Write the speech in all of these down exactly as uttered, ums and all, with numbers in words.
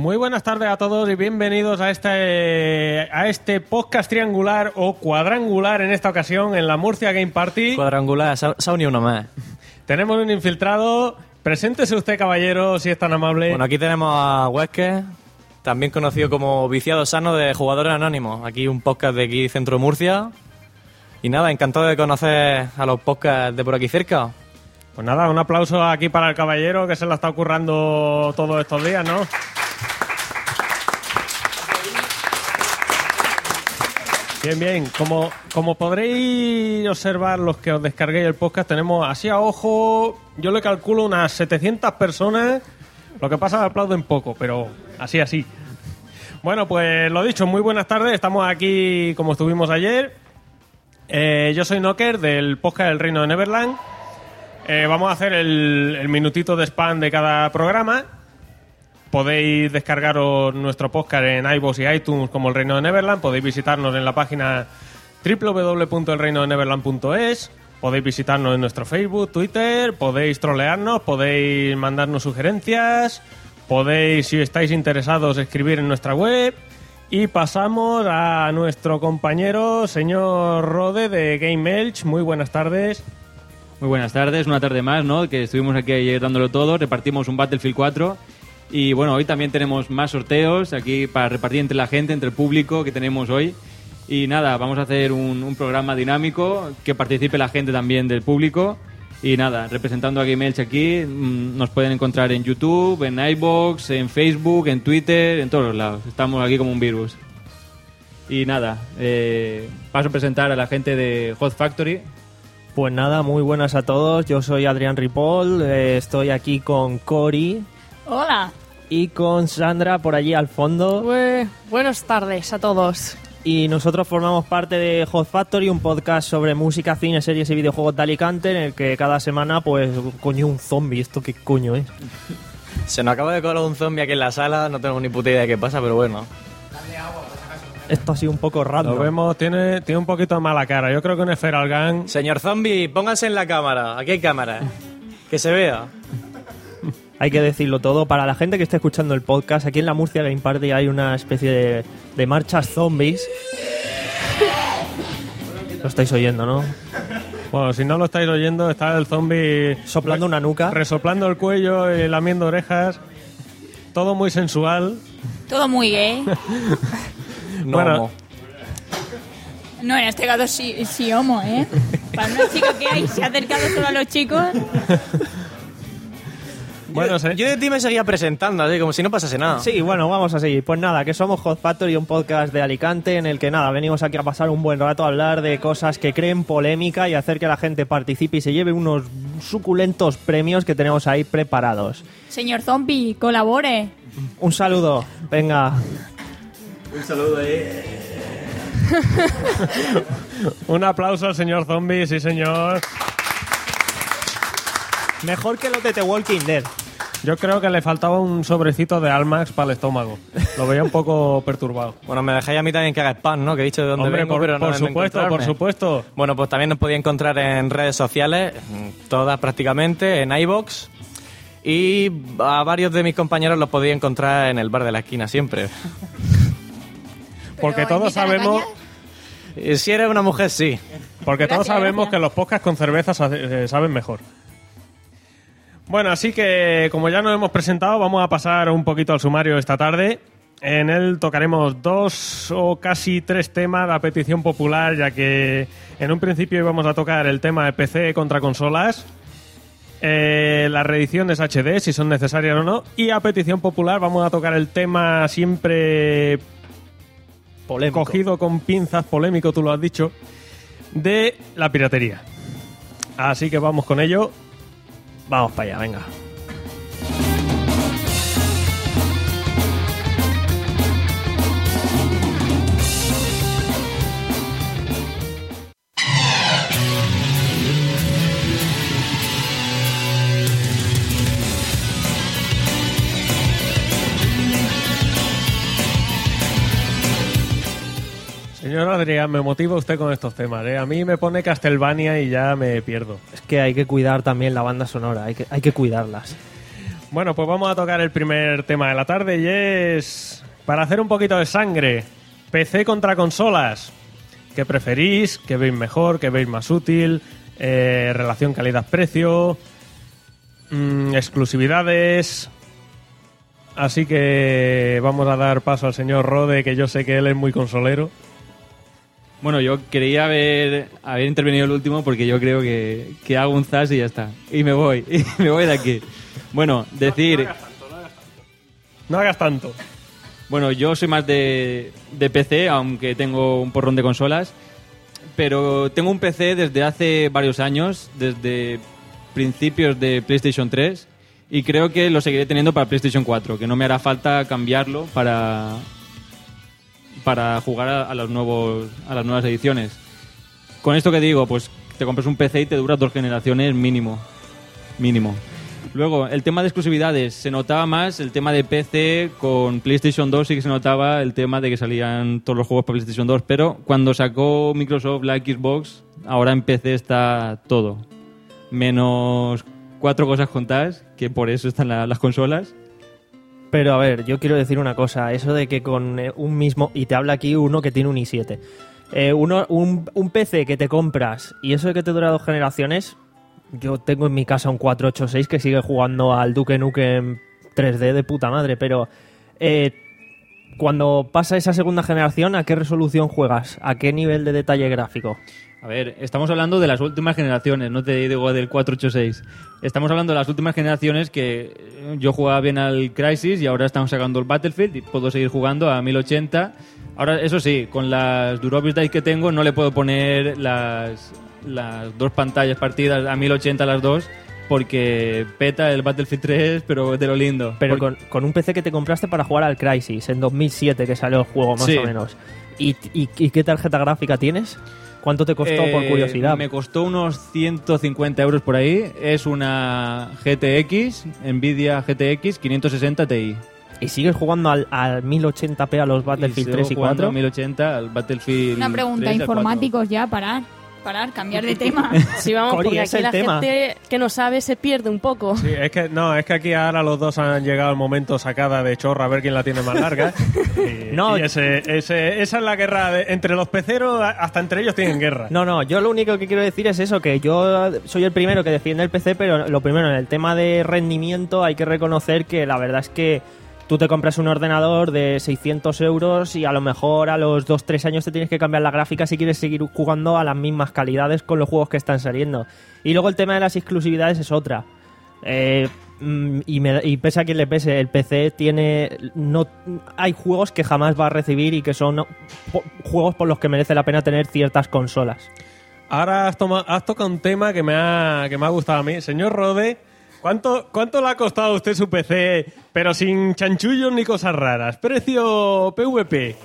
Muy buenas tardes a todos y bienvenidos a este a este podcast triangular o cuadrangular en esta ocasión en la Murcia Game Party. Cuadrangular, se ha unido uno más. Tenemos un infiltrado. Preséntese usted, caballero, si es tan amable. Bueno, aquí tenemos a Huesque, también conocido como Viciado Sano de Jugadores Anónimos. Aquí un podcast de aquí, Centro de Murcia. Y nada, encantado de conocer a los podcasts de por aquí cerca. Pues nada, un aplauso aquí para el caballero que se la está currando todos estos días, ¿no? Bien, bien. Como, como podréis observar los que os descarguéis el podcast, tenemos así a ojo, yo le calculo unas setecientas personas. Lo que pasa es que aplauden poco, pero así, así. Bueno, pues lo dicho, muy buenas tardes. Estamos aquí como estuvimos ayer. Eh, yo soy Knocker del podcast El Reino de Neverland. Eh, vamos a hacer el, el minutito de spam de cada programa. Podéis descargaros nuestro podcast en iVoox y iTunes como El Reino de Neverland. Podéis visitarnos en la página doble u doble u doble u punto el reino de neverland punto es. Podéis visitarnos en nuestro Facebook, Twitter. Podéis trolearnos, podéis mandarnos sugerencias. Podéis, si estáis interesados, escribir en nuestra web. Y pasamos a nuestro compañero, señor Rode de Game Elch. Muy buenas tardes. Muy buenas tardes, una tarde más, ¿no? Que estuvimos aquí ayer dándolo todo, repartimos un Battlefield cuatro y bueno, hoy también tenemos más sorteos aquí para repartir entre la gente, entre el público que tenemos hoy. Y nada, vamos a hacer un, un programa dinámico, que participe la gente también del público. Y nada, representando a Game Elch aquí, mmm, nos pueden encontrar en YouTube, en iVoox, en Facebook, en Twitter, en todos los lados. Estamos aquí como un virus. Y nada, eh, paso a presentar a la gente de Hot Factory. Pues nada, muy buenas a todos. Yo soy Adrián Ripoll, eh, estoy aquí con Cory. Hola. Y con Sandra por allí al fondo. Bue- buenas tardes a todos. Y nosotros formamos parte de Hot Factory, un podcast sobre música, cine, series y videojuegos de Alicante, en el que cada semana, pues, coño, un zombie. ¿Esto qué coño es? Se nos acaba de colar un zombie aquí en la sala, no tenemos ni puta idea de qué pasa, pero bueno. Esto ha sido un poco random. Lo vemos, tiene, tiene un poquito de mala cara. Yo creo que un Feral Gun... Señor zombie, pónganse en la cámara. Aquí hay cámara. Que se vea. Hay que decirlo todo. Para la gente que esté escuchando el podcast, aquí en la Murcia Game Party hay una especie de, de marchas zombies. Lo estáis oyendo, ¿no? Bueno, si no lo estáis oyendo, está el zombie... Soplando una nuca. Resoplando el cuello y lamiendo orejas. Todo muy sensual. Todo muy gay. No, Bueno. homo. No, en este caso sí, sí homo, ¿eh? Para una chica que hay, se ha acercado solo a los chicos. Bueno, yo, se- yo de ti me seguía presentando, así como si no pasase nada. Sí, bueno, vamos a seguir. Pues nada, que somos Hot Factory, un podcast de Alicante en el que nada, venimos aquí a pasar un buen rato a hablar de cosas que creen polémica y hacer que la gente participe y se lleve unos suculentos premios que tenemos ahí preparados. Señor zombie, colabore. Un saludo, venga. un aplauso al señor zombie, sí señor. Mejor que los de The Walking Dead. Yo creo que le faltaba un sobrecito de Almax para el estómago. Lo veía un poco perturbado. Bueno, me dejáis a mí también que haga spam, ¿no? Que he dicho de dónde Hombre, vengo, por, pero no por dónde supuesto, por encontrarme. supuesto. Bueno, pues también nos podía encontrar en redes sociales, todas prácticamente, en iVoox. Y a varios de mis compañeros los podía encontrar en el bar de la esquina siempre. Porque Pero, todos ¿invitan a sabemos, caña? Y si eres una mujer, sí. porque todos Gracias, sabemos gracias. que los podcasts con cerveza sa- eh, saben mejor. Bueno, así que como ya nos hemos presentado, vamos a pasar un poquito al sumario esta tarde. En él tocaremos dos o casi tres temas a petición popular, ya que en un principio íbamos a tocar el tema de P C contra consolas, eh, las reediciones H D, si son necesarias o no, y a petición popular vamos a tocar el tema siempre Polémico. cogido con pinzas, polémico, tú lo has dicho, de la piratería. Así que vamos con ello. Vamos para allá, venga. Señor Adrián, me motiva usted con estos temas, ¿eh? A mí me pone Castlevania y ya me pierdo. Es que hay que cuidar también la banda sonora, hay que, hay que cuidarlas. Bueno, pues vamos a tocar el primer tema de la tarde y es para hacer un poquito de sangre. P C contra consolas. ¿Qué preferís? ¿Qué veis mejor? ¿Qué veis más útil? Eh, relación calidad-precio. Mmm, exclusividades. Así que vamos a dar paso al señor Rode, que yo sé que él es muy consolero. Bueno, yo quería haber, haber intervenido el último porque yo creo que, que hago un zas y ya está. Y me voy, y me voy de aquí. Bueno, decir... No, no hagas tanto, no hagas tanto. No hagas tanto. Bueno, yo soy más de, de P C, aunque tengo un porrón de consolas. Pero tengo un P C desde hace varios años, desde principios de PlayStation tres. Y creo que lo seguiré teniendo para PlayStation cuatro, que no me hará falta cambiarlo para, para jugar a, a, los nuevos, a las nuevas ediciones. Con esto que digo, pues te compras un P C y te dura dos generaciones mínimo. Mínimo. Luego, el tema de exclusividades. Se notaba más el tema de P C con PlayStation dos, sí que se notaba el tema de que salían todos los juegos para PlayStation dos, pero cuando sacó Microsoft la Xbox, ahora en P C está todo. Menos cuatro cosas contadas, que por eso están la, las consolas. Pero a ver, yo quiero decir una cosa. Eso de que con eh, un mismo... Y te habla aquí uno que tiene un i siete. Eh, uno, un, un P C que te compras y eso de que te dura dos generaciones... Yo tengo en mi casa un cuatro ochenta y seis que sigue jugando al Duke Nukem tres D de puta madre, pero... Eh, cuando pasa esa segunda generación, ¿a qué resolución juegas? ¿A qué nivel de detalle gráfico? A ver, estamos hablando de las últimas generaciones, no te digo del cuatro ochenta y seis. Estamos hablando de las últimas generaciones que yo jugaba bien al Crysis y ahora estamos sacando el Battlefield y puedo seguir jugando a mil ochenta. Ahora, eso sí, con las Durovis Dice que tengo no le puedo poner las, las dos pantallas partidas a mil ochenta las dos porque peta el Battlefield tres, pero de lo lindo. Pero porque... con, con un P C que te compraste para jugar al Crysis en dos mil siete que salió el juego más sí. o menos. ¿Y, y, ¿Y qué tarjeta gráfica tienes? ¿Cuánto te costó, eh, por curiosidad? Me costó unos ciento cincuenta euros por ahí. Es una G T X, Nvidia G T X quinientos sesenta Ti. ¿Y sigues jugando al, al mil ochenta p a los Battlefield y tres y cuatro? cuatro? A mil ochenta al Battlefield Una pregunta, tres, informáticos ya, parar. Parar, cambiar de tema. Sí, vamos, Cori, porque es aquí el la tema. gente que no sabe se pierde un poco. Sí, es que no, es que aquí ahora los dos han llegado al momento sacada de chorra a ver quién la tiene más larga. Y, No. y ese, ese, esa es la guerra de- entre los peceros, hasta entre ellos tienen guerra. No, no, yo lo único que quiero decir es eso, que yo soy el primero que defiende el P C, pero lo primero, en el tema de rendimiento hay que reconocer que la verdad es que tú te compras un ordenador de seiscientos euros y a lo mejor a los dos tres años te tienes que cambiar la gráfica si quieres seguir jugando a las mismas calidades con los juegos que están saliendo. Y luego el tema de las exclusividades es otra. Eh, mm, y, me- y pese a quien le pese, el P C tiene... no hay juegos que jamás va a recibir y que son po- juegos por los que merece la pena tener ciertas consolas. Ahora has, toma- has tocado un tema que me ha, que me ha gustado a mí. Señor Rode, ¿cuánto, ¿cuánto le ha costado a usted su P C, pero sin chanchullos ni cosas raras? Precio P V P.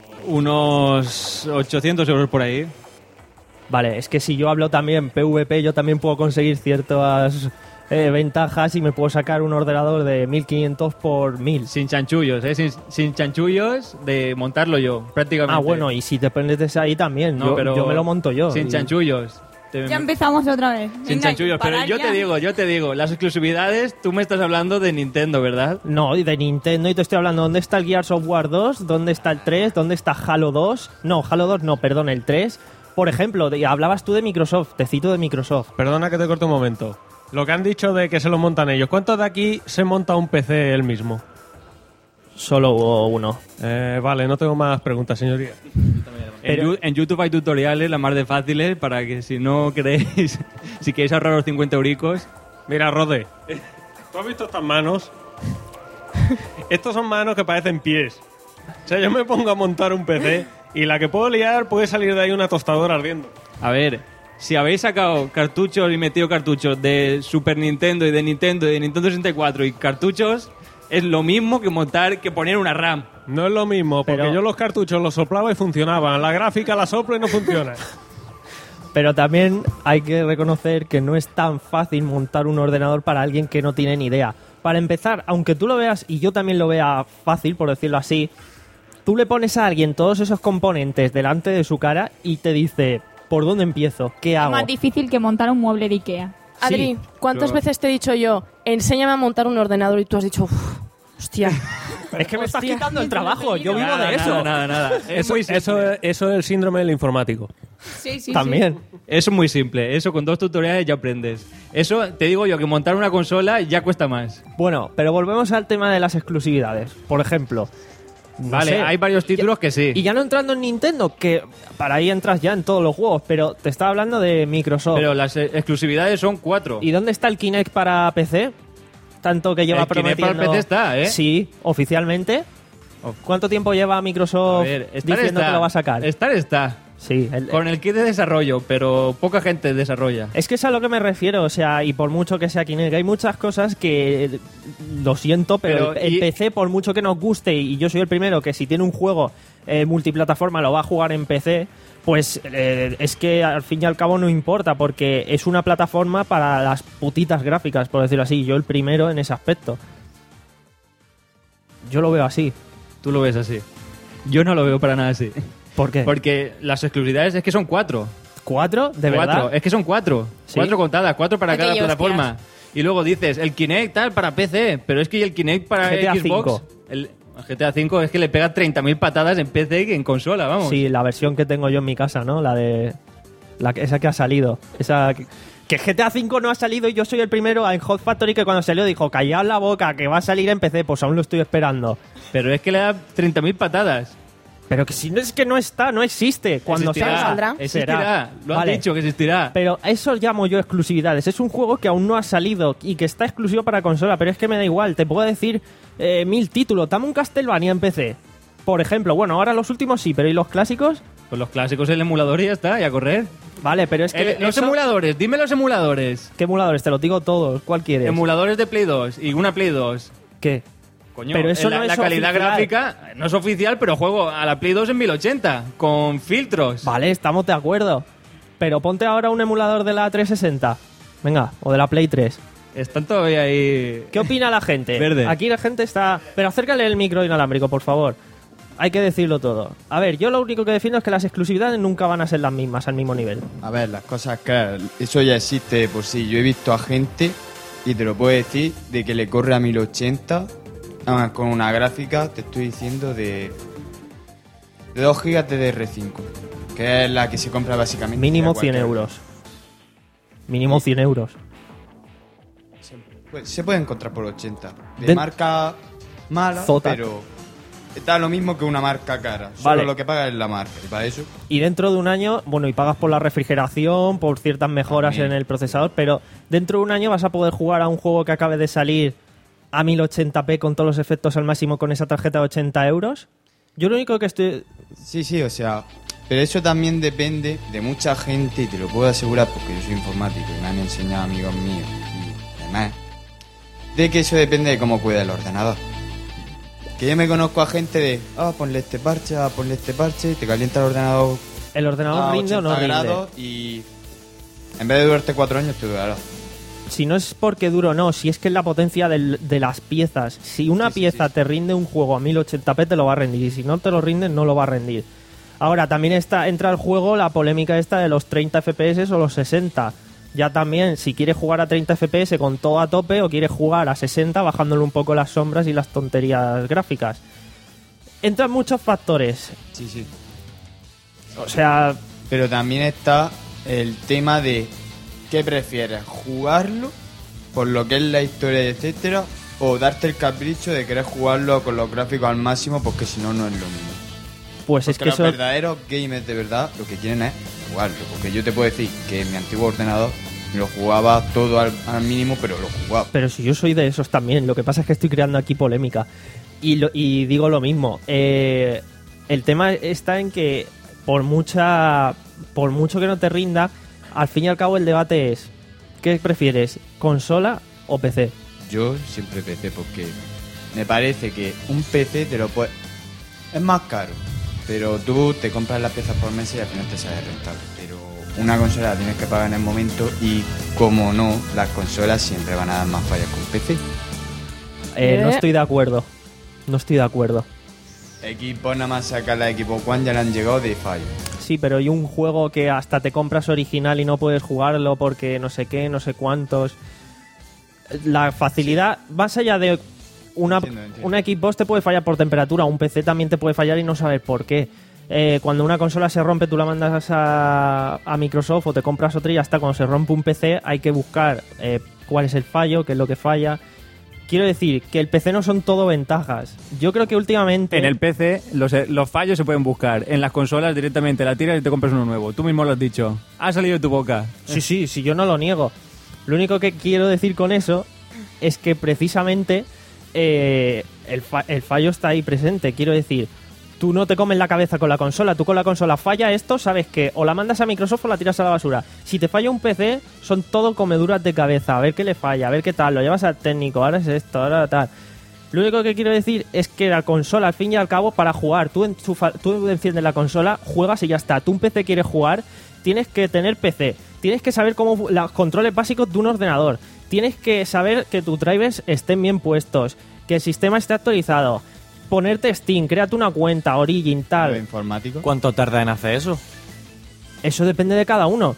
Unos ochocientos euros por ahí. Vale, es que si yo hablo también P V P, yo también puedo conseguir ciertas eh, ventajas y me puedo sacar un ordenador de mil quinientos por mil. Sin chanchullos, ¿eh? Sin, sin chanchullos de montarlo yo, prácticamente. Ah, bueno, y si te pones de ahí también, No, yo, pero yo me lo monto yo. Sin Y- chanchullos. Te- Ya empezamos otra vez. Sin Venga, chanchullos, pero parar yo ya. te digo, yo te digo, las exclusividades, tú me estás hablando de Nintendo, ¿verdad? No, y de Nintendo, y te estoy hablando, ¿dónde está el Gears of War dos? ¿Dónde está el tres? ¿Dónde está Halo dos? No, Halo dos no, perdón, el tres. Por ejemplo, de- hablabas tú de Microsoft, te cito de Microsoft. Perdona que te corte un momento. Lo que han dicho de que se lo montan ellos. ¿Cuántos de aquí se monta un P C él mismo? Solo hubo uno. Eh, vale, no tengo más preguntas, señoría. En, Pero- Yu- en YouTube hay tutoriales, las más de fáciles, para que si no queréis, si queréis ahorrar los cincuenta euricos. Mira, Rode, ¿tú has visto estas manos? Estos son manos que parecen pies. O sea, yo me pongo a montar un P C y la que puedo liar puede salir de ahí una tostadora ardiendo. A ver, si habéis sacado cartuchos y metido cartuchos de Super Nintendo y de Nintendo y de Nintendo sesenta y cuatro y cartuchos, es lo mismo que montar, que poner una RAM. No es lo mismo, porque Pero- yo los cartuchos los soplaba y funcionaban. La gráfica la soplo y no funciona. Pero también hay que reconocer que no es tan fácil montar un ordenador para alguien que no tiene ni idea. Para empezar, aunque tú lo veas y yo también lo vea fácil, por decirlo así, tú le pones a alguien todos esos componentes delante de su cara y te dice, ¿por dónde empiezo? ¿Qué Es hago? más difícil que montar un mueble de Ikea. Adri, Sí, ¿cuántas pero- veces te he dicho yo, enséñame a montar un ordenador y tú has dicho, "Uf, hostia? Es que me estás Hostia. quitando el trabajo, yo vivo Nada, de eso. Nada, nada, nada. Es Eso, muy simple. eso, eso es el síndrome del informático. Sí, sí, También. Eso es muy simple. Eso con dos tutoriales ya aprendes. Eso te digo yo que montar una consola ya cuesta más. Bueno, pero volvemos al tema de las exclusividades. Por ejemplo, no Vale, sé, hay varios títulos que sí. y ya no entrando en Nintendo, que para ahí entras ya en todos los juegos, pero te estaba hablando de Microsoft. Pero las eh, exclusividades son cuatro. ¿Y dónde está el Kinect para P C? Tanto que lleva El Kinect prometiendo... para el P C está, ¿eh? Sí, oficialmente. Oh. ¿Cuánto tiempo lleva A Microsoft ver, estar diciendo está. que lo va a sacar? Estar está. Sí, el- Con el kit de desarrollo, pero poca gente desarrolla. es que es a lo que me refiero, o sea, y por mucho que sea Kinect, hay muchas cosas que, lo siento, pero, Pero, el, el y- P C, por mucho que nos guste, y yo soy el primero que si tiene un juego eh, multiplataforma lo va a jugar en P C, pues eh, es que al fin y al cabo no importa, porque es una plataforma para las putitas gráficas, por decirlo así, yo el primero en ese aspecto. Yo lo veo así. Tú lo ves así. Yo no lo veo para nada así. ¿Por qué? Porque las exclusividades es que son cuatro. ¿Cuatro? ¿De cuatro. verdad? Es que son cuatro. ¿Sí? Cuatro contadas, cuatro para Ay, cada qué plataforma. Y luego dices, el Kinect tal para P C, pero es que el Kinect para G T A Xbox... cinco. El G T A cinco es que le pega treinta mil patadas en P C que en consola, vamos. Sí, la versión que tengo yo en mi casa, ¿no? La de... La que, esa que ha salido. Esa que, que G T A cinco no ha salido y yo soy el primero en Hot Factory que cuando salió dijo, callad la boca, que va a salir en P C. Pues aún lo estoy esperando. Pero es que le da treinta mil patadas. Pero que si no es que no está, no existe. Cuando Existirá, salga, saldrá. Existirá. será. Lo han Vale. dicho que existirá. Pero eso llamo yo exclusividades. Es un juego que aún no ha salido y que está exclusivo para consola, pero es que me da igual. Te puedo decir eh, mil títulos. Dame un Castlevania en P C. Por ejemplo, bueno, ahora los últimos sí, pero ¿y los clásicos? Pues los clásicos, el emulador y ya está, y a correr. Vale, pero es que... El- los eso- emuladores, dime los emuladores. ¿Qué emuladores? Te los digo todos. ¿Cuál quieres? Emuladores de Play dos y una Play dos. ¿Qué? Coño, Pero eso la, no es la calidad oficial. gráfica no es oficial, pero juego a la Play dos en mil ochenta, con filtros. Vale, estamos de acuerdo. Pero ponte ahora un emulador de la trescientos sesenta. Venga, o de la Play tres. Están todavía ahí... ¿Qué opina la gente? Verde. Aquí la gente está... Pero acércale el micro inalámbrico, por favor. Hay que decirlo todo. A ver, yo lo único que defiendo es que las exclusividades nunca van a ser las mismas al mismo nivel. A ver, las cosas que eso ya existe de por sí. Yo he visto a gente, y te lo puedo decir, de que le corre a mil ochenta ah, con una gráfica, te estoy diciendo, de, de dos gigas de D D R cinco, que es la que se compra básicamente. Mínimo a cien cualquier- euros. Mínimo cien euros. Se, pues, se puede encontrar por ochenta. De Den- marca mala, Zota. pero está lo mismo que una marca cara. Solo Vale. lo que paga es la marca. Y para eso, Y dentro de un año, bueno, y pagas por la refrigeración, por ciertas mejoras También. en el procesador, pero dentro de un año vas a poder jugar a un juego que acabe de salir a mil ochenta p con todos los efectos al máximo con esa tarjeta de ochenta euros. Yo lo único que estoy... sí, sí, o sea, pero eso también depende de mucha gente y te lo puedo asegurar porque yo soy informático y me han enseñado amigos míos y demás, de que eso depende de cómo cuida el ordenador. Que yo me conozco a gente de, ah, ponle este parche, ah, ponle este parche, y te calienta el ordenador ¿El ordenador a rinde o no ochenta rinde? grados y en vez de durarte cuatro años te durará. Si no es porque duro o no, si es que es la potencia del- de las piezas. Si una Sí, sí, pieza sí. te rinde un juego a mil ochenta p te lo va a rendir, y si no te lo rinde no lo va a rendir. Ahora, también está, entra al juego la polémica esta de los treinta F P S o los sesenta. Ya también, si quieres jugar a treinta F P S con todo a tope o quieres jugar a sesenta bajándole un poco las sombras y las tonterías gráficas. Entran muchos factores. Sí, sí. O sea, Pero también está el tema de qué prefieres, jugarlo por lo que es la historia, etcétera, o darte el capricho de querer jugarlo con los gráficos al máximo porque si no, no es lo mismo. pues es Porque que los eso... verdaderos gamers de verdad lo que quieren es jugarlo. Porque yo te puedo decir que en mi antiguo ordenador lo jugaba todo al, al mínimo, pero lo jugaba. Pero si yo soy de esos también, lo que pasa es que estoy creando aquí polémica. Y, lo- y digo lo mismo. eh, el tema está en que por mucha por mucho que no te rinda, al fin y al cabo el debate es ¿qué prefieres? ¿Consola o P C? Yo siempre P C porque me parece que un P C te lo puede... Es más caro, pero tú te compras las piezas por mes y al final te sale rentable. Pero una consola la tienes que pagar en el momento y, como no, las consolas siempre van a dar más fallas que un P C. Eh, no Eh. estoy de acuerdo. No estoy de acuerdo. Equipos nada más sacar la Xbox One ya le han llegado de fallo. sí, pero hay un juego que hasta te compras original y no puedes jugarlo porque no sé qué, no sé cuántos. La facilidad, más allá de una, Entiendo, entiendo. una Xbox te puede fallar por temperatura, un P C también te puede fallar y no sabes por qué. Eh, cuando una consola se rompe, tú la mandas a, a Microsoft o te compras otra y ya está. Cuando se rompe un P C hay que buscar eh, cuál es el fallo, qué es lo que falla. Quiero decir que el P C no son todo ventajas. Yo creo que últimamente... En el P C los, los fallos se pueden buscar. En las consolas directamente la tiras y te compras uno nuevo. Tú mismo lo has dicho. Ha salido de tu boca. Sí, sí, sí, yo no lo niego. Lo único que quiero decir con eso es que precisamente eh, el, fa- el fallo está ahí presente. Quiero decir, tú no te comes la cabeza con la consola. Tú con la consola falla esto, sabes que o la mandas a Microsoft o la tiras a la basura. Si te falla un P C, son todo comeduras de cabeza. A ver qué le falla, a ver qué tal. Lo llevas al técnico, ahora es esto, ahora tal. Lo único que quiero decir es que la consola, al fin y al cabo, para jugar, tú, enchufa- tú enciendes la consola, juegas y ya está. Tú un P C quieres jugar, tienes que tener P C. Tienes que saber cómo fu- los controles básicos de un ordenador. Tienes que saber que tus drivers estén bien puestos, que el sistema esté actualizado. Ponerte Steam, créate una cuenta, Origin, Lo tal. informático. ¿Cuánto tarda en hacer eso? Eso depende de cada uno.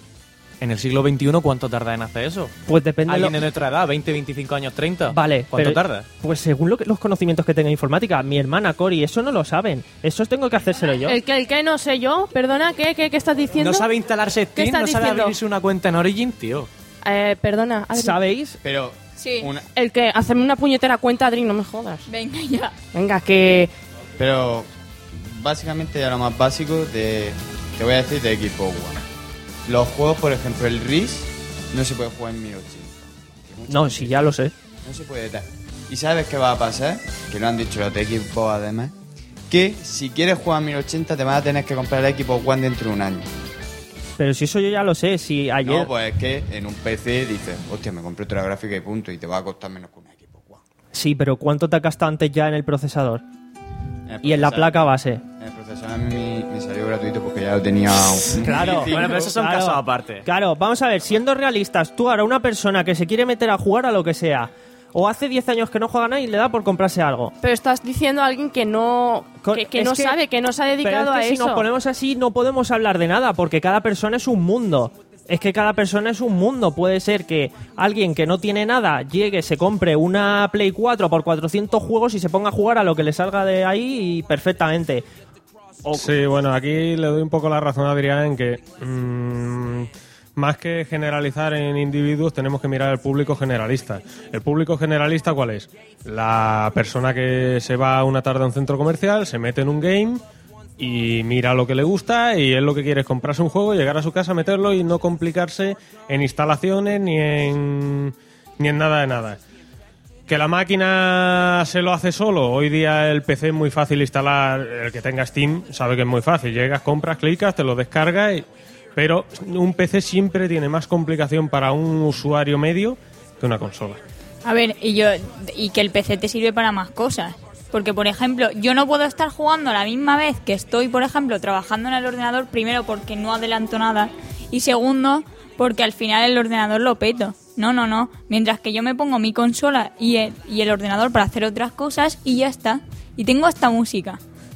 En el siglo veintiuno, ¿cuánto tarda en hacer eso? Pues depende de Alguien lo- de nuestra edad, veinte, veinticinco años, treinta. Vale, ¿Cuánto pero- tarda? Pues según lo que- los conocimientos que tenga en informática, mi hermana Cori, eso no lo saben. Eso tengo que hacérselo yo. ¿El que, el que no sé yo? Perdona, ¿qué, qué, qué estás diciendo? ¿No sabe instalarse ¿Qué Steam? estás ¿No sabe diciendo? abrirse una cuenta en Origin, tío? Eh, perdona, Adri. ¿Sabéis? Pero Sí. una- El que hacerme una puñetera cuenta, Adri, no me jodas. Venga, ya. Venga, que... Pero básicamente ya lo más básico de, te voy a decir de Xbox One. Los juegos, por ejemplo, el R I S no se puede jugar en mil ochenta. No, sí, ya lo sé. No se puede tal. ¿Y sabes qué va a pasar? Que lo han dicho los de Xbox además. Que si quieres jugar a mil ochenta te vas a tener que comprar el Xbox One dentro de un año. Pero si eso yo ya lo sé, si ayer... No, pues es que en un P C dices, hostia, me compré otra gráfica y punto, y te va a costar menos que un Xbox One. Sí, pero ¿cuánto te ha gastado antes ya en el procesador? En el Y en la procesor- placa base. En el procesador a mí me salió gratuito porque ya lo tenía un Claro. Bueno, pero esos son Claro. casos aparte. Claro, vamos a ver, siendo realistas, tú ahora una persona que se quiere meter a jugar a lo que sea, o hace diez años que no juega nada y le da por comprarse algo. Pero estás diciendo a alguien que no... Con- Que, que es no que- sabe, que no se ha Pero dedicado es que a si eso. nos ponemos así no podemos hablar de nada, porque cada persona es un mundo. Es que cada persona es un mundo. Puede ser que alguien que no tiene nada llegue, se compre una Play cuatro por cuatrocientos juegos y se ponga a jugar a lo que le salga de ahí y perfectamente. O- Sí, bueno, aquí le doy un poco la razón a Adrián en que mm, más que generalizar en individuos tenemos que mirar al público generalista. ¿El público generalista cuál es? La persona que se va una tarde a un centro comercial, se mete en un game y mira lo que le gusta y es lo que quiere es comprarse un juego, llegar a su casa, meterlo y no complicarse en instalaciones ni en, ni en nada de nada. Que la máquina se lo hace solo. Hoy día el P C es muy fácil instalar. El que tenga Steam sabe que es muy fácil. Llegas, compras, clicas, te lo descargas. y- Pero un P C siempre tiene más complicación para un usuario medio que una consola. A ver, y yo y que el P C te sirve para más cosas. Porque, por ejemplo, yo no puedo estar jugando a la misma vez que estoy, por ejemplo, trabajando en el ordenador, primero porque no adelanto nada y segundo porque al final el ordenador lo peto. No, no, no. Mientras que yo me pongo mi consola y el, y el ordenador para hacer otras cosas y ya está. Y tengo hasta música.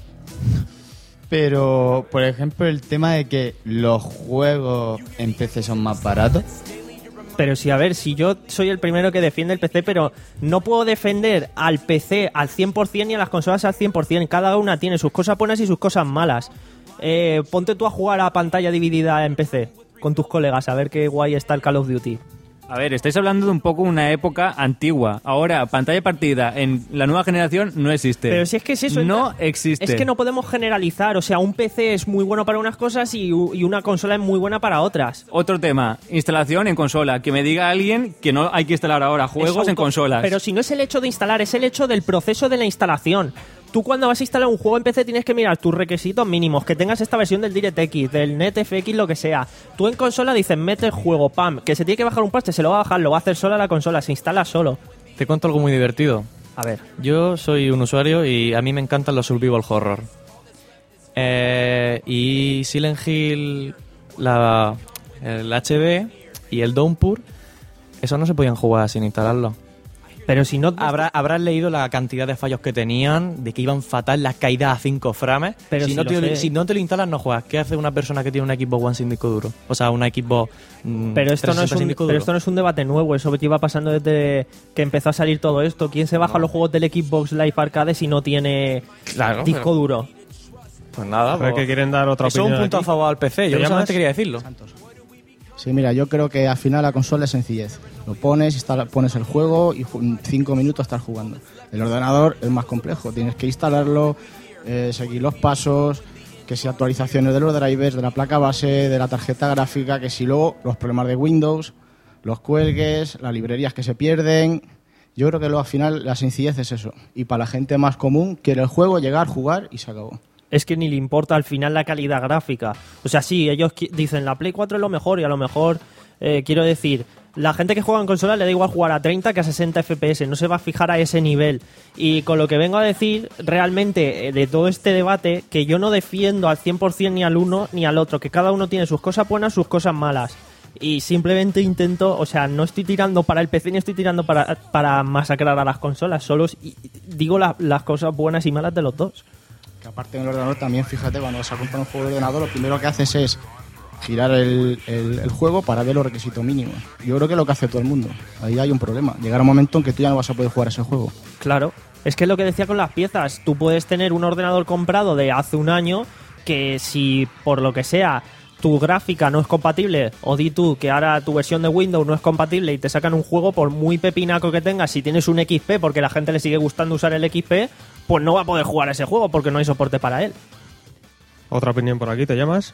Pero, por ejemplo, el tema de que los juegos en P C son más baratos. Pero sí, a ver, si yo soy el primero que defiende el P C, pero no puedo defender al P C al cien por ciento ni a las consolas al cien por ciento. Cada una tiene sus cosas buenas y sus cosas malas. Eh, ponte tú a jugar a pantalla dividida en P C con tus colegas, a ver qué guay está el Call of Duty. A ver, estáis hablando de un poco una época antigua. Ahora, pantalla partida en la nueva generación no existe. Pero si es que es eso. No entra- existe. Es que no podemos generalizar. O sea, un P C es muy bueno para unas cosas y, u- y una consola es muy buena para otras. Otro tema, instalación en consola. Que me diga alguien que no hay que instalar ahora juegos Es en auto- consolas. Pero si no es el hecho de instalar, es el hecho del proceso de la instalación. Tú cuando vas a instalar un juego en P C tienes que mirar tus requisitos mínimos, que tengas esta versión del DirectX, del NetFX, lo que sea. Tú en consola dices, mete el juego, pam, que se tiene que bajar un parche, se lo va a bajar, lo va a hacer sola la consola, se instala solo. Te cuento algo muy divertido. A ver. Yo soy un usuario y a mí me encantan los survival horror. Eh, y Silent Hill, la, el H D y el Downpour, eso no se podían jugar sin instalarlo. Pero si no... Habrá, habrás leído la cantidad de fallos que tenían, de que iban fatal las caídas a cinco frames. Pero si, si no lo te, sé. si no te lo instalas, no juegas. ¿Qué hace una persona que tiene un Xbox One sin disco duro? O sea, una Xbox mm, Pero esto, no es trescientos sin un, disco pero duro. esto no es un debate nuevo, eso lleva pasando desde que empezó a salir todo esto. ¿Quién se baja los juegos del Xbox Live Arcade si no tiene Claro, disco pero- duro? Pues nada, Pero es pues- que quieren dar otra eso es un opinión punto aquí. a favor al P C. ¿Te Yo llamas? solamente quería decirlo. Sí, mira, yo creo que al final la consola es sencillez. Lo pones, instala- pones el juego y ju- en cinco minutos estás jugando. El ordenador es más complejo, tienes que instalarlo, eh, seguir los pasos, que si actualizaciones de los drivers, de la placa base, de la tarjeta gráfica, que si luego los problemas de Windows, los cuelgues, las librerías que se pierden. Yo creo que luego al final la sencillez es eso. Y para la gente más común, quiere el juego, llegar, jugar y se acabó. Es que ni le importa al final la calidad gráfica. O sea, sí, ellos qui- dicen la Play cuatro es lo mejor y a lo mejor, eh, quiero decir, la gente que juega en consola le da igual jugar a treinta que a sesenta F P S, no se va a fijar a ese nivel. Y con lo que vengo a decir, realmente, eh, de todo este debate, que yo no defiendo al cien por ciento ni al uno ni al otro, que cada uno tiene sus cosas buenas, sus cosas malas. Y simplemente intento, o sea, no estoy tirando para el P C ni estoy tirando para, para masacrar a las consolas, solo s- y- digo la- las cosas buenas y malas de los dos. Que aparte en el ordenador también, fíjate, cuando vas a comprar un juego de ordenador, lo primero que haces es girar el, el- el juego para ver los requisitos mínimos. Yo creo que es lo que hace todo el mundo. Ahí hay un problema. Llegará un momento en que tú ya no vas a poder jugar ese juego. Claro, es que es lo que decía con las piezas. Tú puedes tener un ordenador comprado de hace un año que si por lo que sea tu gráfica no es compatible, o di tú que ahora tu versión de Windows no es compatible y te sacan un juego, por muy pepinaco que tengas, si tienes un X P porque a la gente le sigue gustando usar el X P, pues no va a poder jugar ese juego porque no hay soporte para él. Otra opinión por aquí, ¿te llamas?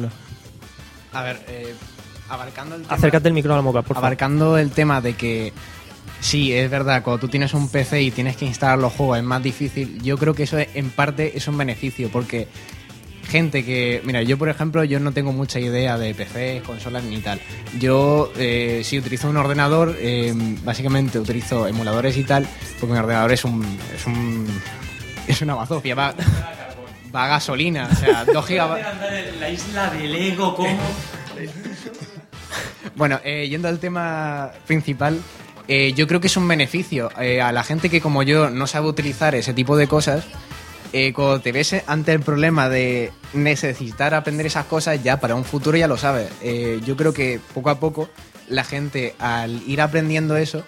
A ver, eh, abarcando el tema, Acércate el micro a la boca, por favor. abarcando el tema de que sí, es verdad, cuando tú tienes un P C y tienes que instalar los juegos es más difícil, yo creo que eso es- en parte es un beneficio, porque gente que, mira, yo por ejemplo, yo no tengo mucha idea de P C, consolas ni tal. Yo eh, si utilizo un ordenador, eh, básicamente utilizo emuladores y tal, porque mi ordenador es un es un es una bazofia, va, va a gasolina, o sea, dos gigabytes. La isla del ego, ¿cómo? Bueno, eh, yendo al tema principal, eh, yo creo que es un beneficio eh, a la gente que como yo no sabe utilizar ese tipo de cosas. Eh, cuando te ves ante el problema de necesitar aprender esas cosas, ya para un futuro ya lo sabes. Eh, yo creo que poco a poco la gente, al ir aprendiendo eso,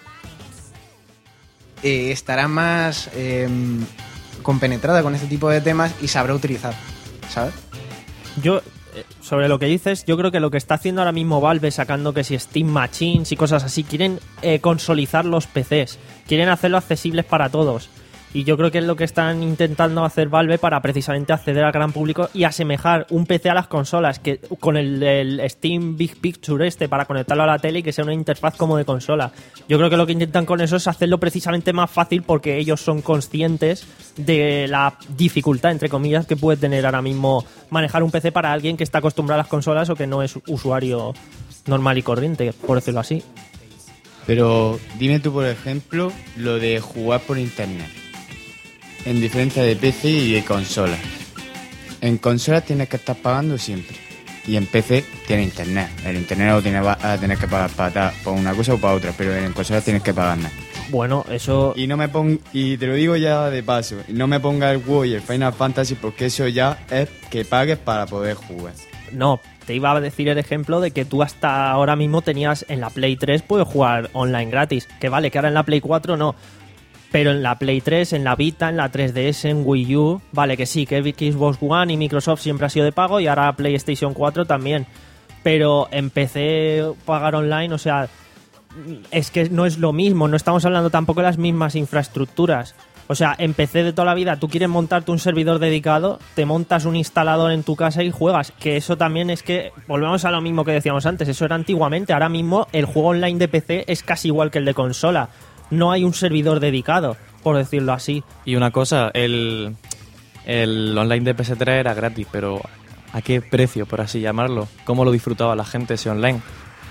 eh, estará más eh, compenetrada con este tipo de temas y sabrá utilizar, ¿sabes? Yo, eh, sobre lo que dices, yo creo que lo que está haciendo ahora mismo Valve, sacando que si Steam Machines y cosas así, quieren eh, consolidar los P Cs, quieren hacerlo accesibles para todos. Y yo creo que es lo que están intentando hacer Valve para precisamente acceder al gran público y asemejar un P C a las consolas, que con el, el Steam Big Picture este para conectarlo a la tele y que sea una interfaz como de consola. Yo creo que lo que intentan con eso es hacerlo precisamente más fácil porque ellos son conscientes de la dificultad, entre comillas, que puede tener ahora mismo manejar un P C para alguien que está acostumbrado a las consolas o que no es usuario normal y corriente, por decirlo así. Pero dime tú, por ejemplo, lo de jugar por internet. En diferencia de P C y de consola. En consola tienes que estar pagando siempre. Y en P C tienes internet. El internet lo tienes a tener que pagar para, para una cosa o para otra, pero en consola tienes que pagar nada. Bueno, eso... Y no me pon y te lo digo ya de paso, no me ponga el WoW y el Final Fantasy porque eso ya es que pagues para poder jugar. No, te iba a decir el ejemplo de que tú hasta ahora mismo tenías en la Play tres puedes jugar online gratis. Que vale, que ahora en la Play cuatro no. Pero en la Play tres, en la Vita, en la tres D S, en Wii U, vale que sí, que Xbox One y Microsoft siempre ha sido de pago y ahora PlayStation cuatro también. Pero en P C pagar online, o sea, es que no es lo mismo, no estamos hablando tampoco de las mismas infraestructuras. O sea, en P C de toda la vida, tú quieres montarte un servidor dedicado, te montas un instalador en tu casa y juegas. Que eso también es que, volvemos a lo mismo que decíamos antes, eso era antiguamente. Ahora mismo el juego online de P C es casi igual que el de consola. No hay un servidor dedicado, por decirlo así. Y una cosa, el, el online de P S tres era gratis, pero ¿a qué precio, por así llamarlo? ¿Cómo lo disfrutaba la gente ese online?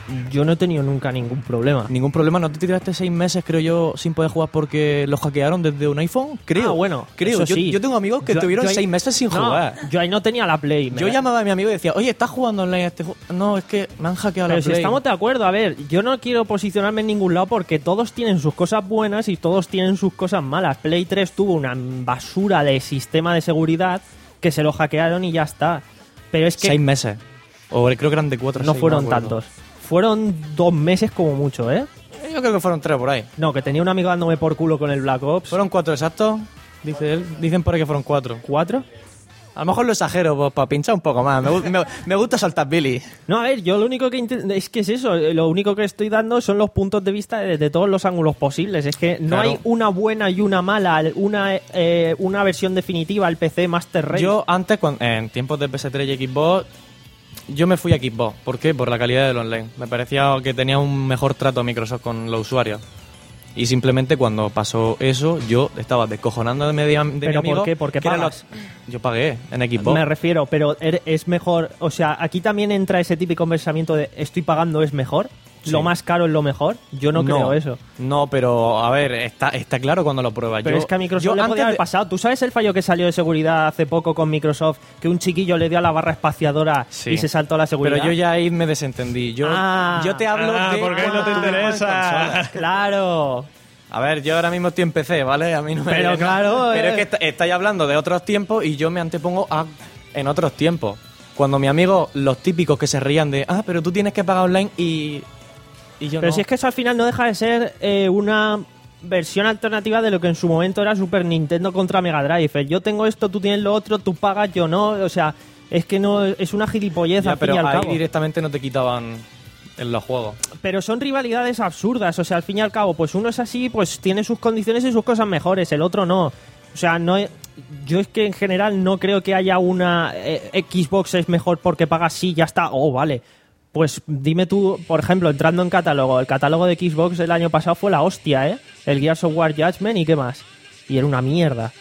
yo no he tenido nunca ningún problema. Ningún problema, ¿no te tiraste seis meses, creo yo, sin poder jugar porque los hackearon desde un iPhone? Creo. Ah, bueno, creo. eso Yo, sí. yo tengo amigos que Yo- tuvieron yo ahí- seis meses sin No, jugar. yo ahí no tenía la Play. me Yo da- llamaba a mi amigo y decía, oye, ¿estás jugando online a este juego? No, es que me han hackeado Pero la si Play. estamos de acuerdo, a ver, yo no quiero posicionarme en ningún lado porque todos tienen sus cosas buenas y todos tienen sus cosas malas. Play tres tuvo una basura de sistema de seguridad que se lo hackearon y ya está. Pero es que Seis meses. O creo que eran de cuatro o no seis, fueron me acuerdo. tantos. Fueron dos meses como mucho, ¿eh? Yo creo que fueron tres por ahí. No, que tenía un amigo dándome por culo con el Black Ops. ¿Fueron cuatro exactos? Dice él. Dicen por ahí que fueron cuatro. ¿Cuatro? A lo mejor lo exagero pues, para pinchar un poco más. Me, gu- me- me gusta saltar Billy. No, a ver, yo lo único que intent- es que es eso, eh, lo único que estoy dando son los puntos de vista desde todos los ángulos posibles. Es que no Claro. hay una buena y una mala, una eh, una versión definitiva al P C Master Race. Yo antes, cuan- en tiempos de P S tres y Xbox, yo me fui a Xbox. ¿Por qué? Por la calidad del online. Me parecía que tenía un mejor trato Microsoft con los usuarios. Y simplemente cuando pasó eso, yo estaba descojonando de, media, de mi ¿Pero por amigo. qué? ¿Porque que eran pagas? los- Yo pagué en Xbox. Me refiero, pero er- es mejor, o sea, aquí también entra ese típico pensamiento de estoy pagando es mejor, Sí. lo más caro es lo mejor. Yo no, creo eso. No, pero a ver, está, está claro cuando lo pruebas. Pero Yo- es que a Microsoft yo le antes podía haber de- pasado. ¿Tú sabes el fallo que salió de seguridad hace poco con Microsoft? Que un chiquillo le dio a la barra espaciadora Sí. y se saltó la seguridad. Pero yo ya ahí me desentendí. Yo, Ah. yo te hablo Ah, de... porque ahí no te cuando tuvimos en interesa. consolas. Claro. A ver, yo ahora mismo estoy en P C, ¿vale? A mí no me... Pero no- claro, Pero eh. es que est- estáis hablando de otros tiempos y yo me antepongo a en otros tiempos. Cuando mi amigo, los típicos que se rían de, ah, pero tú tienes que pagar online y... y yo Pero no. si es que eso al final no deja de ser eh, una versión alternativa de lo que en su momento era Super Nintendo contra Mega Drive. Eh, Yo tengo esto, tú tienes lo otro, tú pagas, yo no. O sea, es que no es una gilipollez Ya, al fin y pero al ahí cabo. directamente no te quitaban en los juegos. Pero son rivalidades absurdas, o sea, al fin y al cabo, pues uno es así, pues tiene sus condiciones y sus cosas mejores, el otro no. O sea, no he- yo es que en general no creo que haya una eh, Xbox es mejor porque pagas sí, ya está, oh, vale. Pues dime tú, por ejemplo, entrando en catálogo, el catálogo de Xbox el año pasado fue la hostia, ¿eh? El Gears of War Judgment y qué más. Y era una mierda.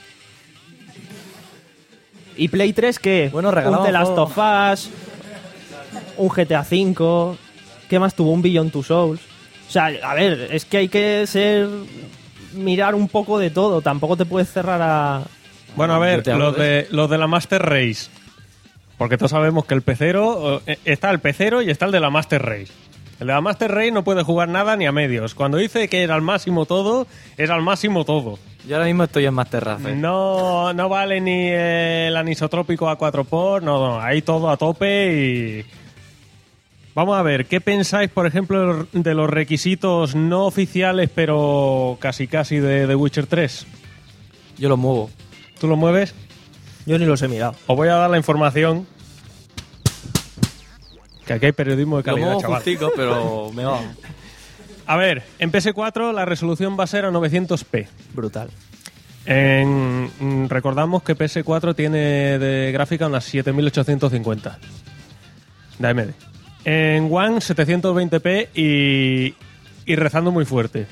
¿Y Play tres qué? Bueno, un regalaban The Last juegos. of Us, un G T A cinco, ¿qué más tuvo? Un Beyond Two Souls. O sea, a ver, es que hay que ser... mirar un poco de todo, tampoco te puedes cerrar a... Bueno, a Yo ver, te hablo los de, los de la Master Race. Porque todos sabemos que el pecero... eh, está el pecero y está el de la Master Race. El de la Master Race no puede jugar nada ni a medios. Cuando dice que era al máximo todo, es al máximo todo. Yo ahora mismo estoy en Master Race. No, no vale ni el anisotrópico a cuatro por, no, no, ahí todo a tope y... Vamos a ver, ¿qué pensáis, por ejemplo, de los requisitos no oficiales, pero casi casi de The Witcher tres? Yo lo muevo. ¿Tú lo mueves? Yo ni los he mirado. Os voy a dar la información. Que aquí hay periodismo de Lo calidad, muevo chaval. justico, pero me va. A ver, en P S cuatro la resolución va a ser a novecientos p. Brutal. En, mm, recordamos que P S cuatro tiene de gráfica unas siete mil ochocientos cincuenta de A M D. En One setecientos veinte p y, y rezando muy fuerte.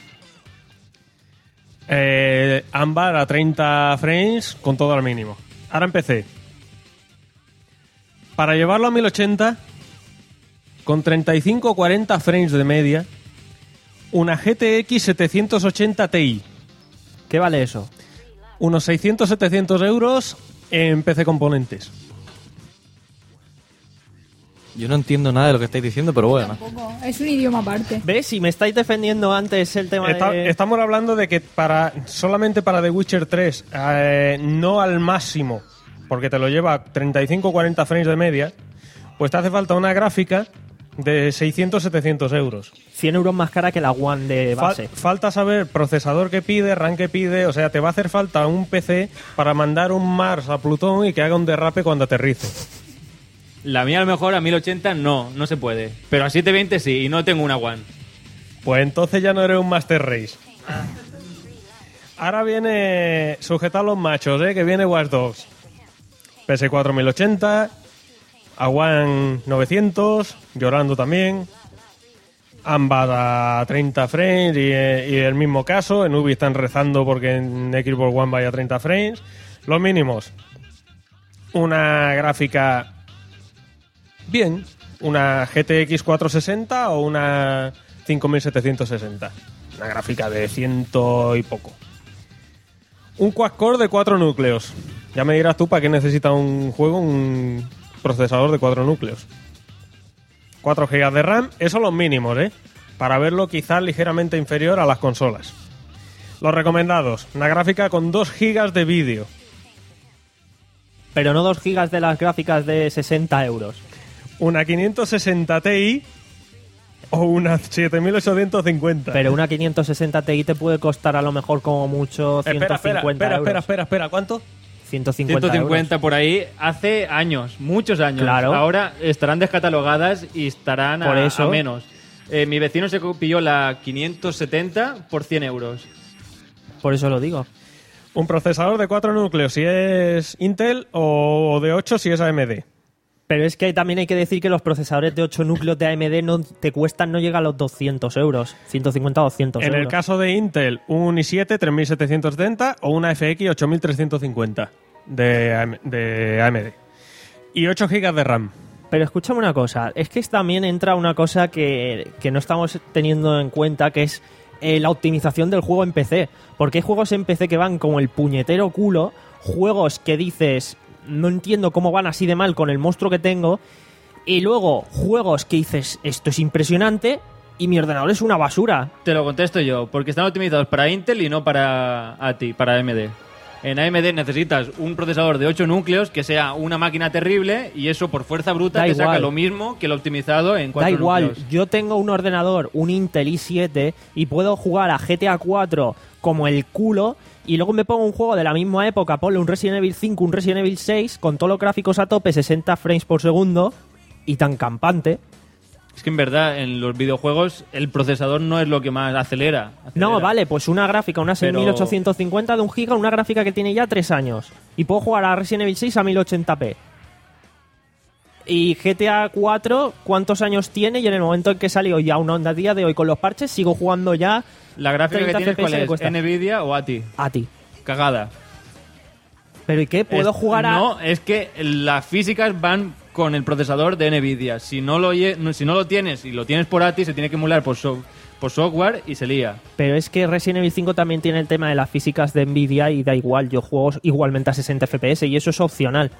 Eh, Ámbar a treinta frames con todo al mínimo. Ahora en P C. Para llevarlo a mil ochenta con treinta y cinco a cuarenta frames de media, una G T X setecientos ochenta Ti. ¿Qué vale eso? Unos seiscientos a setecientos euros en P C Componentes. Yo no entiendo nada de lo que estáis diciendo, pero bueno. Tampoco. Es un idioma aparte. ¿Ves? Si me estáis defendiendo antes el tema Está- de... Estamos hablando de que para solamente para The Witcher tres, eh, no al máximo, porque te lo lleva a treinta y cinco a cuarenta frames de media, pues te hace falta una gráfica de seiscientos a setecientos euros. cien euros más cara que la One de Fal- base. falta saber procesador que pide, RAM que pide, o sea, te va a hacer falta un P C para mandar un Mars a Plutón y que haga un derrape cuando aterrice. La mía a lo mejor a mil ochenta no, no se puede. Pero a setecientos veinte sí, y no tengo una One. Pues entonces ya no eres un Master Race. Ahora viene sujetar los machos, ¿eh? Que viene Watch Dogs. P S cuatro mil ochenta, a One novecientos, llorando también. Ambas a treinta frames y, y el mismo caso. En Ubi están rezando porque en Xbox One vaya a treinta frames. Los mínimos. Una gráfica bien, una G T X cuatrocientos sesenta o una cinco mil setecientos sesenta. Una gráfica de ciento y poco. Un quad-core de cuatro núcleos. Ya me dirás tú para qué necesita un juego un procesador de cuatro núcleos. cuatro gigas de RAM, esos son los mínimos, ¿eh? Para verlo quizás ligeramente inferior a las consolas. Los recomendados, una gráfica con dos gigas de vídeo. Pero no dos gigas de las gráficas de sesenta euros. Una quinientos sesenta Ti o una siete mil ochocientos cincuenta. Pero una quinientos sesenta Ti te puede costar a lo mejor como mucho ciento cincuenta espera, espera, espera, euros. espera, espera, espera, ¿cuánto? ciento cincuenta, ciento cincuenta euros. por ahí hace años, muchos años. Claro. Ahora estarán descatalogadas y estarán Por a, eso. a menos. Eh, mi vecino se pilló la quinientos setenta por cien euros. Por eso lo digo. Un procesador de cuatro núcleos si es Intel o de ocho si es A M D. Pero es que también hay que decir que los procesadores de ocho núcleos de A M D no te cuestan, no llega a los doscientos euros. ciento cincuenta a doscientos En euros. el caso de Intel, un i siete tres mil setecientos setenta o una F X ocho mil trescientos cincuenta de, AM de A M D. Y ocho gigas de RAM. Pero escúchame una cosa, es que también entra una cosa que, que no estamos teniendo en cuenta, que es eh, la optimización del juego en P C. Porque hay juegos en P C que van como el puñetero culo, juegos que dices, no entiendo cómo van así de mal con el monstruo que tengo, y luego juegos que dices, esto es impresionante, y mi ordenador es una basura. Te lo contesto yo, porque están optimizados para Intel y no para A T I, para A M D. En A M D necesitas un procesador de ocho núcleos que sea una máquina terrible y eso por fuerza bruta Da te igual. saca lo mismo que lo optimizado en Da cuatro igual, núcleos. yo tengo un ordenador, un Intel i siete, y puedo jugar a G T A cuatro como el culo, y luego me pongo un juego de la misma época, ponle un Resident Evil cinco, un Resident Evil seis, con todos los gráficos a tope, sesenta frames por segundo, y tan campante. Es que en verdad en los videojuegos el procesador no es lo que más acelera. acelera. No, vale, pues una gráfica, una seis mil ochocientos cincuenta de un giga, una gráfica que tiene ya tres años. Y puedo jugar a Resident Evil seis a mil ochenta p. Y G T A cuatro, ¿cuántos años tiene? Y en el momento en que salió ya una onda a día de hoy con los parches, sigo jugando ya. La gráfica que treinta tienes, F P S ¿cuál le es? cuesta. ¿Nvidia o A T I? A ti. Cagada. ¿Pero y qué? ¿Puedo Es- jugar a...? No, es que las físicas van con el procesador de Nvidia. Si no lo, lle- no- si no lo tienes y lo tienes por A T I, se tiene que emular por, so- por software y se lía. Pero es que Resident Evil cinco también tiene el tema de las físicas de Nvidia y da igual, yo juego igualmente a sesenta F P S y eso es opcional.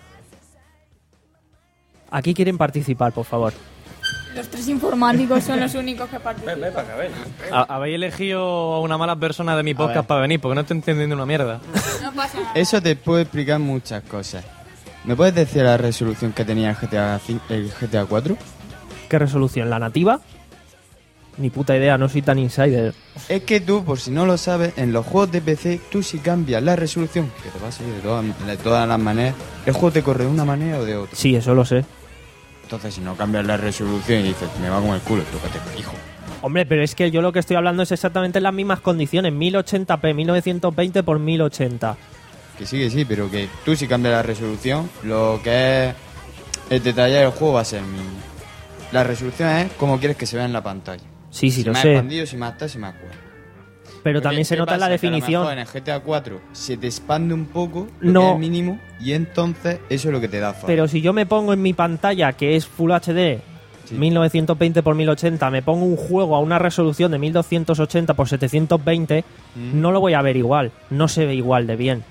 Aquí quieren participar, por favor. Los tres informáticos son los únicos que participan. Ha- Habéis elegido a una mala persona de mi podcast para venir, porque no estoy entendiendo una mierda. No pasa nada. Eso te puede explicar muchas cosas. ¿Me puedes decir la resolución que tenía el G T A cinco, el G T A cuatro? ¿Qué resolución? ¿La nativa? Ni puta idea, no soy tan insider. Es que tú, por si no lo sabes, en los juegos de P C, tú si cambias la resolución, que te va a salir de todas, de todas las maneras, el juego te corre de una manera o de otra. Sí, eso lo sé. Entonces, si no cambias la resolución y dices, me va con el culo, tócate, hijo. Hombre, pero es que yo lo que estoy hablando es exactamente en las mismas condiciones. mil ochenta p, mil novecientos veinte por mil ochenta. Que sí, que sí, pero que tú si cambias la resolución, lo que es el detalle del juego va a ser mínimo. La resolución es como quieres que se vea en la pantalla. Sí, sí, si lo más sé. expandido, si más tal, si más cual. Pero Porque, también se ¿qué nota en la pasa? Que a lo definición. mejor en el G T A cuatro se te expande un poco, lo No. que es mínimo, y entonces eso es lo que te da fallo. Pero si yo me pongo en mi pantalla, que es Full H D, Sí. mil novecientos veinte por mil ochenta, me pongo un juego a una resolución de mil doscientos ochenta por setecientos veinte, Mm. no lo voy a ver igual. No se ve igual de bien.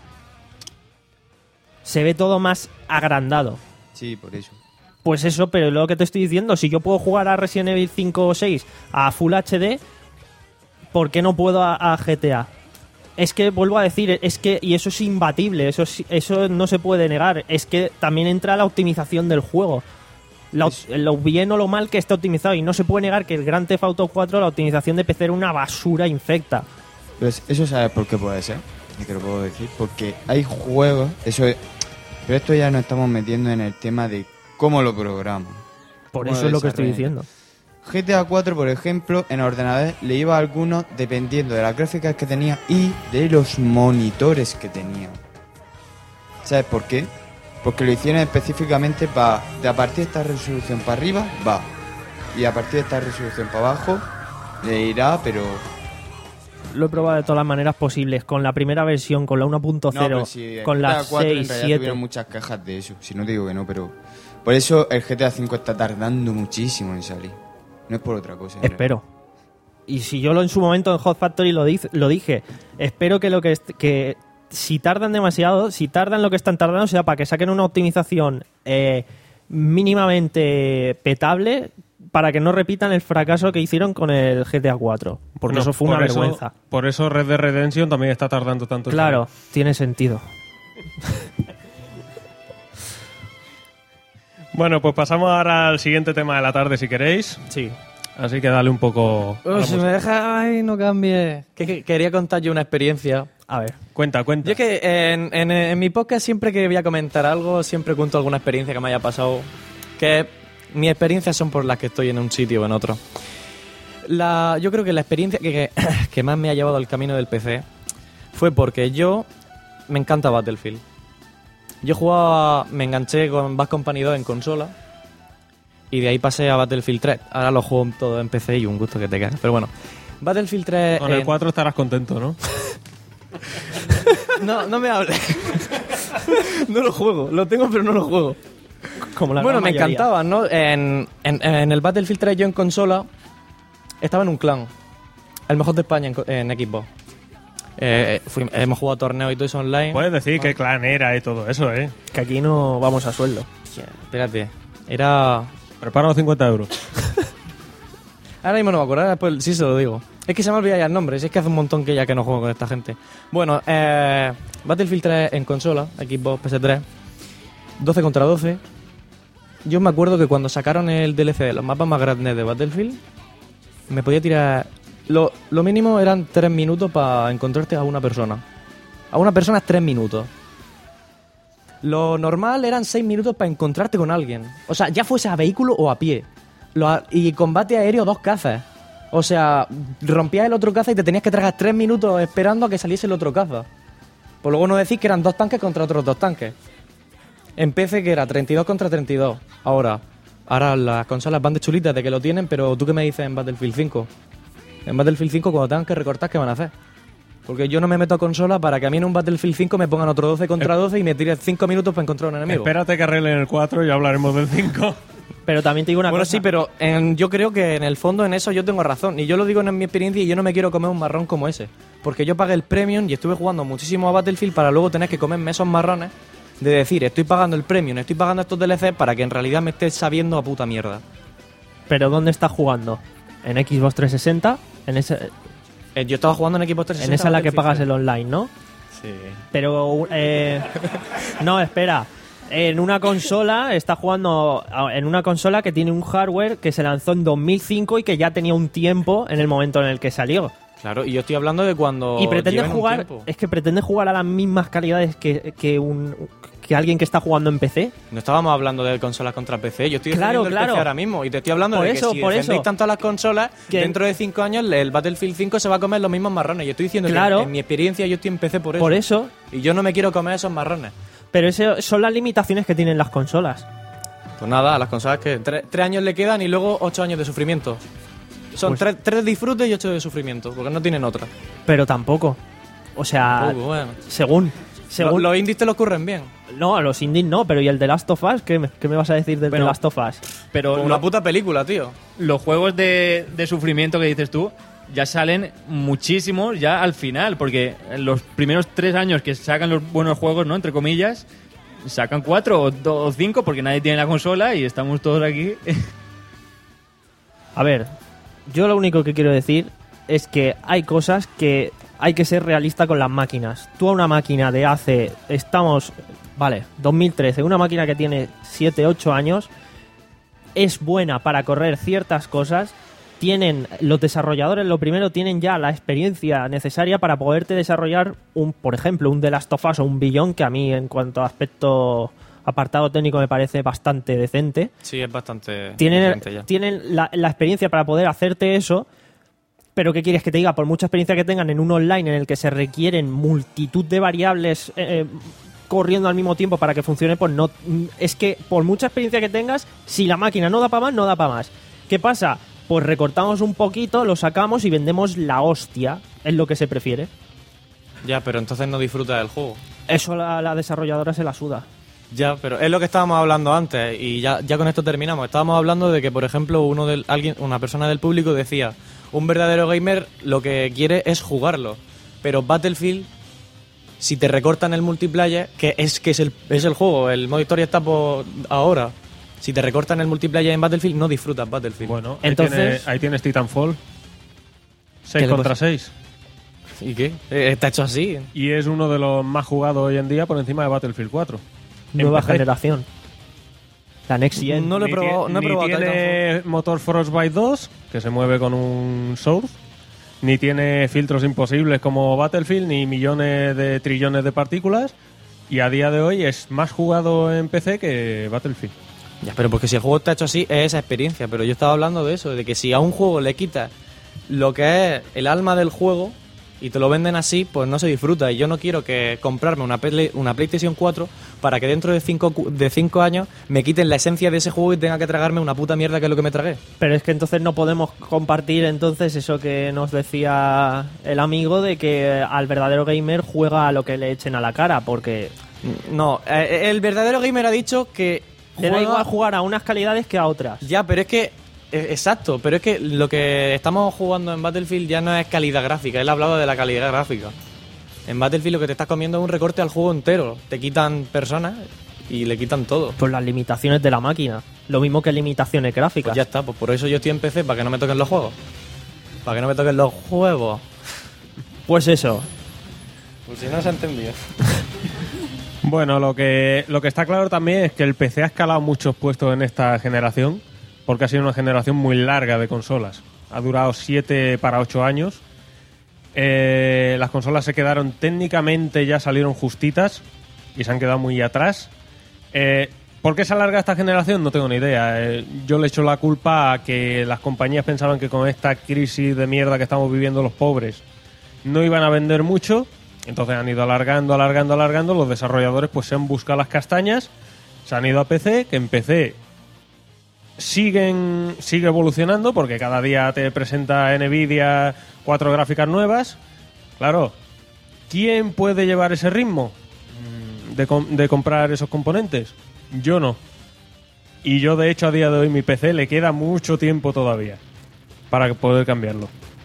Se ve todo más agrandado. Sí, por eso. Pues eso, pero lo que te estoy diciendo, si yo puedo jugar a Resident Evil cinco o seis a Full H D, ¿por qué no puedo a, a G T A? Es que, vuelvo a decir, es que, y eso es imbatible, eso, es- eso no se puede negar, es que también entra la optimización del juego. La op- lo bien o lo mal que está optimizado, y no se puede negar que el Grand Theft Auto cuatro, la optimización de P C era una basura infecta. Pues eso sabes por qué puede ser, y te lo puedo decir, porque hay juegos, eso es, pero esto ya nos estamos metiendo en el tema de cómo lo programan. Por cómo eso es lo que estoy desarrollan. diciendo. G T A cuatro, por ejemplo, en ordenadores le iba a algunos dependiendo de las gráficas que tenía y de los monitores que tenía. ¿Sabes por qué? Porque lo hicieron específicamente para, de a partir de esta resolución para arriba, va. Y a partir de esta resolución para abajo, le irá, pero lo he probado de todas las maneras posibles, con la primera versión, con la uno punto cero, No, pero sí, el con G T A las cuatro seis, en realidad siete. tuvieron muchas quejas de eso. Si no te digo que no, pero... Por eso el G T A cinco está tardando muchísimo en salir. No es por otra cosa. en Espero. Y si yo lo en su momento en Hot Factory lo, dice, lo dije, espero que lo que, est- que si tardan demasiado, si tardan lo que están tardando, sea para que saquen una optimización eh, mínimamente petable para que no repitan el fracaso que hicieron con el G T A cuatro. Porque No, eso fue una por eso- vergüenza. Por eso Red Dead Redemption también está tardando tanto. en Claro, tiene sentido. Bueno, pues pasamos ahora al siguiente tema de la tarde, si queréis. Sí. Así que dale un poco... a la Oh, si música. me deja, ay, no cambie. Que, que- quería contar yo una experiencia. A ver. Cuenta, cuenta. Yo es que en, en- en mi podcast siempre que voy a comentar algo, siempre cuento alguna experiencia que me haya pasado. Que mis experiencias son por las que estoy en un sitio o en otro. La, yo creo que la experiencia que, que, que más me ha llevado al camino del P C fue porque yo me encanta Battlefield. Yo jugaba, me enganché con Bad Company dos en consola y de ahí pasé a Battlefield tres. Ahora lo juego todo en P C y un gusto que te cagas. Pero bueno, Battlefield tres... Con el en- cuatro estarás contento, ¿no? No, no me hables. No lo juego, lo tengo pero no lo juego. Como la Bueno, gran me mayoría. encantaba, ¿no? En, en, en el Battlefield tres yo en consola estaba en un clan. El mejor de España en, co- en Xbox. Eh, fui- hemos jugado torneos y todo eso online. Puedes decir qué clan era y todo eso, ¿eh? Que aquí no vamos a sueldo. Hostia, espérate. Era... Prepara los cincuenta euros. Ahora mismo no me acuerdo, ahora después sí se lo digo. Es que se me olvida ya el nombre, si es que hace un montón que ya que no juego con esta gente. Bueno, eh, Battlefield tres en consola, Xbox P S tres, doce contra doce. Yo me acuerdo que cuando sacaron el D L C de los mapas más grandes de Battlefield, me podía tirar... Lo, lo mínimo eran tres minutos para encontrarte a una persona. A una persona es tres minutos. Lo normal eran seis minutos para encontrarte con alguien. O sea, ya fuese a vehículo o a pie. Lo a- y combate aéreo, dos cazas. O sea, rompías el otro caza y te tenías que tragar tres minutos esperando a que saliese el otro caza. Pues luego no decís que eran dos tanques contra otros dos tanques. En P C que era treinta y dos contra treinta y dos. Ahora, ahora las consolas van de chulitas de que lo tienen, pero ¿tú qué me dices en Battlefield cinco? En Battlefield cinco cuando tengan que recortar, ¿qué van a hacer? Porque yo no me meto a consola para que a mí en un Battlefield cinco me pongan otro doce contra doce y me tire cinco minutos para encontrar un enemigo. Espérate que arreglen el cuatro y ya hablaremos del cinco. Pero también te digo una Bueno, cosa. sí, pero en- yo creo que en el fondo en eso yo tengo razón. Y yo lo digo en mi experiencia y yo no me quiero comer un marrón como ese. Porque yo pagué el premium y estuve jugando muchísimo a Battlefield para luego tener que comerme esos marrones de decir, estoy pagando el premium, estoy pagando estos D L C para que en realidad me estés sabiendo a puta mierda. Pero ¿dónde estás jugando? ¿En Xbox trescientos sesenta? En, ese, Eh, yo estaba jugando en Xbox trescientos sesenta. en esa es la que Battlefield pagas tres. el online, ¿no? Sí. Pero, eh, no, espera. En una consola, está jugando a- en una consola que tiene un hardware que se lanzó en dos mil cinco y que ya tenía un tiempo en el momento en el que salió. Claro, y yo estoy hablando de cuando... Y pretende lleven un jugar, tiempo. es que pretende jugar a las mismas calidades que, que, un, que alguien que está jugando en P C. No estábamos hablando de consolas contra P C. Yo estoy Claro, defendiendo el claro. P C ahora mismo. Y te estoy hablando Por de eso, que si por defendéis eso. tanto a las consolas, Que- dentro de cinco años el Battlefield cinco se va a comer los mismos marrones. Yo estoy diciendo Claro. que en mi experiencia yo estoy en P C por eso. Por eso. Y yo no me quiero comer esos marrones. Pero eso son las limitaciones que tienen las consolas. Pues nada, a las consolas que tre- tres años le quedan y luego ocho años de sufrimiento. Son Pues- tres, tres de disfrute y ocho de sufrimiento, porque no tienen otra. Pero tampoco. O sea, Tampoco, bueno. según... según Lo- los indies te lo ocurren bien. No, a los indies no, pero ¿y el de Last of Us? ¿Qué me, qué me vas a decir del Pero- The Last of Us? Pero Como lo- una puta película, tío. los juegos de, de sufrimiento que dices tú ya salen muchísimos ya al final, porque en los primeros tres años que sacan los buenos juegos, ¿no? Entre comillas, sacan cuatro o, do- o cinco porque nadie tiene la consola y estamos todos aquí. A ver, yo lo único que quiero decir es que hay cosas que hay que ser realista con las máquinas. Tú a una máquina de hace, estamos, vale, dos mil trece, una máquina que tiene siete, ocho años, es buena para correr ciertas cosas. Tienen, los desarrolladores, lo primero, tienen ya la experiencia necesaria para poderte desarrollar un, por ejemplo, un The Last of Us o un Beyond, que a mí en cuanto a aspecto apartado técnico me parece bastante decente. Sí, es bastante... Tienen, decente ya. tienen la, la experiencia para poder hacerte eso, pero ¿qué quieres que te diga? Por mucha experiencia que tengan en un online en el que se requieren multitud de variables eh, corriendo al mismo tiempo para que funcione, pues no. Es que por mucha experiencia que tengas, si la máquina no da para más, no da para más. ¿Qué pasa? pues recortamos un poquito, lo sacamos y vendemos la hostia. Es lo que se prefiere. Ya, pero entonces no disfruta del juego. Eso la, la desarrolladora se la suda. Ya, pero es lo que estábamos hablando antes y ya, ya con esto terminamos. Estábamos hablando de que, por ejemplo, uno del, alguien, una persona del público decía, un verdadero gamer lo que quiere es jugarlo. Pero Battlefield, si te recortan el multiplayer, que es que es el, es el juego, el modo historia está por ahora. Si te recortan el multiplayer en Battlefield, no disfrutas Battlefield. Bueno, Entonces- ahí, tienes, ahí tienes Titanfall. ¿Qué seis le contra pasa? seis. ¿Y qué? Eh, Está hecho así. Y es uno de los más jugados hoy en día por encima de Battlefield cuatro. Nueva En P C. generación. La Next Gen. No lo he Ni probado, tie- no he ni probado tiene motor Frostbite dos, que se mueve con un Source, ni tiene filtros imposibles como Battlefield, ni millones de trillones de partículas, y a día de hoy es más jugado en P C que Battlefield. Ya, pero porque si el juego está hecho así, es esa experiencia. Pero yo estaba hablando de eso, de que si a un juego le quitas lo que es el alma del juego y te lo venden así, pues no se disfruta. Y yo no quiero que comprarme una, Play- una PlayStation cuatro para que dentro de cinco, cu- de cinco años me quiten la esencia de ese juego y tenga que tragarme una puta mierda que es lo que me tragué. Pero es que entonces no podemos compartir entonces eso que nos decía el amigo de que al verdadero gamer juega a lo que le echen a la cara, porque No, eh, el verdadero gamer ha dicho que le da juega- igual jugar a unas calidades que a otras. Ya, pero es que... eh, Exacto, pero es que lo que estamos jugando en Battlefield ya no es calidad gráfica. Él ha hablado de la calidad gráfica. En Battlefield lo que te estás comiendo es un recorte al juego entero. Te quitan personas y le quitan todo. Por las limitaciones de la máquina. Lo mismo que limitaciones gráficas. Pues ya está, pues por eso yo estoy en P C, para que no me toquen los juegos. Para que no me toquen los juegos. Pues eso. Pues si no se ha entendido. Bueno, lo que, lo que está claro también es que el P C ha escalado muchos puestos en esta generación, porque ha sido una generación muy larga de consolas. Ha durado siete para ocho años. Eh, las consolas se quedaron técnicamente, ya salieron justitas y se han quedado muy atrás. Eh, ¿Por qué se alarga esta generación? No tengo ni idea. Eh, yo le echo la culpa a que las compañías pensaban que con esta crisis de mierda que estamos viviendo los pobres no iban a vender mucho. Entonces han ido alargando, alargando, alargando. Los desarrolladores pues se han buscado las castañas, se han ido a P C, que en P C siguen sigue evolucionando porque cada día te presenta Nvidia cuatro gráficas nuevas. Claro, ¿quién puede llevar ese ritmo de, com- de comprar esos componentes? Yo no. Y yo de hecho a día de hoy mi P C le queda mucho tiempo todavía para poder cambiarlo.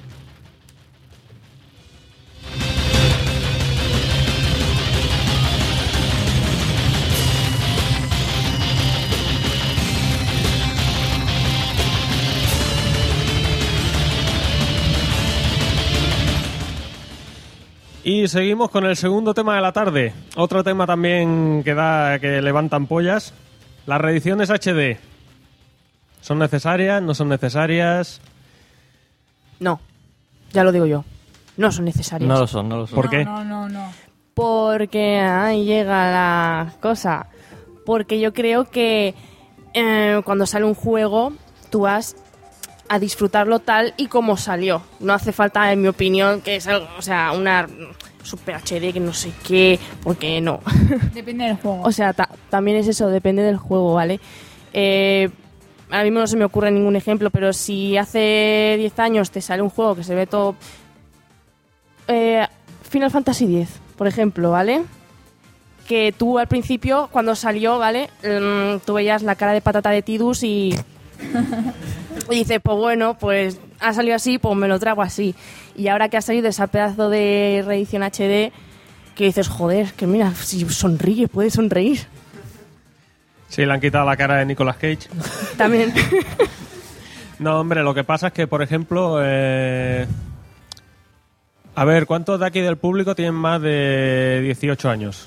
Y seguimos con el segundo tema de la tarde. Otro tema también que da que levantan pollas. Las reediciones H D. ¿Son necesarias? ¿No son necesarias? No, ya lo digo yo. No son necesarias. No lo son, no lo son. ¿Por no, qué? No, no, no. Porque ahí llega la cosa. Porque yo creo que eh, cuando sale un juego, tú vas a disfrutarlo tal y como salió. No hace falta, en mi opinión, que es algo, o sea, una Super H D que no sé qué, porque no. Depende del juego. O sea, ta- también es eso, depende del juego, ¿vale? Eh, ahora mismo no se me ocurre ningún ejemplo, pero si hace diez años te sale un juego que se ve todo... Eh, Final Fantasy diez, por ejemplo, ¿vale? Que tú al principio, cuando salió, ¿vale? Mm, tú veías la cara de patata de Tidus y... y dices, pues bueno, pues ha salido así, pues me lo trago así. Y ahora que ha salido ese pedazo de reedición H D, que dices, joder, que mira, si sonríe, puede sonreír. Sí, le han quitado la cara de Nicolas Cage. También. No, hombre, lo que pasa es que, por ejemplo... eh, A ver, ¿cuántos de aquí del público tienen más de dieciocho años?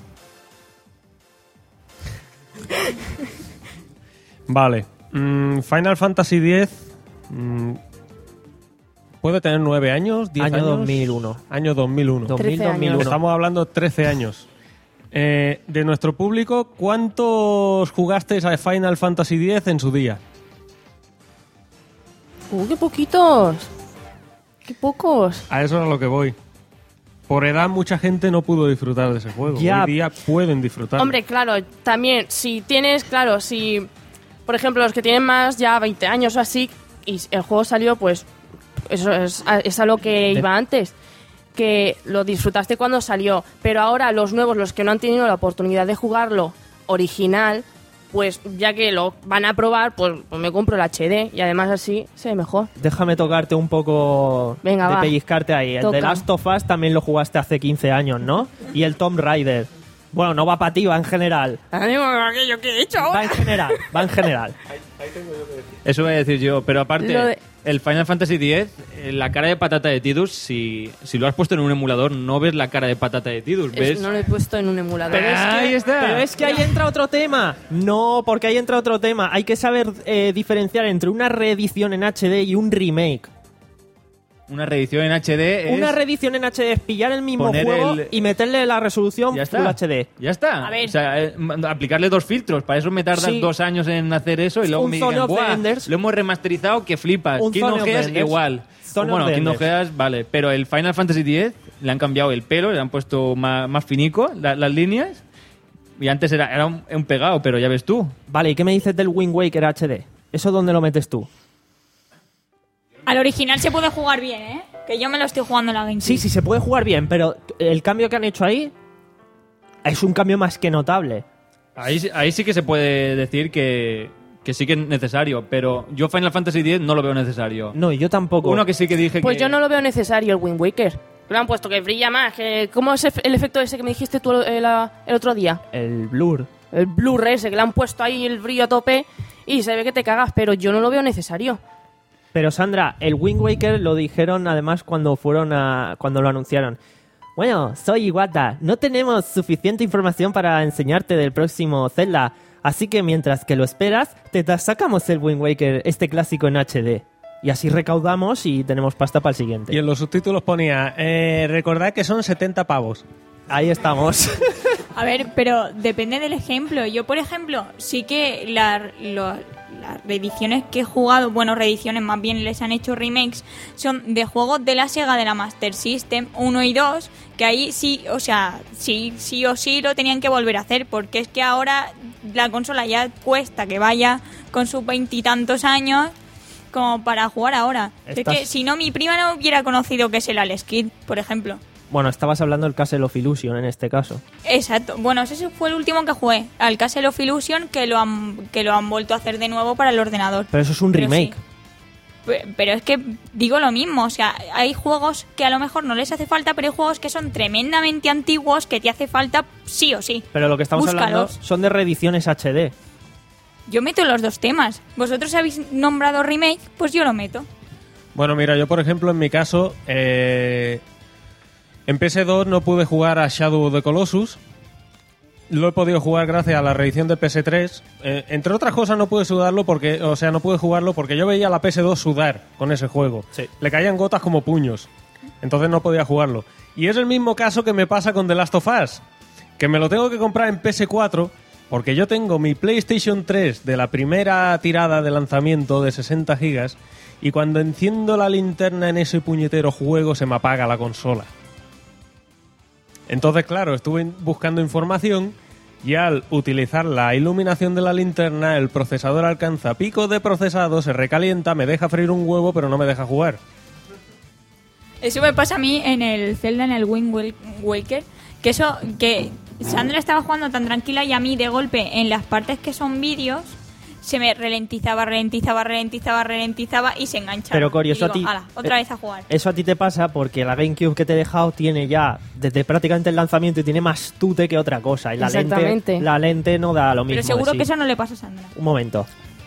Vale. Mm, Final Fantasy X mm, puede tener nueve años, diez Año años. dos mil uno. Año dos mil uno. dos mil, trece dos mil uno. Estamos hablando de trece años. Eh, de nuestro público, ¿cuántos jugasteis a Final Fantasy X en su día? ¡Uh, qué poquitos! ¡Qué pocos! A eso es a lo que voy. Por edad, mucha gente no pudo disfrutar de ese juego. Ya. Hoy día pueden disfrutar. Hombre, claro, también, si tienes, claro, si, por ejemplo, los que tienen más ya veinte años o así, y el juego salió, pues eso es, es a lo que iba antes, que lo disfrutaste cuando salió, pero ahora los nuevos, los que no han tenido la oportunidad de jugarlo original, pues ya que lo van a probar, pues, pues me compro el H D y además así se ve mejor. Déjame tocarte un poco, Venga, de va. pellizcarte ahí. El Toca. The Last of Us también lo jugaste hace quince años, ¿no? Y el Tomb Raider. Bueno, no va para ti, va en general. Aquello que he hecho Va ahora. en general, va en general. Eso voy a decir yo, pero aparte, Lo de- el Final Fantasy X, eh, la cara de patata de Tidus, si, si lo has puesto en un emulador, no ves la cara de patata de Tidus, Es- ves... no lo he puesto en un emulador. Pero es, que, Ahí está. pero es que ahí entra otro tema. No, porque ahí entra otro tema. Hay que saber eh, diferenciar entre una reedición en H D y un remake. Una reedición en H D es... Una reedición en H D es pillar el mismo poner juego el- y meterle la resolución Ya Full está. H D. Ya está. A ver. O sea, eh, m- aplicarle dos filtros. Para eso me tardas Sí. dos años en hacer eso y luego Un me Zone digan, of the "Buah, Enders". lo hemos remasterizado que flipas. Un Kingdom Zone of the Hearts Enders. igual. Zone bueno, of the Kingdom Enders. Hearts, vale. Pero el Final Fantasy X le han cambiado el pelo, le han puesto más, más finico la- las líneas. Y antes era, era un, un pegado, pero ya ves tú. Vale, ¿y qué me dices del Wind Waker H D? ¿Eso dónde lo metes tú? Al original se puede jugar bien, ¿eh? Que yo me lo estoy jugando en la GameCube. Sí, sí, se puede jugar bien, pero el cambio que han hecho ahí es un cambio más que notable. Ahí, sí- ahí sí que se puede decir que, que sí que es necesario, pero yo Final Fantasy X no lo veo necesario. No, yo tampoco. Uno que sí que dije Pues que... yo no lo veo necesario el Wind Waker. Lo han puesto que brilla más. Que, ¿cómo es el efecto ese que me dijiste tú el, el- el otro día? El blur. El Blu-ray ese, que le han puesto ahí el brillo a tope y se ve que te cagas, pero yo no lo veo necesario. Pero Sandra, el Wind Waker lo dijeron además cuando fueron a cuando lo anunciaron. Bueno, soy Iwata, no tenemos suficiente información para enseñarte del próximo Zelda, así que mientras que lo esperas, te da- sacamos el Wind Waker, este clásico en H D. Y así recaudamos y tenemos pasta para el siguiente. Y en los subtítulos ponía, eh, recordad que son setenta pavos. Ahí estamos. A ver, pero depende del ejemplo. Yo, por ejemplo, sí que la- lo- las reediciones que he jugado, bueno, reediciones más bien les han hecho remakes, son de juegos de la Sega de la Master System uno y dos, que ahí sí, o sea, sí, sí o sí lo tenían que volver a hacer, porque es que ahora la consola ya cuesta que vaya con sus veintitantos años como para jugar ahora. Es Estás- que si no, mi prima no hubiera conocido que es el Alex Kidd, por ejemplo. Bueno, estabas hablando del Castle of Illusion en este caso. Exacto. Bueno, ese fue el último que jugué, al Castle of Illusion, que lo han, que lo han vuelto a hacer de nuevo para el ordenador. Pero eso es un Pero remake. sí. Pe- Pero es que digo lo mismo, o sea, hay juegos que a lo mejor no les hace falta, pero hay juegos que son tremendamente antiguos que te hace falta sí o sí. Pero lo que estamos hablando Búscalos. son de reediciones H D. Yo meto los dos temas. Vosotros habéis nombrado remake, pues yo lo meto. Bueno, mira, yo por ejemplo, en mi caso, eh, en P S dos no pude jugar a Shadow of the Colossus. Lo he podido jugar gracias a la reedición de P S tres. Eh, entre otras cosas no pude sudarlo porque, o sea, no pude jugarlo porque yo veía a la P S dos sudar con ese juego. Sí. Le caían gotas como puños. Entonces no podía jugarlo. Y es el mismo caso que me pasa con The Last of Us, que me lo tengo que comprar en P S cuatro porque yo tengo mi PlayStation tres de la primera tirada de lanzamiento de sesenta gigas y cuando enciendo la linterna en ese puñetero juego se me apaga la consola. Entonces, claro, estuve buscando información y al utilizar la iluminación de la linterna, el procesador alcanza picos de procesado, se recalienta, me deja freír un huevo, pero no me deja jugar. Eso me pasa a mí en el Zelda, en el Wind Wa- Waker, que eso, que Sandra estaba jugando tan tranquila y a mí de golpe en las partes que son vídeos se me ralentizaba, ralentizaba, ralentizaba, ralentizaba y se enganchaba. Pero Cori, Y eso a digo, ti... "Hala, otra eh, vez a jugar". Eso a ti te pasa porque la GameCube que te he dejado tiene ya desde prácticamente el lanzamiento y tiene más tute que otra cosa. Y la lente, Exactamente. la lente no da lo mismo. Pero seguro de que sí. eso no le pasa a Sandra. Un momento.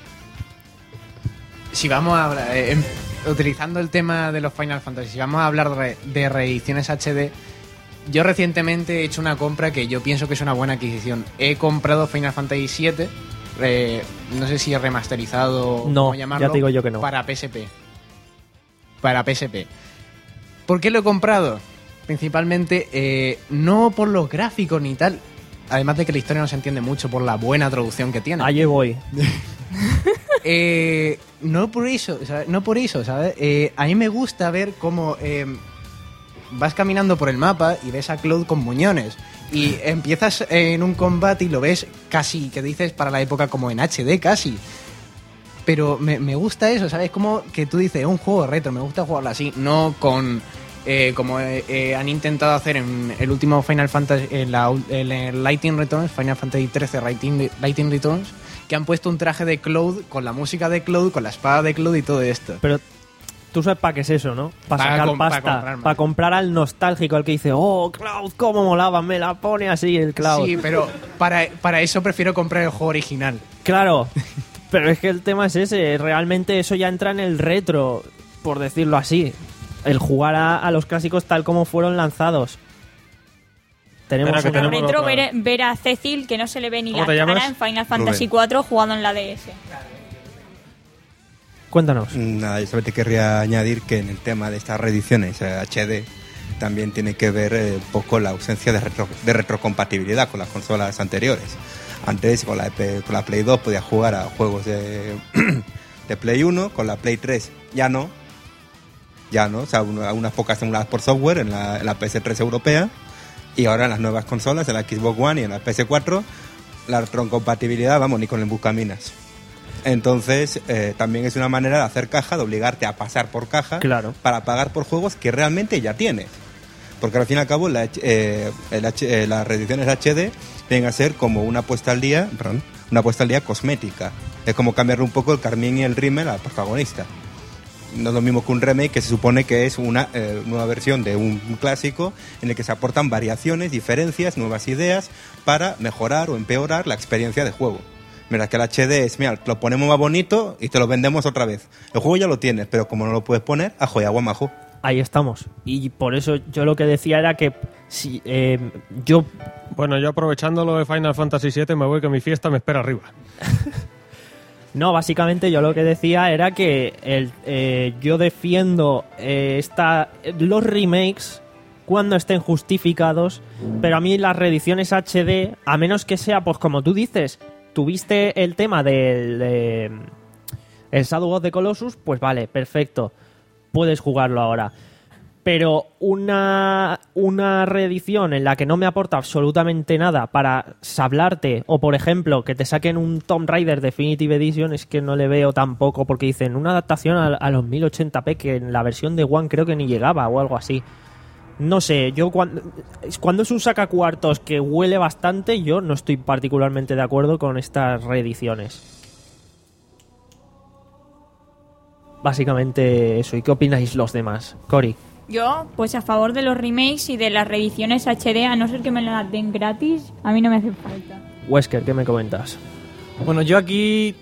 Si vamos a hablar, eh, em- utilizando el tema de los Final Fantasy, si vamos a hablar de, de reediciones H D, yo recientemente he hecho una compra que yo pienso que es una buena adquisición. He comprado Final Fantasy siete, eh, no sé si es remasterizado o No, cómo llamarlo, ya te digo yo que no. para P S P. Para P S P. ¿Por qué lo he comprado? Principalmente eh, no por los gráficos ni tal, además de que la historia no se entiende mucho por la buena traducción que tiene. Allí voy. Eh, no por eso, ¿sabes? No por eso, ¿sabes? Eh, a mí me gusta ver cómo eh, vas caminando por el mapa y ves a Cloud con muñones y empiezas en un combate y lo ves casi, que dices para la época como en H D casi. pero me, me gusta eso, ¿sabes? Como que tú dices, es un juego retro, me gusta jugarlo así, no con... Eh, como eh, eh, han intentado hacer en el último Final Fantasy, en, la, en el Lightning Returns, Final Fantasy trece Lightning, Lightning Returns, que han puesto un traje de Cloud con la música de Cloud, con la espada de Cloud y todo esto. Pero tú sabes para qué es eso, ¿no? Para Para sacar com- para pasta, comprar más. para comprar al nostálgico, al que dice, oh, Cloud, cómo molaba, me la pone así el Cloud. Sí, pero para, para eso prefiero comprar el juego original. Claro, pero es que el tema es ese, realmente eso ya entra en el retro, por decirlo así. El jugar a, a los clásicos tal como fueron lanzados. Tenemos Espera, que una- tenemos- Retro otra. ver, ver a Cecil, que no se le ve ni ¿Cómo la te cara llamas? en Final Fantasy Rubén. cuatro jugando en la D S. Cuéntanos. Nada, yo solamente querría añadir que en el tema de estas reediciones eh, H D también tiene que ver eh, un poco la ausencia de, retro- de retrocompatibilidad con las consolas anteriores. Antes con la, P- con la Play dos podías jugar a juegos de, de Play uno, con la Play tres ya no. Ya no, o sea, una- unas pocas emuladas por software en la, en la P S tres europea, y ahora en las nuevas consolas, en la Xbox One y en la P S cuatro, la retrocompatibilidad, vamos, ni con el buscaminas. Entonces, eh, también es una manera de hacer caja, de obligarte a pasar por caja Claro. para pagar por juegos que realmente ya tienes. Porque al fin y al cabo, la, H- eh, el H- eh, las reediciones H D vienen a ser como una puesta al día, perdón, una puesta al día cosmética. Es como cambiarle un poco el carmín y el rímel al protagonista. No es lo mismo que un remake, que se supone que es una eh, nueva versión de un, un clásico en el que se aportan variaciones, diferencias, nuevas ideas para mejorar o empeorar la experiencia de juego. Mira, que el H D es, mira, lo ponemos más bonito y te lo vendemos otra vez. El juego ya lo tienes, pero como no lo puedes poner, ajo y agua majo. Ahí estamos. Y por eso yo lo que decía era que si eh, yo... Bueno, yo aprovechando lo de Final Fantasy siete me voy que mi fiesta me espera arriba. No, básicamente yo lo que decía era que el, eh, yo defiendo eh, esta, los remakes cuando estén justificados, pero a mí las reediciones H D, a menos que sea, pues como tú dices, tuviste el tema del de, el Shadow of the Colossus, pues vale, perfecto, puedes jugarlo ahora. Pero una, una reedición en la que no me aporta absolutamente nada para sablarte, o por ejemplo, que te saquen un Tomb Raider Definitive Edition, es que no le veo tampoco, porque dicen una adaptación a, a los mil ochenta p que en la versión de One creo que ni llegaba o algo así. No sé, yo cuando, cuando es un sacacuartos que huele bastante, yo no estoy particularmente de acuerdo con estas reediciones. Básicamente eso. ¿Y qué opináis los demás? Cory. Yo, pues a favor de los remakes y de las reediciones H D, a no ser que me las den gratis, a mí no me hace falta. Wesker, ¿qué me comentas? Bueno, yo aquí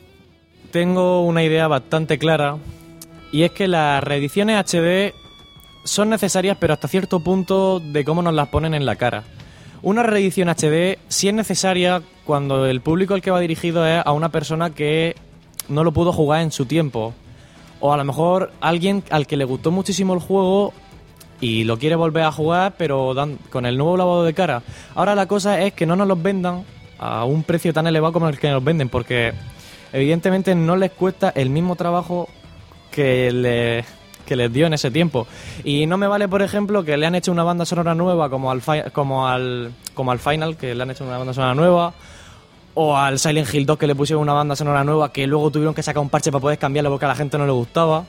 tengo una idea bastante clara, y es que las reediciones H D son necesarias, pero hasta cierto punto de cómo nos las ponen en la cara. Una reedición H D sí es necesaria cuando el público al que va dirigido es a una persona que no lo pudo jugar en su tiempo, o a lo mejor alguien al que le gustó muchísimo el juego y lo quiere volver a jugar, pero dan, con el nuevo lavado de cara. Ahora la cosa es que no nos los vendan a un precio tan elevado como el que nos venden, porque evidentemente no les cuesta el mismo trabajo que, le, que les dio en ese tiempo. Y no me vale, por ejemplo, que le han hecho una banda sonora nueva como al, fi- como al, como al Final, que le han hecho una banda sonora nueva, o al Silent Hill dos, que le pusieron una banda sonora nueva que luego tuvieron que sacar un parche para poder cambiarlo porque a la gente no le gustaba.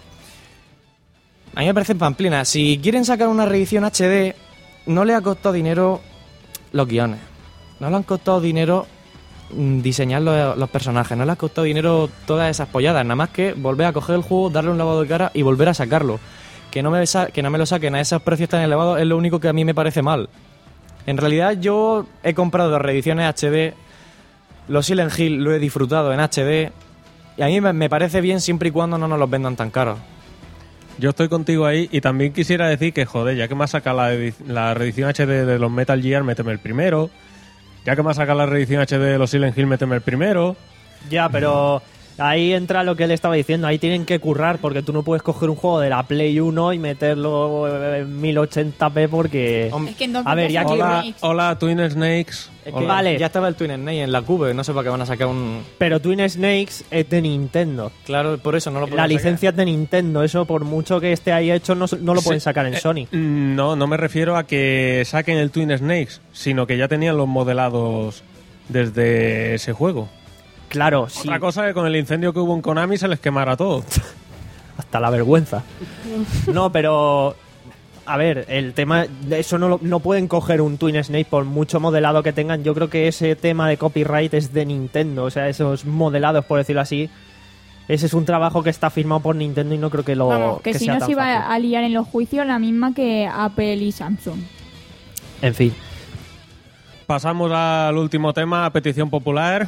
A mí me parece pamplina. Si quieren sacar una reedición H D, no le ha costado dinero los guiones. No le han costado dinero mm, diseñar los, los personajes. No le ha costado dinero todas esas polladas. Nada más que volver a coger el juego, darle un lavado de cara y volver a sacarlo. Que no me, sa- que no me lo saquen a esos precios tan elevados es lo único que a mí me parece mal. En realidad yo he comprado reediciones H D. Los Silent Hill lo he disfrutado en H D. Y a mí me, me parece bien siempre y cuando no nos los vendan tan caros. Yo estoy contigo ahí y también quisiera decir que, joder, ya que me ha sacado la, edi- la reedición H D de los Metal Gear, méteme el primero. Ya que me ha sacado la reedición H D de los Silent Hill, méteme el primero. Ya, pero ahí entra lo que él estaba diciendo. Ahí tienen que currar, porque tú no puedes coger un juego de la Play uno y meterlo en mil ochenta p porque... Es que entonces A ver, ya son que- Hola, remakes. hola Twin Snakes. Es que Hola. vale. Ya estaba el Twin Snake en la Cube. No sé para qué van a sacar un... Pero Twin Snakes es de Nintendo. Claro, por eso no lo pueden La sacar. licencia es de Nintendo. Eso, por mucho que esté ahí hecho, no, no lo pueden Sí, sacar en eh, Sony. No, no me refiero a que saquen el Twin Snakes, sino que ya tenían los modelados desde ese juego. Claro, sí. Otra cosa es que con el incendio que hubo en Konami se les quemara todo. Hasta la vergüenza. No, pero... A ver, el tema... Eso no, lo- no pueden coger un Twin Snake por mucho modelado que tengan. Yo creo que ese tema de copyright es de Nintendo. O sea, esos modelados, por decirlo así. Ese es un trabajo que está firmado por Nintendo y no creo que lo... Vamos, que, si sea no tan se iba fácil. a liar en los juicios la misma que Apple y Samsung. En fin. Pasamos al último tema, a petición popular.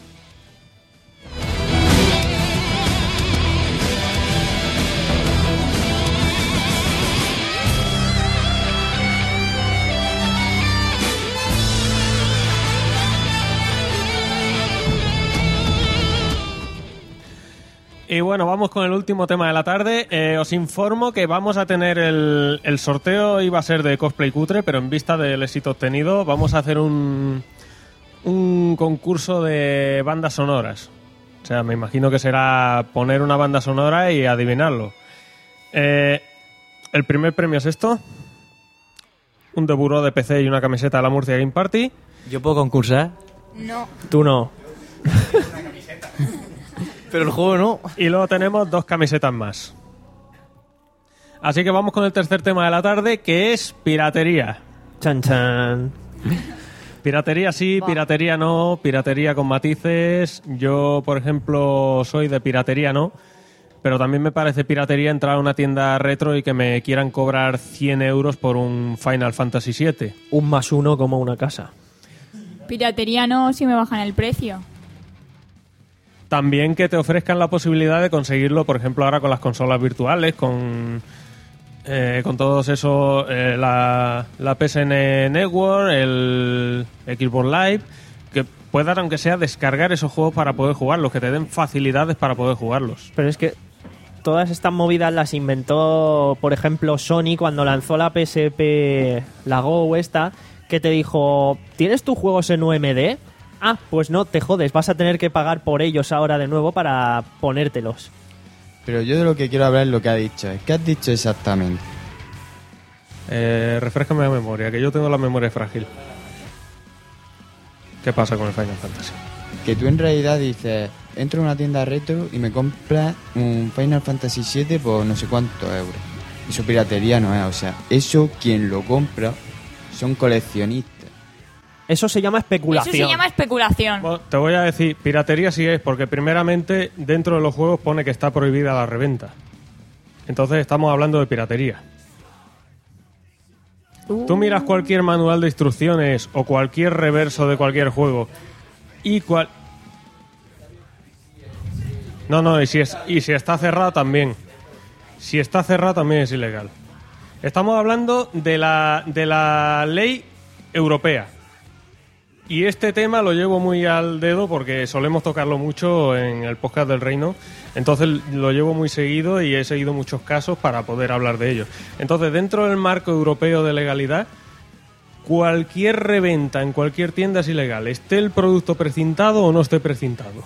Y bueno, vamos con el último tema de la tarde. Eh, os informo que vamos a tener el, el sorteo, iba a ser de cosplay cutre, pero en vista del éxito obtenido, vamos a hacer un, un concurso de bandas sonoras. O sea, me imagino que será poner una banda sonora y adivinarlo. Eh, el primer premio es esto. Un deburó de P C y una camiseta de la Murcia Game Party. ¿Yo puedo concursar? No. Tú no. Pero el juego no. Y luego tenemos dos camisetas más. Así que vamos con el tercer tema de la tarde, que es piratería. Chan, chan. Piratería sí, piratería no, piratería con matices. Yo, por ejemplo, soy de piratería no, pero también me parece piratería entrar a una tienda retro y que me quieran cobrar cien euros por un Final Fantasy siete. Un más uno como una casa. Piratería no si me bajan el precio. También que te ofrezcan la posibilidad de conseguirlo, por ejemplo, ahora con las consolas virtuales, con eh, con todos esos, eh, la, la P S N Network, el Xbox Live, que puedan, aunque sea, descargar esos juegos para poder jugarlos, que te den facilidades para poder jugarlos. Pero es que todas estas movidas las inventó, por ejemplo, Sony cuando lanzó la P S P, la Go esta, que te dijo, ¿tienes tus juegos en U M D? Ah, pues no, te jodes, vas a tener que pagar por ellos ahora de nuevo para ponértelos. Pero yo de lo que quiero hablar es lo que ha dicho. ¿Qué has dicho exactamente? Eh, refrescame la memoria, que yo tengo la memoria frágil. ¿Qué pasa con el Final Fantasy? Que tú en realidad dices, entro a una tienda retro y me compras un Final Fantasy siete por no sé cuántos euros. Eso piratería no es, o sea, eso quien lo compra son coleccionistas. Eso se llama especulación. Eso se llama especulación. Bueno, te voy a decir, piratería sí es, porque primeramente dentro de los juegos pone que está prohibida la reventa. Entonces estamos hablando de piratería. Uh. Tú miras cualquier manual de instrucciones o cualquier reverso de cualquier juego y cual... No, no, y si, es, y si está cerrado también. Si está cerrado también es ilegal. Estamos hablando de la, de la ley europea. Y este tema lo llevo muy al dedo porque solemos tocarlo mucho en el podcast del Reino. Entonces lo llevo muy seguido y he seguido muchos casos para poder hablar de ellos. Entonces, dentro del marco europeo de legalidad, cualquier reventa en cualquier tienda es ilegal, esté el producto precintado o no esté precintado.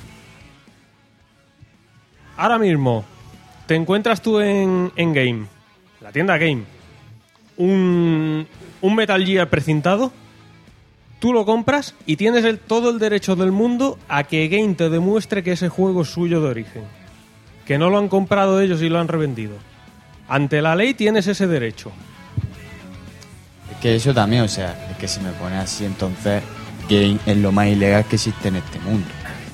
Ahora mismo, te encuentras tú en, en Game, la tienda Game, un, un Metal Gear precintado. Tú lo compras y tienes el, todo el derecho del mundo a que Game te demuestre que ese juego es suyo de origen. Que no lo han comprado ellos y lo han revendido. Ante la ley tienes ese derecho. Es que eso también, o sea, es que si me pones así, entonces Game es lo más ilegal que existe en este mundo.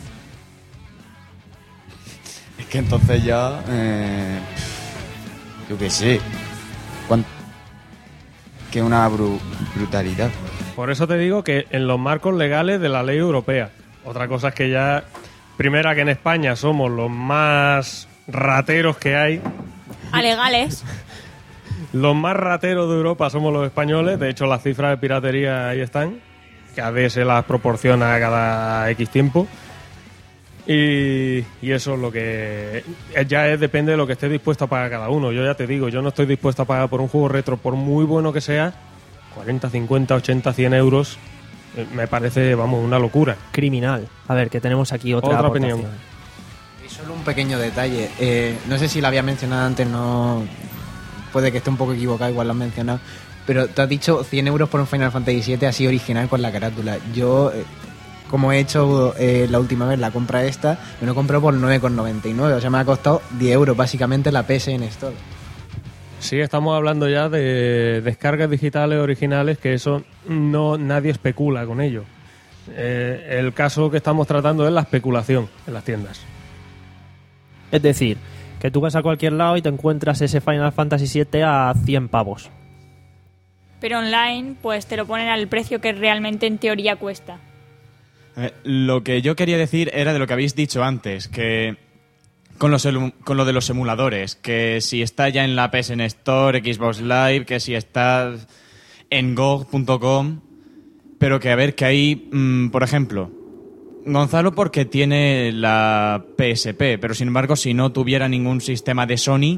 Es que entonces ya... Eh, yo qué sé. ¿Cuánto? Que una bru- brutalidad. Por eso te digo que en los marcos legales de la ley europea. Otra cosa es que ya... Primera, que en España somos los más rateros que hay. Alegales. Los más rateros de Europa somos los españoles. De hecho, las cifras de piratería ahí están. Cada vez se las proporciona cada X tiempo. Y, y eso es lo que... Ya es, depende de lo que esté dispuesto a pagar cada uno. Yo ya te digo, yo no estoy dispuesto a pagar por un juego retro, por muy bueno que sea, cuarenta, cincuenta, ochenta, cien euros. Me parece, vamos, una locura. Criminal. A ver, que tenemos aquí otra, Otra aportación. opinión. Y solo un pequeño detalle. Eh, no sé si lo había mencionado antes, no puede que esté un poco equivocado, igual lo has mencionado. Pero te has dicho cien euros por un Final Fantasy siete así original con la carátula. Yo, eh, como he hecho eh, la última vez la compra esta, me lo he comprado por nueve con noventa y nueve, o sea, me ha costado diez euros básicamente la P S N Store. Sí, estamos hablando ya de descargas digitales originales, que eso no nadie especula con ello. Eh, el caso que estamos tratando es la especulación en las tiendas. Es decir, que tú vas a cualquier lado y te encuentras ese Final Fantasy siete a cien pavos. Pero online, pues te lo ponen al precio que realmente en teoría cuesta. Eh, lo que yo quería decir era de lo que habéis dicho antes, que con, los elu- con lo de los emuladores, que si está ya en la P S N Store, Xbox Live, que si está en G O G punto com, pero que a ver, que hay, mmm, por ejemplo, Gonzalo porque tiene la P S P, pero sin embargo, si no tuviera ningún sistema de Sony,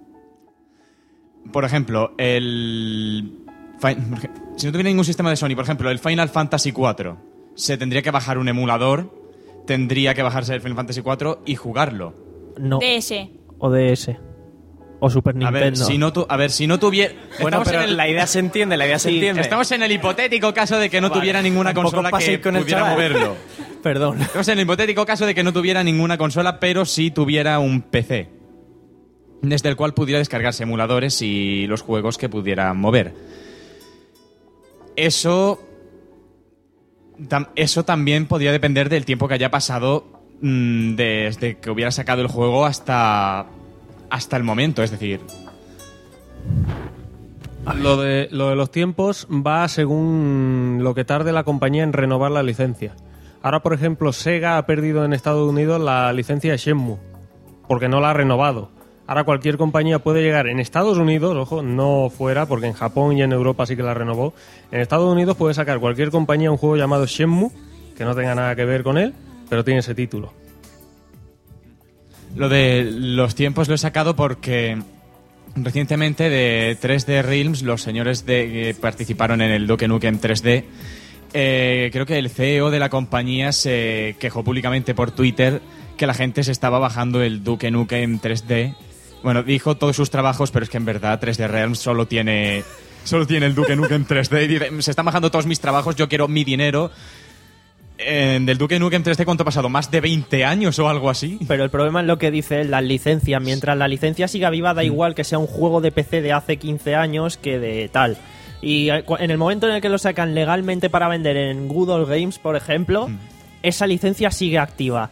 por ejemplo, el... Si no tuviera ningún sistema de Sony, por ejemplo, el Final Fantasy cuatro, se tendría que bajar un emulador, tendría que bajarse el Final Fantasy cuatro y jugarlo. No. D S. O D S. O Super A Nintendo. ver, si no, tu, a ver, si no tuviera... Bueno, Estamos pero en el- la idea se entiende, la idea se Sí, entiende. Estamos en el hipotético caso de que no Vale. tuviera ninguna Tampoco consola que paséis con el pudiera chaval. moverlo. Perdón. Estamos en el hipotético caso de que no tuviera ninguna consola, pero sí tuviera un P C, desde el cual pudiera descargarse emuladores y los juegos que pudiera mover. Eso, tam- eso también podría depender del tiempo que haya pasado mmm, desde que hubiera sacado el juego hasta, hasta el momento, es decir... Lo de, lo de los tiempos va según lo que tarde la compañía en renovar la licencia. Ahora, por ejemplo, Sega ha perdido en Estados Unidos la licencia de Shenmue porque no la ha renovado. Ahora cualquier compañía puede llegar en Estados Unidos, ojo, no fuera, porque en Japón y en Europa sí que la renovó. En Estados Unidos puede sacar cualquier compañía un juego llamado Shenmue, que no tenga nada que ver con él, pero tiene ese título. Lo de los tiempos lo he sacado porque recientemente de tres D Realms, los señores de, que participaron en el Duke Nukem tres D, eh, creo que el C E O de la compañía se quejó públicamente por Twitter que la gente se estaba bajando el Duke Nukem tres D. Bueno, dijo todos sus trabajos, pero es que en verdad tres D Realms solo tiene, solo tiene el Duke Nukem tres D y dice, se están bajando todos mis trabajos, yo quiero mi dinero. Eh, del Duke Nukem tres D, ¿cuánto ha pasado? ¿Más de veinte años o algo así? Pero el problema es lo que dice él, las licencias. Mientras la licencia siga viva, da igual que sea un juego de P C de hace quince años que de tal. Y en el momento en el que lo sacan legalmente para vender en Good Old Games, por ejemplo, mm. esa licencia sigue activa.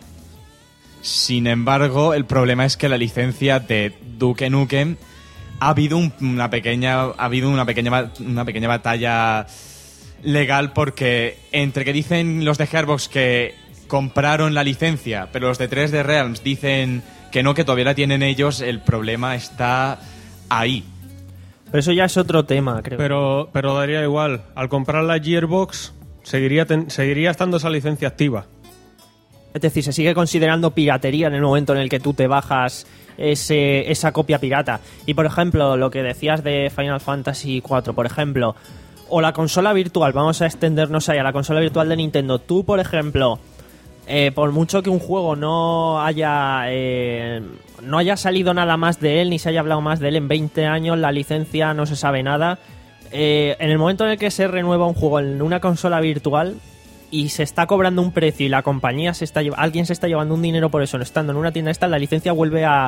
Sin embargo, el problema es que la licencia de Duke Nukem ha habido un- una pequeña ha habido una pequeña ba- una pequeña batalla legal, porque entre que dicen los de Gearbox que compraron la licencia, pero los de tres D Realms dicen que no, que todavía la tienen ellos, el problema está ahí. Pero eso ya es otro tema, creo. Pero, pero daría igual. Al comprar la Gearbox, seguiría, ten- seguiría estando esa licencia activa. Es decir, se sigue considerando piratería en el momento en el que tú te bajas ese, esa copia pirata. Y, por ejemplo, lo que decías de Final Fantasy cuatro, por ejemplo, o la consola virtual, vamos a extendernos ahí a la consola virtual de Nintendo. Tú, por ejemplo, eh, por mucho que un juego no haya eh, no haya salido nada más de él, ni se haya hablado más de él en veinte años, la licencia no se sabe nada. Eh, en el momento en el que se renueva un juego en una consola virtual y se está cobrando un precio y la compañía se está lleva- alguien se está llevando un dinero por eso, no estando en una tienda esta, la licencia vuelve a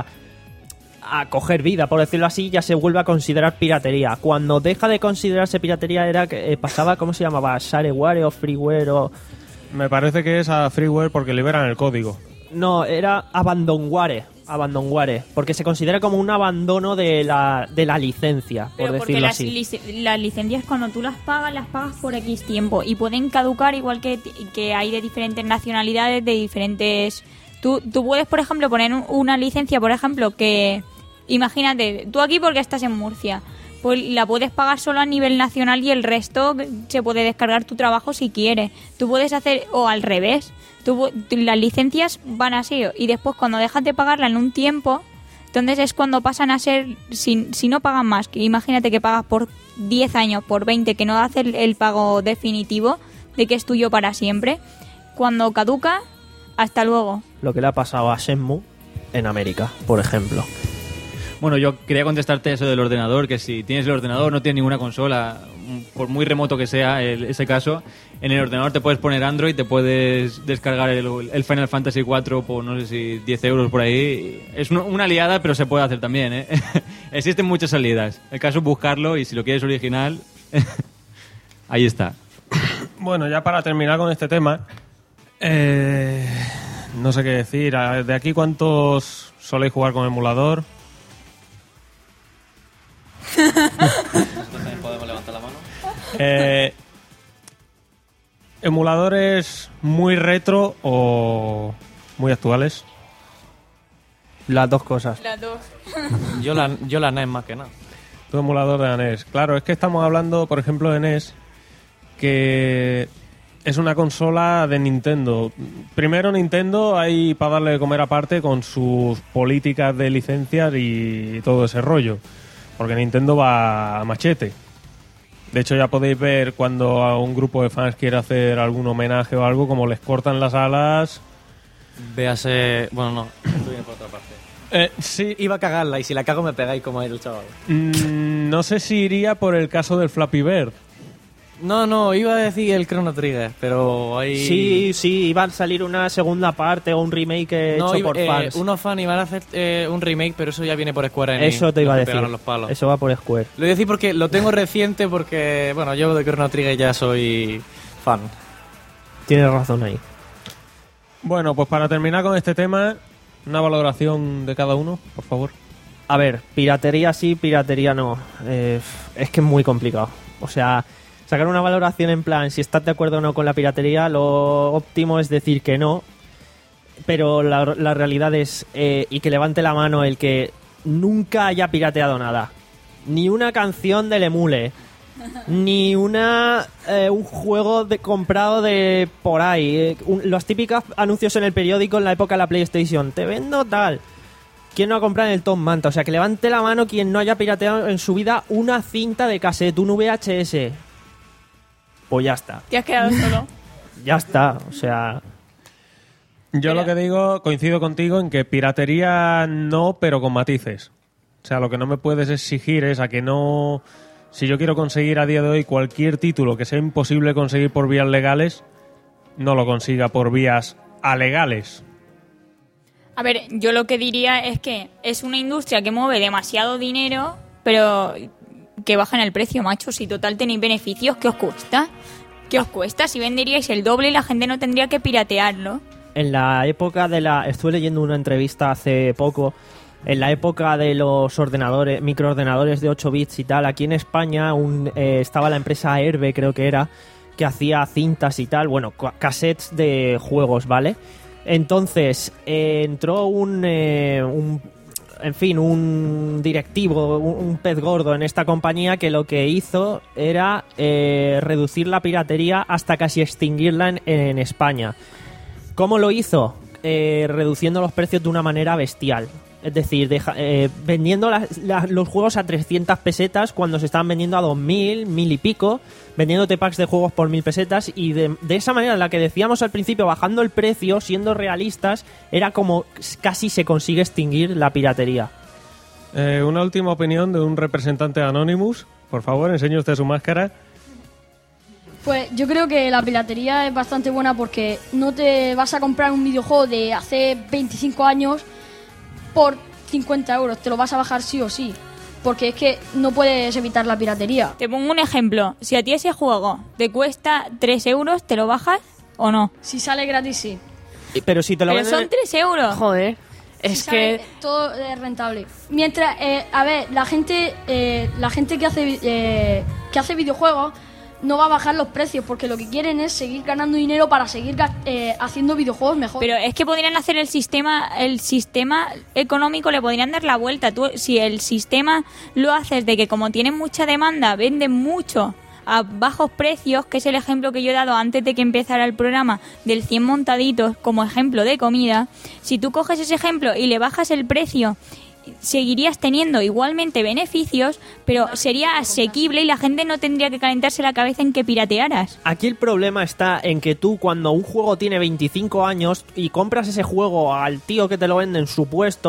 a coger vida, por decirlo así, ya se vuelve a considerar piratería. Cuando deja de considerarse piratería era que eh, pasaba, ¿cómo se llamaba? Shareware o freeware o... Me parece que es a freeware porque liberan el código. No, era abandonware, abandonware, porque se considera como un abandono de la, de la licencia, por Pero porque decirlo las, así. lic- las licencias cuando tú las pagas, las pagas por X tiempo y pueden caducar igual que, que hay de diferentes nacionalidades, de diferentes... Tú, tú puedes, por ejemplo, poner un- una licencia, por ejemplo, que... Imagínate, tú aquí porque estás en Murcia, pues la puedes pagar solo a nivel nacional y el resto se puede descargar tu trabajo si quieres. Tú puedes hacer, o al revés, tú, pu- las licencias van así y después cuando dejas de pagarla en un tiempo, entonces es cuando pasan a ser, si, si no pagan más, que imagínate que pagas por diez años, por veinte, que no hace el, el pago definitivo de que es tuyo para siempre, cuando caduca, hasta luego. Lo que le ha pasado a Shenmue en América, por ejemplo. Bueno, yo quería contestarte eso del ordenador, que si tienes el ordenador, no tienes ninguna consola, por muy remoto que sea el, ese caso, en el ordenador te puedes poner Android, te puedes descargar el, el Final Fantasy cuatro por, no sé si diez euros por ahí. Es una, una liada, pero se puede hacer también, ¿eh? Existen muchas salidas. El caso es buscarlo y si lo quieres original, ahí está. Bueno, ya para terminar con este tema, eh, no sé qué decir. ¿De aquí cuántos soléis jugar con emulador? Entonces podemos levantar la mano. Eh, ¿Emuladores muy retro o muy actuales? Las dos cosas. Las dos. Yo la, yo la N E S más que nada. Tu emulador de la N E S. Claro, es que estamos hablando, por ejemplo, de N E S, que es una consola de Nintendo. Primero, Nintendo hay para darle de comer aparte con sus políticas de licencias y todo ese rollo. Porque Nintendo va a machete. De hecho, ya podéis ver cuando a un grupo de fans quiere hacer algún homenaje o algo, como les cortan las alas. Véase... Bueno, no. Esto viene por otra parte. Eh, sí. Iba a cagarla y si la cago me pegáis como el chaval. Mm, no sé si iría por el caso del Flappy Bird. No, no, iba a decir el Chrono Trigger, pero ahí... Sí, sí, iba a salir una segunda parte o un remake no, hecho iba, por eh, fans. Unos fans iban a hacer eh, un remake, pero eso ya viene por Square Enix. Eso te iba a los que decir. pegaron los palos. Eso va por Square. Lo voy a decir porque lo tengo reciente porque, bueno, yo de Chrono Trigger ya soy fan. Tienes razón ahí. Bueno, pues para terminar con este tema, una valoración de cada uno, por favor. A ver, piratería sí, piratería no. Eh, es que es muy complicado. O sea, sacar una valoración en plan, si estás de acuerdo o no con la piratería, lo óptimo es decir que no. Pero la, la realidad es, eh, y que levante la mano el que nunca haya pirateado nada. Ni una canción del Emule. Ni una eh, un juego de, comprado de por ahí. Eh, un, los típicos anuncios en el periódico en la época de la PlayStation. Te vendo tal. ¿Quién no ha comprado en el Tom Manta? O sea, que levante la mano quien no haya pirateado en su vida una cinta de cassette, un V H S. Pues ya está. Te has quedado solo. Ya está. O sea... Yo lo que digo, coincido contigo en que piratería no, pero con matices. O sea, lo que no me puedes exigir es a que no... Si yo quiero conseguir a día de hoy cualquier título que sea imposible conseguir por vías legales, no lo consiga por vías alegales. A ver, yo lo que diría es que es una industria que mueve demasiado dinero, pero que bajen el precio, macho. Si total tenéis beneficios, ¿qué os cuesta? ¿Qué os cuesta? Si venderíais el doble, la gente no tendría que piratearlo. En la época de la... Estuve leyendo una entrevista hace poco. En la época de los ordenadores, microordenadores de ocho bits y tal, aquí en España un, eh, estaba la empresa Herbe, creo que era, que hacía cintas y tal, bueno, cassettes de juegos, ¿vale? Entonces, eh, entró un, eh, un... En fin, un directivo, un, un pez gordo en esta compañía que lo que hizo era eh, reducir la piratería hasta casi extinguirla en, en España. ¿Cómo lo hizo? Eh, reduciendo los precios de una manera bestial. Es decir, deja, eh, vendiendo la, la, los juegos a trescientas pesetas cuando se estaban vendiendo a dos mil, mil y pico, vendiéndote packs de juegos por mil pesetas y de, de esa manera, la que decíamos al principio, bajando el precio, siendo realistas, era como casi se consigue extinguir la piratería. Eh, una última opinión de un representante de Anonymous. Por favor, enseñe usted su máscara. Pues yo creo que la piratería es bastante buena porque no te vas a comprar un videojuego de hace veinticinco años por cincuenta euros, te lo vas a bajar sí o sí, porque es que no puedes evitar la piratería. Te pongo un ejemplo, si a ti ese juego te cuesta tres euros, ¿te lo bajas o no? Si sale gratis, sí. Pero si te lo Pero venden... son tres euros. Joder, Si es sale, que... todo es rentable. Mientras, eh, a ver, la gente eh, la gente que hace eh, que hace videojuegos no va a bajar los precios porque lo que quieren es seguir ganando dinero para seguir eh, haciendo videojuegos mejor. Pero es que podrían hacer el sistema el sistema económico, le podrían dar la vuelta. Tú, si el sistema lo haces de que como tienen mucha demanda, venden mucho a bajos precios, que es el ejemplo que yo he dado antes de que empezara el programa del cien montaditos como ejemplo de comida, si tú coges ese ejemplo y le bajas el precio, seguirías teniendo igualmente beneficios, pero sería asequible y la gente no tendría que calentarse la cabeza en que piratearas. Aquí el problema está en que tú, cuando un juego tiene veinticinco años y compras ese juego al tío que te lo vende en su puesto,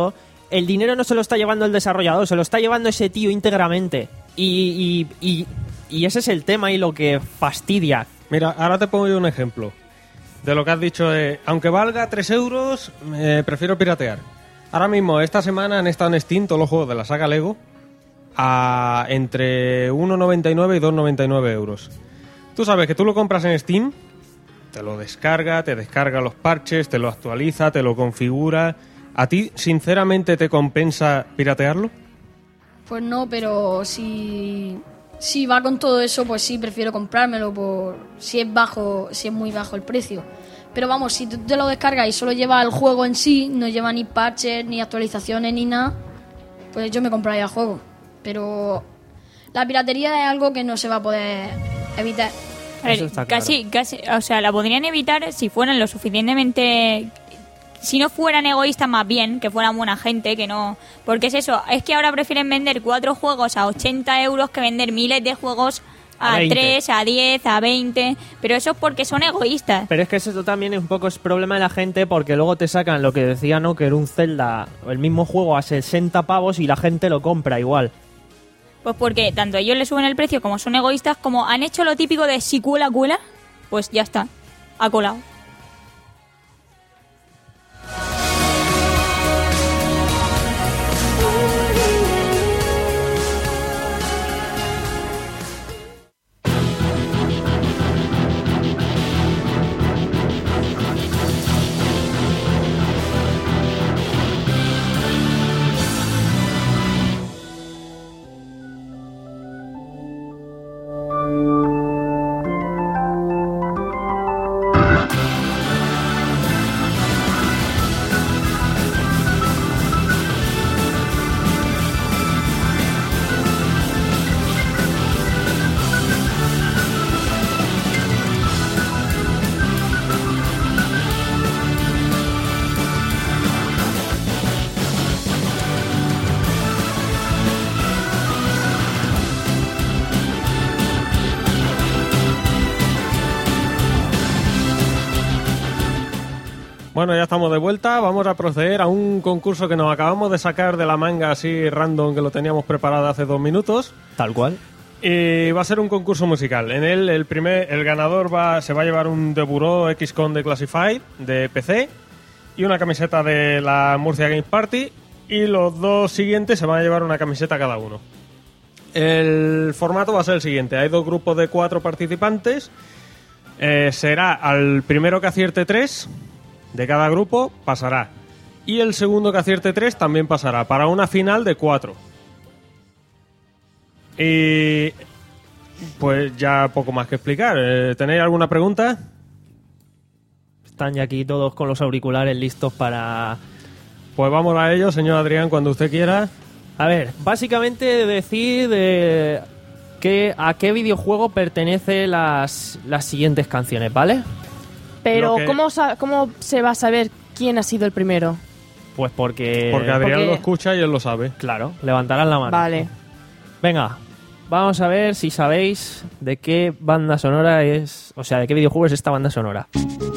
el dinero no se lo está llevando el desarrollador, se lo está llevando ese tío íntegramente. Y, y, y, y ese es el tema y lo que fastidia. Mira, ahora te pongo yo un ejemplo de lo que has dicho. De, aunque valga tres euros, eh, prefiero piratear. Ahora mismo, esta semana han estado en Steam todos los juegos de la saga Lego a entre uno noventa y nueve y dos noventa y nueve euros. Tú sabes que tú lo compras en Steam, te lo descarga, te descarga los parches, te lo actualiza, te lo configura. ¿A ti, sinceramente, te compensa piratearlo? Pues no, pero si, si va con todo eso, pues sí, prefiero comprármelo por si es bajo, si es muy bajo el precio. Pero vamos, si tú te lo descargas y solo lleva el juego en sí, no lleva ni parches, ni actualizaciones, ni nada, pues yo me compraría el juego. Pero la piratería es algo que no se va a poder evitar. A ver, casi, casi, o sea, la podrían evitar si fueran lo suficientemente... Si no fueran egoístas, más bien, que fueran buena gente, que no... Porque es eso, es que ahora prefieren vender cuatro juegos a ochenta euros que vender miles de juegos a, a tres, a diez, a veinte... Pero eso es porque son egoístas. Pero es que eso también es un poco es problema de la gente, porque luego te sacan lo que decía, ¿no? Que era un Zelda, el mismo juego a sesenta pavos y la gente lo compra igual. Pues porque tanto ellos le suben el precio como son egoístas, como han hecho lo típico de si cuela, cuela, pues ya está, ha colado. Bueno, ya estamos de vuelta. Vamos a proceder a un concurso que nos acabamos de sacar de la manga así random, que lo teníamos preparado hace dos minutos. Tal cual. Y va a ser un concurso musical. En él el primer el ganador va se va a llevar un De Buró X CON de Classified de P C y una camiseta de la Murcia Games Party, y los dos siguientes se van a llevar una camiseta cada uno. El formato va a ser el siguiente. Hay dos grupos de cuatro participantes. Eh, será al primero que acierte tres de cada grupo pasará, y el segundo que acierte tres también pasará, para una final de cuatro. Y pues ya poco más que explicar. Eh, ¿Tenéis alguna pregunta? Están ya aquí todos con los auriculares listos para... Pues vamos a ello, señor Adrián, cuando usted quiera. A ver, básicamente decir de que, a qué videojuego pertenecen las, las siguientes canciones, ¿vale? Pero, que... ¿cómo, sa- ¿cómo se va a saber quién ha sido el primero? Pues porque... Porque Adrián porque... lo escucha y él lo sabe. Claro, levantarán la mano. Vale. Venga, vamos a ver si sabéis de qué banda sonora es... O sea, de qué videojuego es esta banda sonora.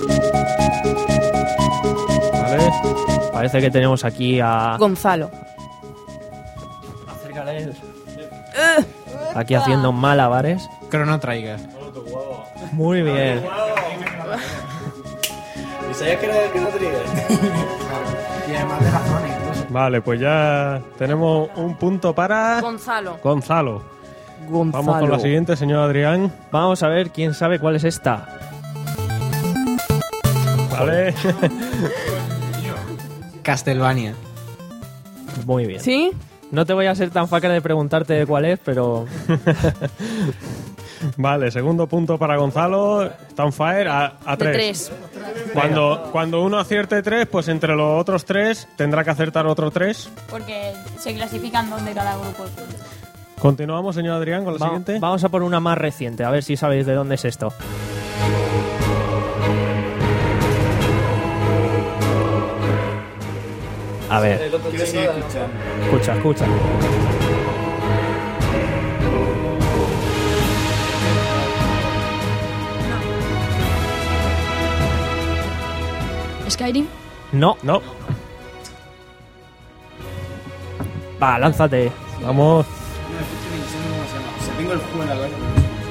Vale. Parece que tenemos aquí a... Gonzalo. Acércale. Aquí haciendo malabares. Chrono Trigger. Muy bien. ¿Y sabías que era el Chrono Trigger? Tiene más de razón incluso. Vale, pues ya tenemos un punto para... Gonzalo. Gonzalo. Gonzalo. Vamos con la siguiente, señor Adrián. Vamos a ver quién sabe cuál es esta. Vale. Castlevania. Muy bien. ¿Sí? No te voy a ser tan fácil de preguntarte cuál es, pero... Vale, segundo punto para Gonzalo. Está on fire a, a De tres. tres. Cuando, cuando uno acierte tres, pues entre los otros tres tendrá que acertar otro tres. Porque se clasifican dos de cada grupo. Continuamos, señor Adrián, con la Va- siguiente. Vamos a por una más reciente, a ver si sabéis de dónde es esto. A ver, escucha, escucha. Skyrim. No, No. Va, lánzate. Vamos. Tengo el juego en la cabeza.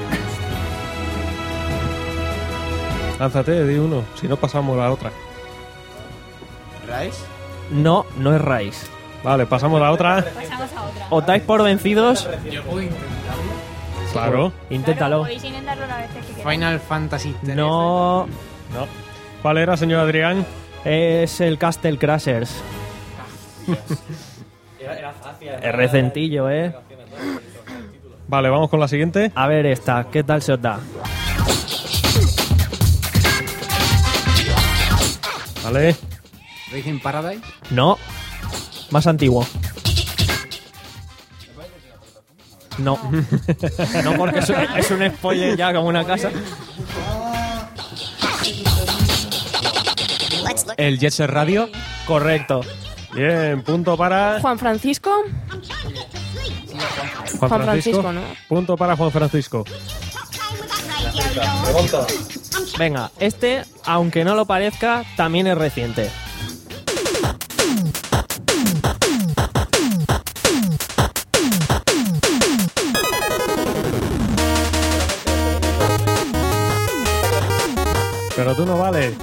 Lánzate, di uno. Si no, pasamos a la otra. ¿Rise? No, no es Rise. Vale, pasamos a la otra. Pasamos a otra. ¿Os dais por vencidos? Yo puedo intentarlo. Claro. Inténtalo. Podéis intentarlo la vez que queráis. Final Fantasy tres. No, No. ¿Cuál era, señor Adrián? es el Castle Crashers. Es recentillo, ¿eh? Vale, vamos con la siguiente. A ver esta, ¿qué tal se os da? Vale. Racing Paradise. No, más antiguo. No, no porque es un, es un spoiler ya como una casa. El Jet Set Radio. Correcto. Bien, punto para Juan Francisco. Juan Juan Francisco. Francisco, ¿no? Punto para Juan Francisco. Venga, este, aunque no lo parezca, también es reciente. Pero tú no vales.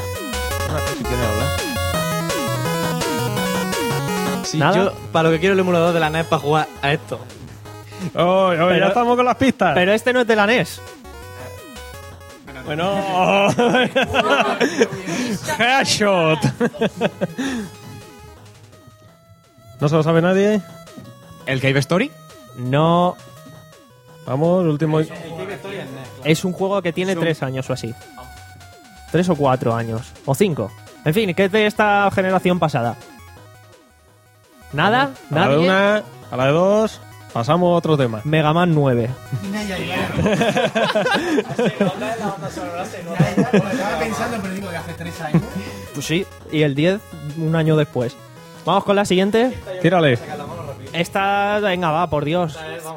Sí, ¿Nada? yo para lo que quiero el emulador de la N E S para jugar a esto. Oh, oh, ya Pero- estamos con las pistas. Pero este no es de la N E S. Bueno. Headshot. ¿No se lo sabe nadie? El Cave Story. No, Vamos, último. es un juego que tiene tres años o así. Tres o cuatro años. O cinco. En fin, ¿qué es de esta generación pasada? ¿Nada? A la de ¿Nadie? una, a la de dos. Pasamos a otro tema. Mega Man nueve. Estaba pensando, pero digo que hace tres años. Pues sí, y el diez un año después. Vamos con la siguiente. Tírale. Esta, venga, va, por Dios.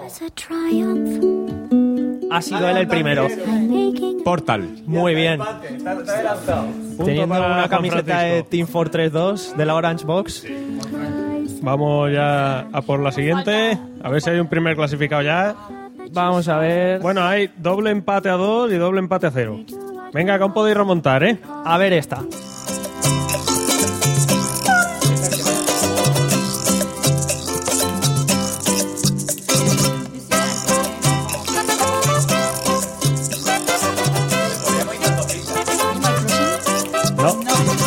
Ha sido él el primero. Portal. Muy bien. Teniendo para una Juan camiseta de Francisco. Team Fortress dos de la Orange Box. Vamos ya a por la siguiente. A ver si hay un primer clasificado ya. Vamos a ver. Bueno, hay doble empate a dos y doble empate a cero. Venga, que aún podéis remontar, ¿eh? A ver esta. No.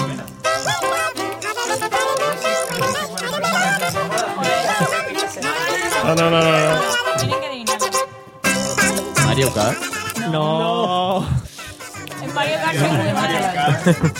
No, no, no, no. no. Tienen que adivinarlo. Mario Kart. No. En Mario Kart seguro que vale.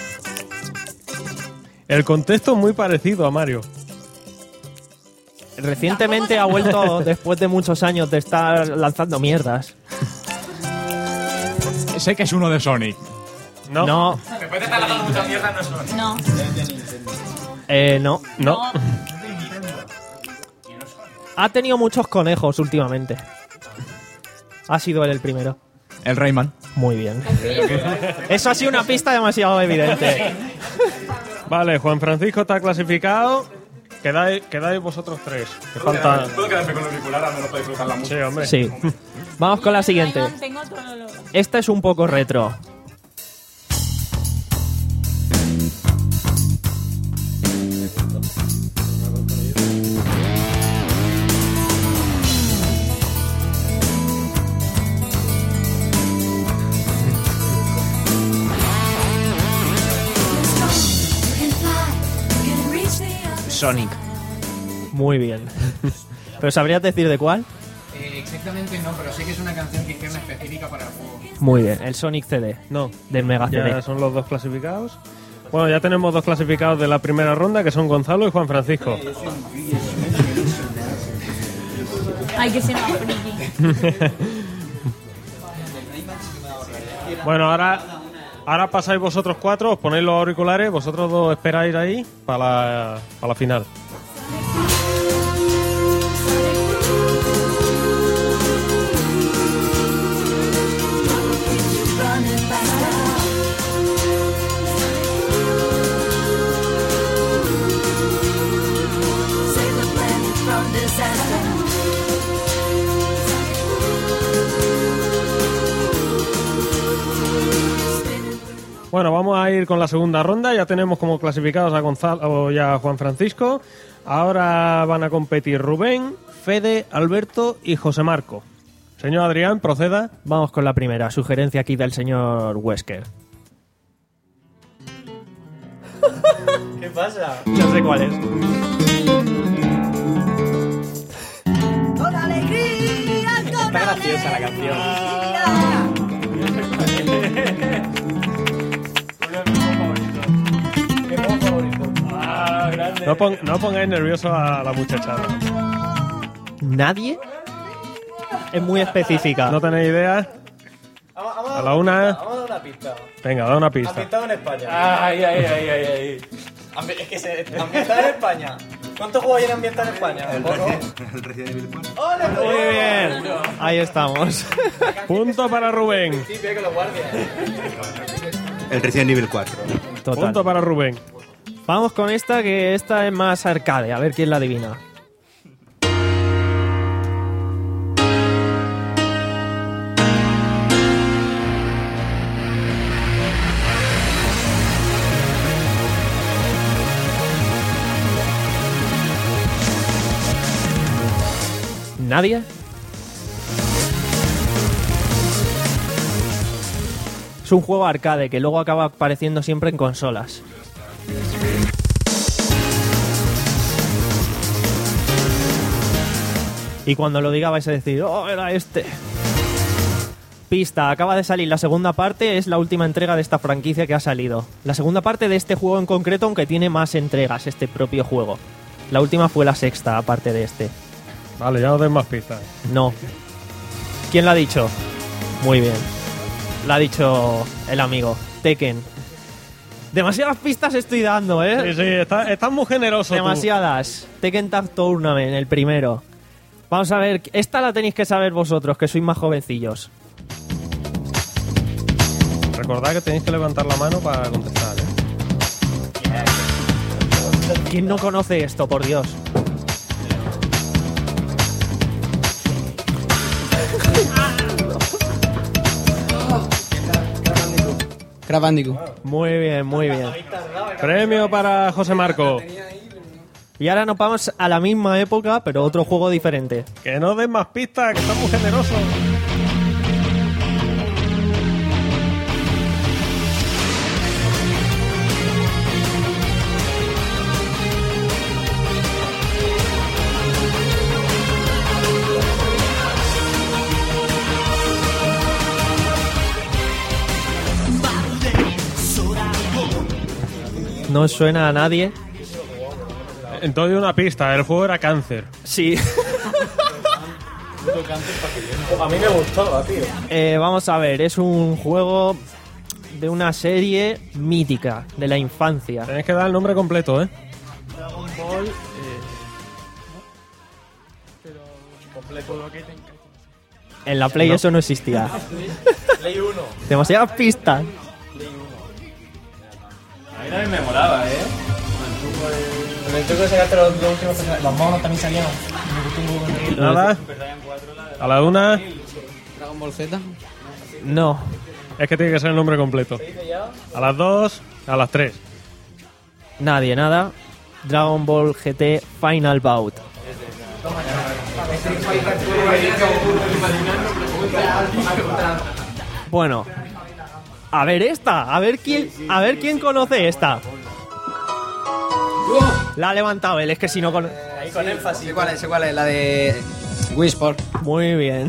El contexto es muy parecido a Mario. Recientemente ha vuelto después de muchos años de estar lanzando mierdas. Sé que es uno de Sonic. No. No, Después de estar lanzando mucha mierda, no es Sonic. No. eh, no. No. Ha tenido muchos conejos últimamente. Ha sido él el primero. El Rayman. Muy bien. Eso ha sido una pista demasiado evidente. Vale, Juan Francisco está clasificado. Quedáis, quedáis vosotros tres. Que falta... ¿Puedo quedarme con el auricular? No puedo disfrutar la música. Sí, hombre. Sí. Vamos con la siguiente. Tengo todo lo... Esta es un poco retro. Sonic. Muy bien. ¿Pero sabrías decir de cuál? Eh, exactamente no, pero sé que es una canción que hicieron específica para el juego. Muy bien. El Sonic C D. No. Del Mega C D. Ya son los dos clasificados. Bueno, ya tenemos dos clasificados de la primera ronda, que son Gonzalo y Juan Francisco. Hay que ser más friki. Bueno, ahora, ahora pasáis vosotros cuatro, os ponéis los auriculares, vosotros dos esperáis ahí para la, para la final. Bueno, vamos a ir con la segunda ronda. Ya tenemos como clasificados a Gonzalo y a Juan Francisco. Ahora van a competir Rubén, Fede, Alberto y José Marco. Señor Adrián, proceda. Vamos con la primera sugerencia aquí del señor Wesker. ¿Qué pasa? No sé cuál es. Con alegría, con Está graciosa la canción. No, pon- no pongáis nervioso a la muchachada. ¿Nadie? Es muy específica. ¿No tenéis idea? A la una. Vamos a dar una pista. Venga, da una pista. Ambientado en España. Ay, ay, ay, ay, ay. Ambi- Es que se ambientado en España. ¿Cuántos juegos hay en ambientado en España? El, ¿Poco? Resident- el Resident Evil cuatro. ¡Hola, Muy bien. Ahí estamos. Punto para Rubén. Sí, pide que los guardias. El Resident Evil cuatro. Total. Punto para Rubén. Vamos con esta, que esta es más arcade. A ver quién la adivina. ¿Nadie? Es un juego arcade que luego acaba apareciendo siempre en consolas. Y cuando lo diga vais a decir, oh, era este. Pista, acaba de salir la segunda parte, es la última entrega de esta franquicia que ha salido. La segunda parte de este juego en concreto, aunque tiene más entregas, este propio juego. La última fue la sexta, aparte de este. Vale, ya no den más pistas. No. ¿Quién la ha dicho? Muy bien. La ha dicho el amigo, Tekken. Demasiadas pistas estoy dando, ¿eh? Sí, sí, estás está muy generoso. Demasiadas. Tekken Tag Tournament, el primero. Vamos a ver, esta la tenéis que saber vosotros, que sois más jovencillos. Tú. Recordad que tenéis que levantar la mano para contestar, ¿eh? ¿Quién no conoce esto, por Dios? Crash Bandicoot. Muy bien, muy bien. Premio para José Marco. Y ahora nos vamos a la misma época, pero otro juego diferente. Que no den más pistas, que estás muy generoso. No os suena a nadie. Entonces una pista, el juego era Cáncer. Sí. A mí me gustó, tío. Eh, vamos a ver, es un juego de una serie mítica de la infancia. Tenéis que dar el nombre completo, ¿eh? Dragon Ball. En la Play No. eso no existía. Play uno. Demasiadas pistas. A mí también me molaba, ¿eh? Con el truco de sacarte los, los últimos personajes. Los monos también salían. Me gustó un poco con el- Nada. A la una. Dragon Ball Z. No. Es que tiene que ser el nombre completo. A las dos, a las tres. Nadie, nada. Dragon Ball G T Final Bout. Bueno, a ver esta, a ver quién, a ver quién conoce esta. La ha levantado él, es que si no con... Ahí con énfasis. Sé cuál es, sé cuál es, la de Wii Sport. Muy bien.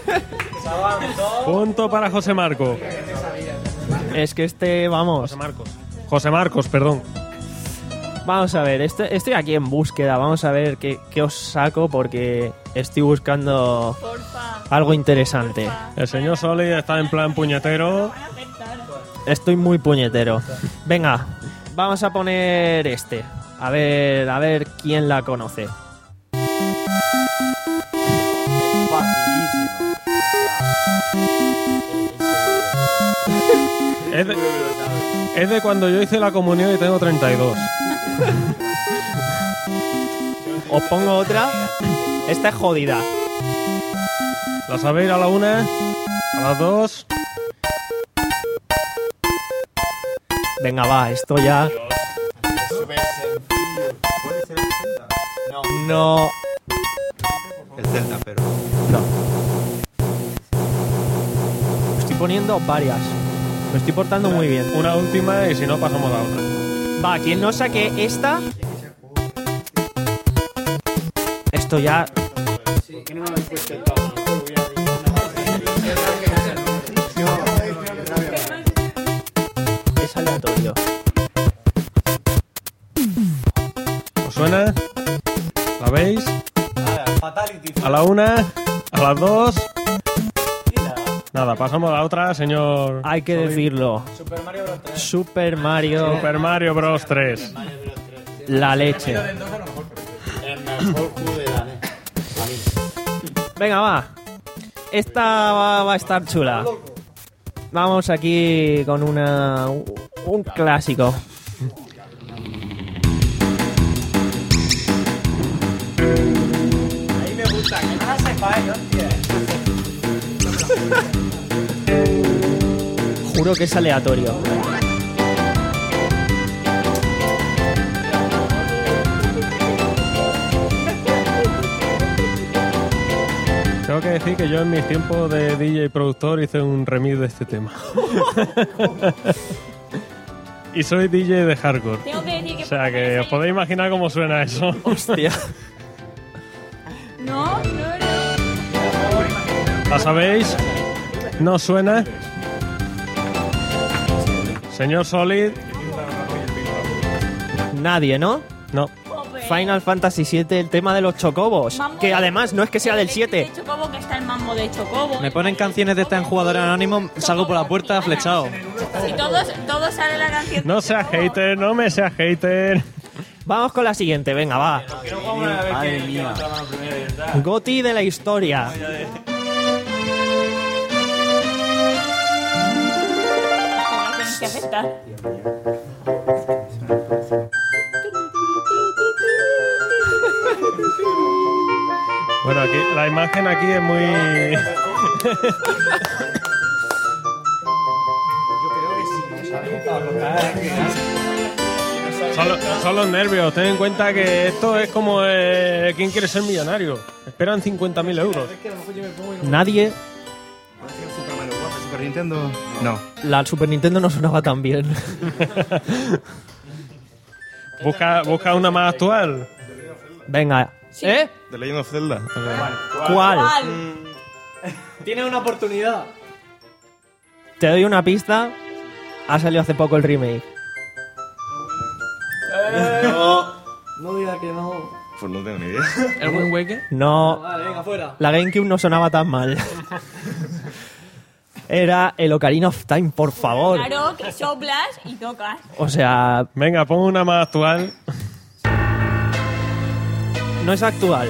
Punto para José Marco. Es que este, vamos. José Marcos. José Marcos, perdón. Vamos a ver, estoy, estoy aquí en búsqueda. Vamos a ver qué, qué os saco porque estoy buscando algo interesante. El señor Soli está en plan puñetero. Estoy muy puñetero. Venga, vamos a poner este. A ver, a ver quién la conoce. Es de, es de cuando yo hice la comunión y tengo treinta y dos. Os pongo otra. Esta es jodida. ¿La sabéis a la una? A las dos. Venga, va, esto ya... No. El Zelda, pero... No. Estoy poniendo varias. Me estoy portando muy bien. Una última y si no pasamos a otra. Va, quien no saque esta... Esto ya... Es aleatorio. ¿Os suena? ¿La veis? A la una, a las dos... Nada, pasamos a la otra, señor... Hay que decirlo. Super Mario Bros. tres. Super Mario... Super Mario Bros. tres. La leche. El mejor juego de la N E S. Venga, va. Esta va, va a estar chula. Vamos aquí con una... un clásico. Ahí me gusta, que no la sepáis, hostia. Juro que es aleatorio. Tengo que decir que yo en mis tiempos de D J y productor hice un remix de este tema. Y soy D J de hardcore. Tengo que decir que... O sea que os podéis imaginar cómo suena eso. Hostia. No, no, no. ¿La sabéis? ¿No suena? Señor Solid. Nadie, ¿no? No. Final Fantasy siete, el tema de los chocobos. Mambo Que de- además no es que sea del siete. De Chocobo, que está el mambo de Chocobo. Me ponen canciones de esta en jugadores anónimos, salgo por la puerta flechado. Y todos, todos sale la canción. No seas hater, no me seas hater. Vamos con la siguiente, venga, va. Madre mía. Goti de la historia. Tienes que aceptar. Bueno, aquí la imagen aquí es muy... Son, lo- son los nervios. Ten en cuenta que esto es como eh, ¿Quién quiere ser millonario? Esperan cincuenta mil euros. Nadie. Super Mario World, Super Nintendo. No. La Super Nintendo no sonaba tan bien. Busca, busca una más actual. Venga. ¿Eh? The Legend of Zelda. ¿Cuál? Tienes una oportunidad. Te doy una pista. Ha salido hace poco el remake. No. No digas que no. Pues no tengo ni idea. ¿El Wind Waker? No. Vale, venga, fuera. La GameCube no sonaba tan mal. Era el Ocarina of Time, por favor. Claro, que soplas y tocas. O sea, Venga, pon una más actual. no es actual.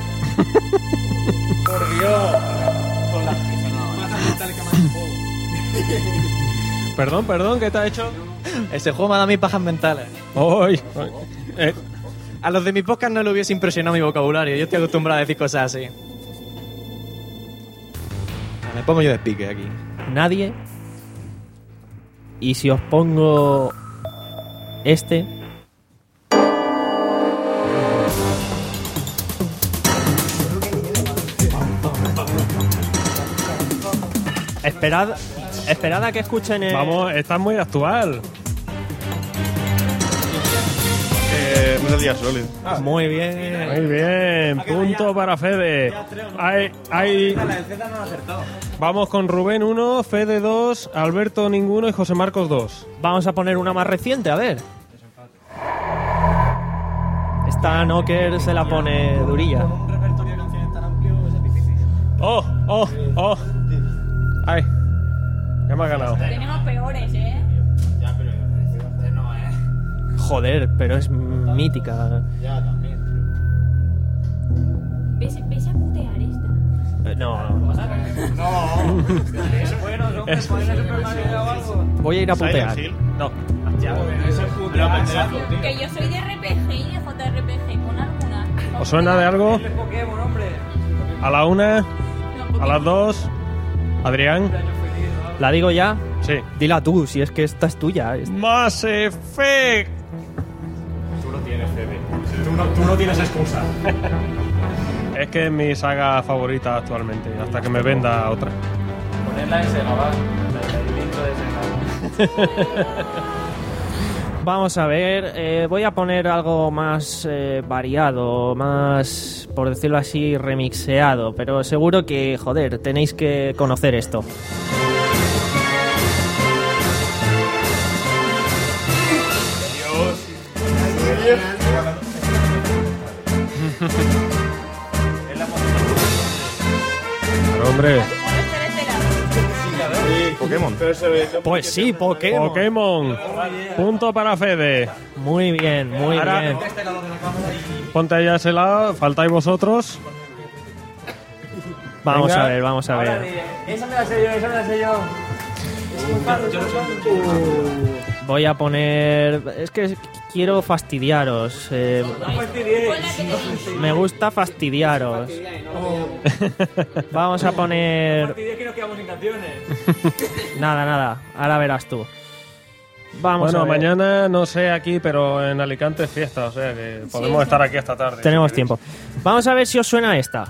Por Dios. Con la más mental que más juego. Perdón, perdón, ¿qué te ha hecho? Ese juego me da mis pajas mentales. Hoy. Eh, A los de mi podcast no le hubiese impresionado mi vocabulario. Yo estoy acostumbrado a decir cosas así. Me pongo yo de pique aquí. Nadie. Y si os pongo este. Esperad, esperad a que escuchen el... vamos, está muy actual. Eh, Metal Gear Solid. Muy bien. Muy bien, punto para Fede. Hay, hay... Vamos con Rubén uno, Fede dos, Alberto ninguno y José Marcos dos. Vamos a poner una más reciente, a ver. Esta Knocker se la pone durilla. ¡Oh, oh, oh! ¡Ay! Ya me ha ganado. Tenemos peores, ¿eh? Ya, pero este no, ¿eh? Joder, pero es mítica. Ya, también. ¿Ves, ves a putear esta? Eh, No. No. Es- Voy a ir a putear. Silent Hill. No. Que yo soy de R P G y de J R P G. Pon alguna. ¿Os suena de algo? A la una, a las dos. Adrián. ¿La digo ya? Sí. Dila tú, si es que esta es tuya. Es- Mass Effect. Tú no tienes, Fede. Tú no, tú no tienes excusa. Es que es mi saga favorita actualmente, hasta que me venda otra. Ponerla en Sega, va. El intro de Sega. Vamos a ver, eh, voy a poner algo más eh, variado, más, por decirlo así, remixeado, pero seguro que, joder, tenéis que conocer esto. Pero, hombre, Pokémon. Pues sí, Pokémon. Pokémon. Punto para Fede. Muy bien, muy Ahora, bien. ponte allá a ese lado, faltáis vosotros. Vamos Venga. a ver, vamos a ver. Esa me la sé yo, esa me la sé yo. Voy a poner... Es que quiero fastidiaros. eh, me gusta fastidiaros. Vamos a poner... que nos quedamos sin canciones. Nada, nada. Ahora verás tú. Vamos Bueno, a ver. mañana no sé aquí, pero en Alicante es fiesta, o sea que podemos estar aquí esta tarde. Tenemos tiempo. Vamos a ver si os suena esta.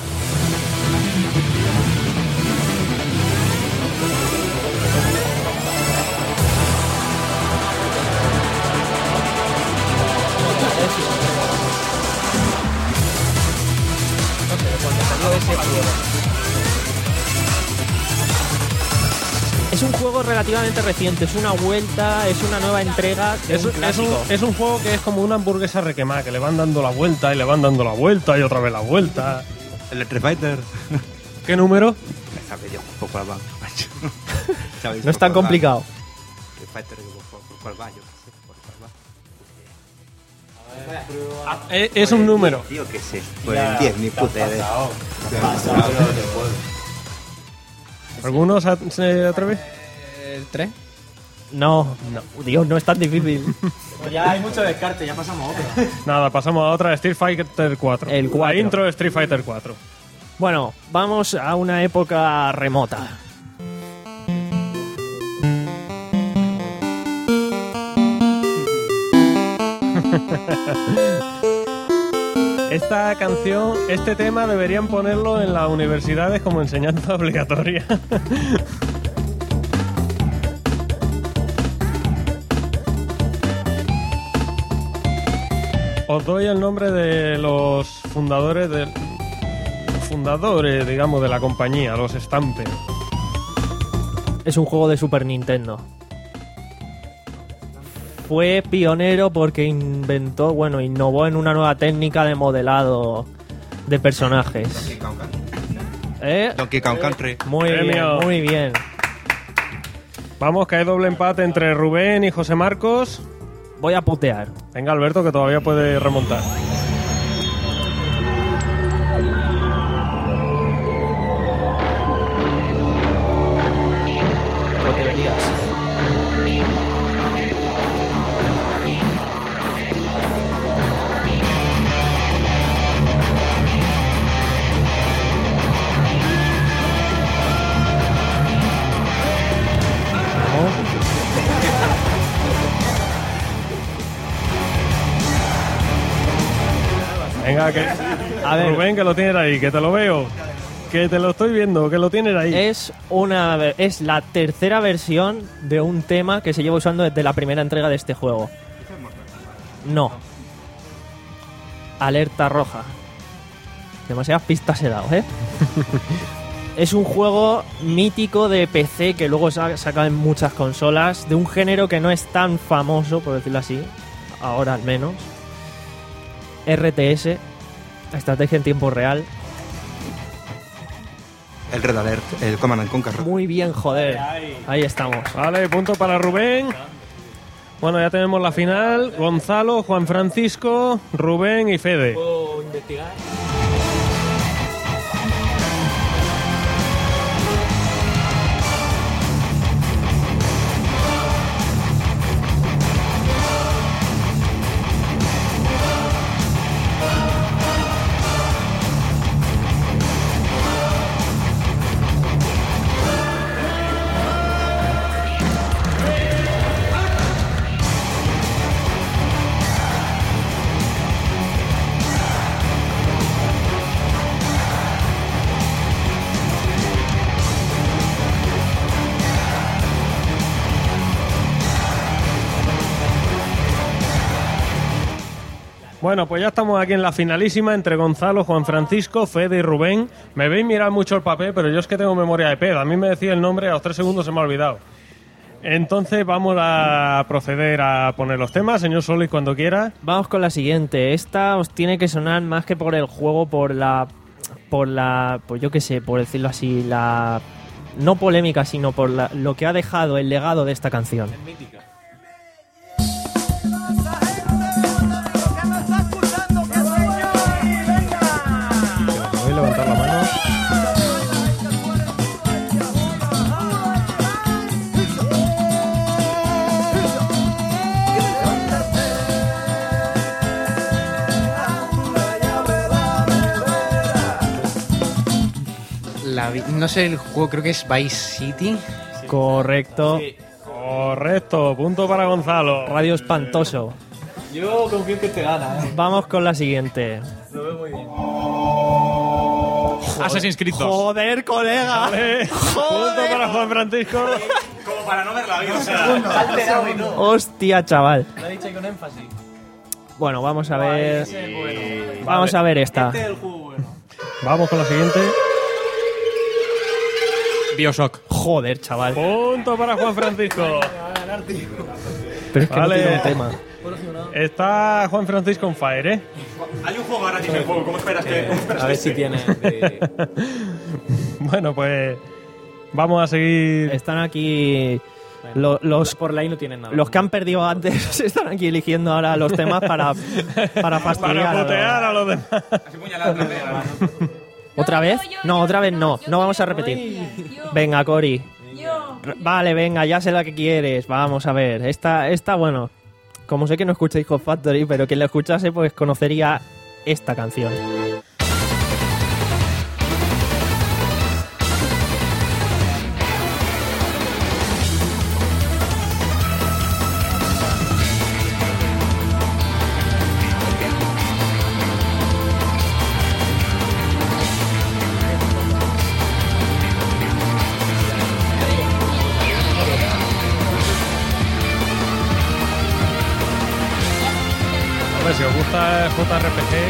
Es un juego relativamente reciente, es una vuelta, es una nueva entrega de Es, un es, un, clásico. es un juego que es como una hamburguesa requemada, que le van dando la vuelta y le van dando la vuelta y otra vez la vuelta. El Street Fighter. ¿Qué número? Sabe yo por cuál va. ¿Sabéis No es por tan cuál va? complicado. Street Fighter, por, por cuál va, yo qué sé, por cuál va. Ah, es, es un número. Tío, qué sé. Pues el diez, ni puta idea. ¿Alguno se, se atreve? ¿El tres? No, no, Dios, no es tan difícil. Ya hay mucho descarte, ya pasamos a otra. Nada, pasamos a otra, Street Fighter cuatro. El cuatro. La intro de Street Fighter cuatro. Bueno, vamos a una época remota. Esta canción, este tema deberían ponerlo en las universidades como enseñanza obligatoria. Os doy el nombre de los fundadores del fundadores, digamos, de la compañía, los Stamper. Es un juego de Super Nintendo. Fue pionero porque inventó, bueno, innovó en una nueva técnica de modelado de personajes. Donkey Kong Country. ¿Eh? Donkey Kong Country. Muy bien, Premio. muy bien. Vamos, que hay doble empate entre Rubén y José Marcos. Voy a putear. Venga, Alberto, que todavía puede remontar. Lo deberías. Venga, que. A ver. Rubén, que lo tienes ahí, que te lo veo. Que te lo estoy viendo, que lo tienes ahí. Es una es la tercera versión de un tema que se lleva usando desde la primera entrega de este juego. No. Alerta roja. Demasiadas pistas he dado, ¿eh? Es un juego mítico de P C que luego se ha sacado en muchas consolas, de un género que no es tan famoso, por decirlo así, ahora al menos. R T S, estrategia en tiempo real. El Red Alert, el Command and Conquer. Muy bien, joder. Ahí estamos. Vale, punto para Rubén. Bueno, ya tenemos la final. Gonzalo, Juan Francisco, Rubén y Fede. ¿Puedo investigar? Bueno, pues ya estamos aquí en la finalísima entre Gonzalo, Juan Francisco, Fede y Rubén. Me veis mirar mucho el papel, pero yo es que tengo memoria de pez. A mí me decía el nombre, a los tres segundos se me ha olvidado. Entonces vamos a proceder a poner los temas. Señor Solis, cuando quiera. Vamos con la siguiente. Esta os tiene que sonar más que por el juego, por la... Por la... Pues yo qué sé, por decirlo así, la... No polémica, sino por la, lo que ha dejado, el legado de esta canción. Voy a levantar la mano. La vi- no sé el juego, creo que es Vice City. Correcto. Correcto, punto para Gonzalo. Radio espantoso. Yo confío en que te gana, ¿eh? Vamos con la siguiente. Lo veo muy bien. Assassin's Creed dos. Joder, colega. Vale. Punto para Juan Francisco. Como para no verla bien, o sea. Alterado y todo. Hostia, chaval. Lo ha dicho ahí con énfasis. Bueno, vamos a ver. Ese es bueno. Vamos a ver esta. Este es el juego bueno. Vamos con la siguiente. Bioshock. Joder, chaval. Punto para Juan Francisco. Pero es que Vale. no tiene un tema. Está Juan Francisco on fire, ¿eh? Hay un juego gratis en el juego, ¿cómo esperas que.? A ver si tiene. de- Bueno, pues vamos a seguir. Están aquí lo- los, Por la I no tienen nada. los que han perdido antes. Están aquí eligiendo ahora los temas para, para fastidiar. Para a los- putear a los demás. Así puñalada otra vez. ¿Otra vez? No, otra vez no. No vamos a repetir. Venga, Cori. R- Vale, venga, ya sé la que quieres. Vamos a ver. Esta, esta bueno. Como sé que no escucháis Hot Factory, pero quien la escuchase, pues conocería esta canción. Hombre, si os gusta J R P G,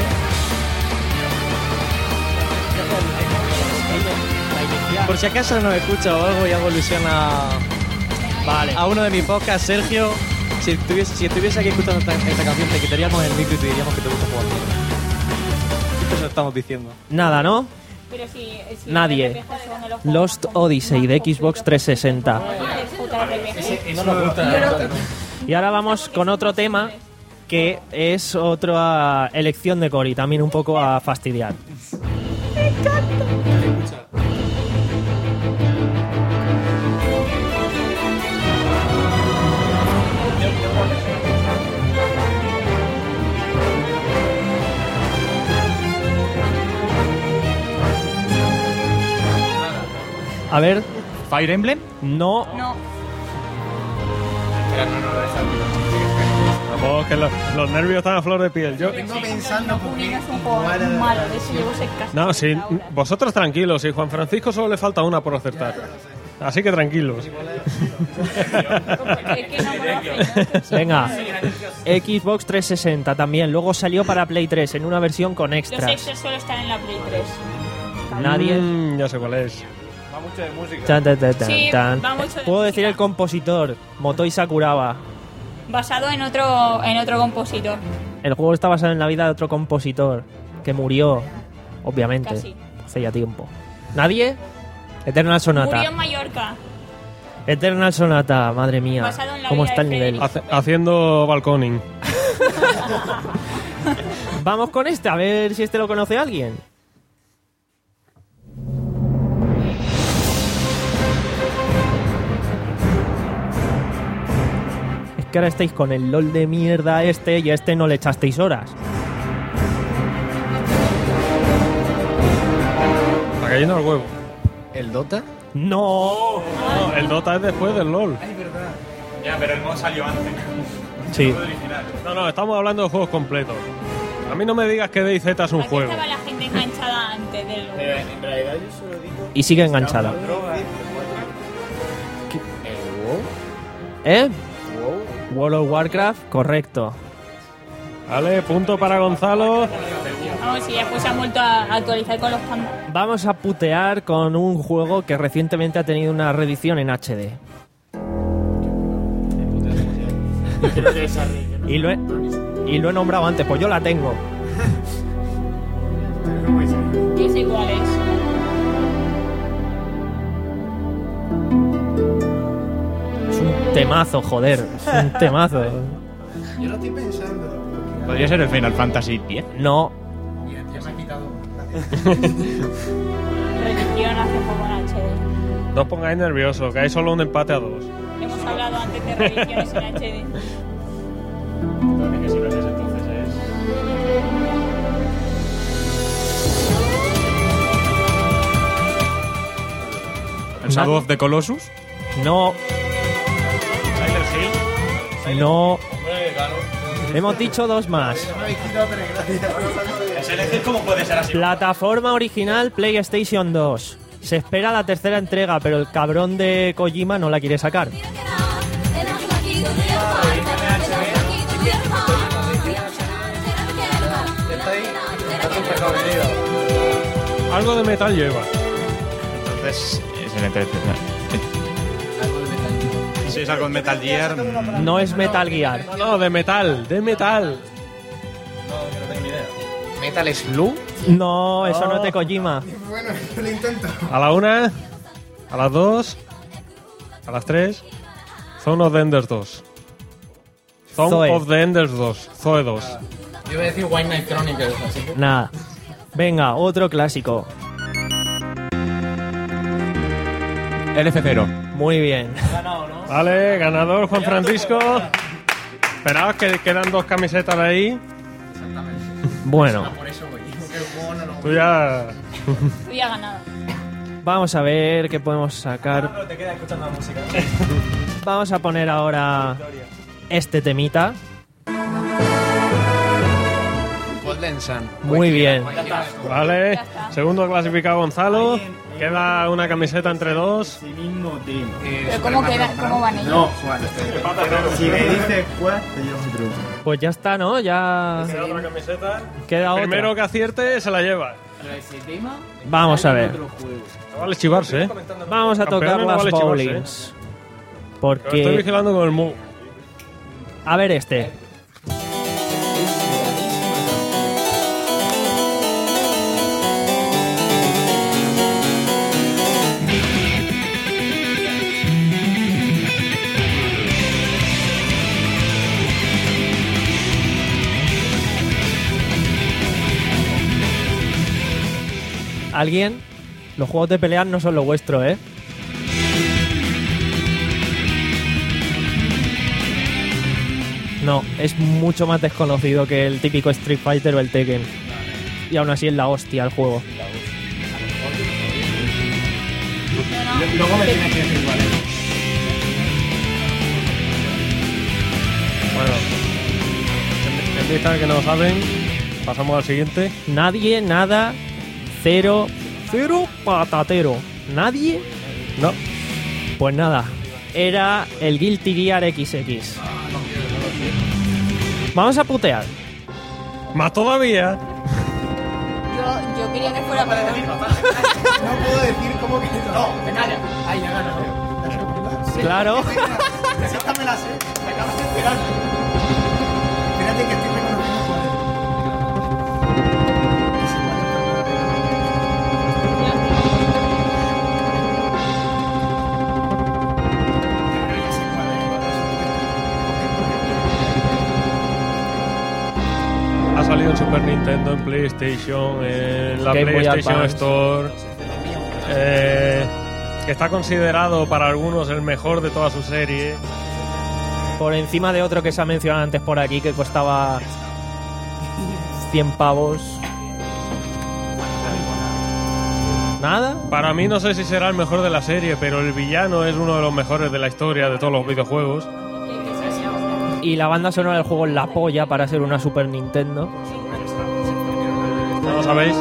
Por si acaso no escucha o algo y hago ilusión a. Vale. A uno de mis podcasts, Sergio. Si estuviese, si estuviese aquí escuchando esta, esta canción, te quitaríamos el micro y te diríamos que te gusta jugar. Esto se lo estamos diciendo. Nada, ¿no? Pero si, si Nadie. R P Gs son de los Lost Odyssey de Xbox trescientos sesenta. J R P G. No nos gusta. Y ahora vamos con otro tema que es otra elección de Cory, también un poco a fastidiar. A ver, Fire Emblem. no. No. vamos, que los, los nervios están a flor de piel. Yo, Vengo pensando porque es un juego malo, de eso llevo seis casas. no, sí, vosotros tranquilos. Si Juan Francisco solo le falta una por acertar. Así que tranquilos. Es que no conocen, ¿no? Venga, Xbox trescientos sesenta también. Luego salió para Play tres en una versión con Los extras. extras solo están en la Play tres. Nadie. Mm, ya sé cuál es. Va mucho de música. Tan, tan, tan, tan, Sí, tan. va mucho de Puedo música. decir el compositor, Motoi Sakuraba. Basado en otro, en otro compositor. El juego está basado en la vida de otro compositor que murió, obviamente, Casi. hace ya tiempo. ¿Nadie? Eternal Sonata. Murió en Mallorca. Eternal Sonata, madre mía. Basado en la ¿Cómo vida está de el nivel? Félix. Hace- haciendo balconing. Vamos con este, a ver si este lo conoce alguien. Es que ahora estáis con el LOL de mierda este y a este no le echasteis horas. Está cayendo al huevo. ¿El Dota? ¡No! No, el Dota es después del LOL. Ya, pero el mod salió antes. Sí. No, no, estamos hablando de juegos completos. A mí no me digas que D y Z es un Aquí juego. estaba la gente enganchada antes del LOL. En realidad yo solo digo. Y sigue enganchada. ¿El WoW? ¿Eh? World of Warcraft, correcto. Vale, punto para Gonzalo. Vamos, si después se han vuelto a actualizar con los pandas. Vamos a putear con un juego que recientemente ha tenido una reedición en H D. y, lo he, y lo he nombrado antes, pues yo la tengo. Yo sé cuál es. Es un temazo, joder. Es un temazo. Yo lo estoy pensando. ¿Podría ser el Final Fantasy diez? No. Ya me ha quitado. Reedición hace poco en H D. No os pongáis nerviosos, que hay solo un empate a dos. Hemos hablado antes de reediciones en H D. Que si lo haces entonces es... ¿El Shadow of the Colossus? No. No. Hemos dicho dos más. Es elegir cómo puede ser así. Plataforma original PlayStation dos. Se espera la tercera entrega, pero el cabrón de Kojima no la quiere sacar. Algo de metal lleva. Entonces, es el entretenimiento. Si es algo de Metal Gear. mm, No es Metal Gear. No, no, de metal, de metal. Metal Slug. No, eso no es de Kojima. Bueno, lo intento. A la una, a las dos, a las tres. Zone of the Enders dos. Zone Zoe. of the Enders dos. Zoe dos. Yo voy a decir White Knight Chronicles, así que... Nada. Venga, otro clásico. L F cero. Muy bien. Vale, ganador Juan Francisco. Esperaos que quedan dos camisetas ahí. Bueno, Por eso, güey. Que el juego no lo... Tú ya... Tú ya ganado. vamos a ver qué podemos sacar. Te queda escuchando la música. Vamos a poner ahora este temita. Golden Sun. Muy bien. Vale, segundo clasificado Gonzalo. Queda una camiseta entre dos. Pero ¿cómo, queda, cómo van ellos? No, Juan. Si me dices cuál, te llevo un truco. Pues ya está, ¿no? Ya Queda otra camiseta. queda otra. Primero que acierte se la lleva. Vamos a ver. No vale chivarse, ¿eh? Vamos a tocar Campeones no las vale chivarse, bowlings. Lo estoy Porque... vigilando con el mu. A ver este. ¿Alguien? Los juegos de pelear no son lo vuestro, ¿eh? No, es mucho más desconocido que el típico Street Fighter o el Tekken. Y aún así es la hostia el juego. Luego me tienes que decir cuál es. Bueno, en- en vista de que no lo saben, pasamos al siguiente. Nadie, nada, cero, cero patatero. ¿Nadie? No. Pues nada, era el Guilty Gear equis equis. Vamos a putear. Más todavía. Yo, yo quería que fuera para mí. No puedo decir cómo que no. Venga, ya. Ay, ya gano. Claro. Esta me la sé. Me acabas de esperar. Espérate que estoy reconociendo cuál es. Ha salido en Super Nintendo, en PlayStation, en la Game Boy PlayStation Advance. Store. Eh, que está considerado para algunos el mejor de toda su serie. Por encima de otro que se ha mencionado antes por aquí que costaba cien pavos. ¿Nada? Para mí no sé si será el mejor de la serie, pero el villano es uno de los mejores de la historia de todos los videojuegos. Y la banda sonora del juego es la polla para ser una Super Nintendo. ¿No lo sabéis?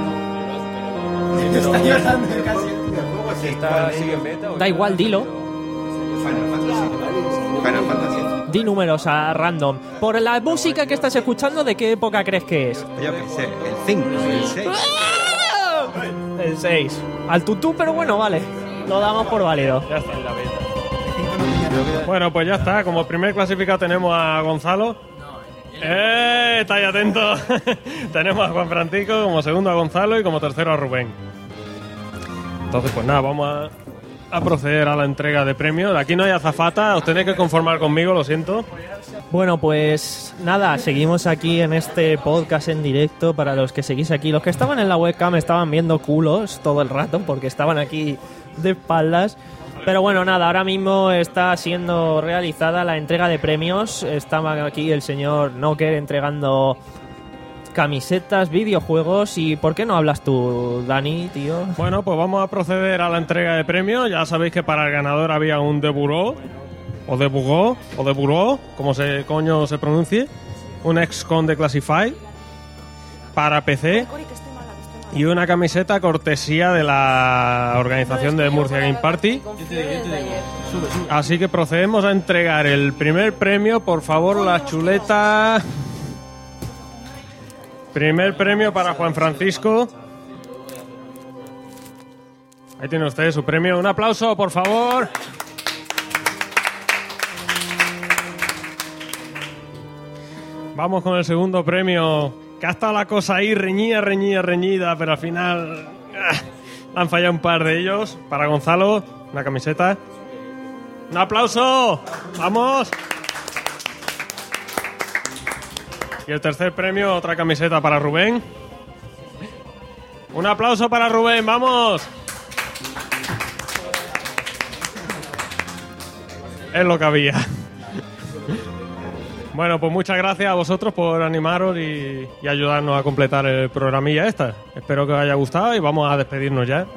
Está llorando casi. ¿Está, ¿Sigue en beta? o Da igual, dilo. Final Fantasy. Final Fantasy. Di números a random. Por la música que estás escuchando, ¿de qué época crees que es? Yo qué sé, el cinco, el seis. El seis. Al tutú, pero bueno, vale. Lo damos por válido. Ya está. Bueno, pues ya está. Como primer clasificado tenemos a Gonzalo. ¡Eh! Estáis atentos. Tenemos a Juan Francisco, como segundo a Gonzalo y como tercero a Rubén. Entonces, pues nada, vamos a, a proceder a la entrega de premios. Aquí no hay azafata, os tenéis que conformar conmigo, lo siento. Bueno, pues nada, seguimos aquí en este podcast en directo para los que seguís aquí. Los que estaban en la webcam estaban viendo culos todo el rato porque estaban aquí de espaldas. Pero bueno, nada, ahora mismo está siendo realizada la entrega de premios. Estaba aquí el señor Knocker entregando camisetas, videojuegos. ¿Y por qué no hablas tú, Dani, tío? Bueno, pues vamos a proceder a la entrega de premios. Ya sabéis que para el ganador había un de Buró, o de Bugó, o de Buró, como se coño se pronuncie. Un X COM de Classify para P C. Y una camiseta cortesía de la organización de Murcia Game Party. Así que procedemos a entregar el primer premio. Por favor, la chuleta. Primer premio para Juan Francisco. Ahí tiene usted su premio. Un aplauso, por favor. Vamos con el segundo premio. Que ha estado la cosa ahí reñida, reñida, reñida, pero al final ¡ah! Han fallado un par de ellos. Para Gonzalo, una camiseta. ¡Un aplauso! ¡Vamos! Y el tercer premio, otra camiseta para Rubén. ¡Un aplauso para Rubén! ¡Vamos! Es lo que había. Bueno, pues muchas gracias a vosotros por animaros y, y ayudarnos a completar el programilla esta. Espero que os haya gustado y vamos a despedirnos ya.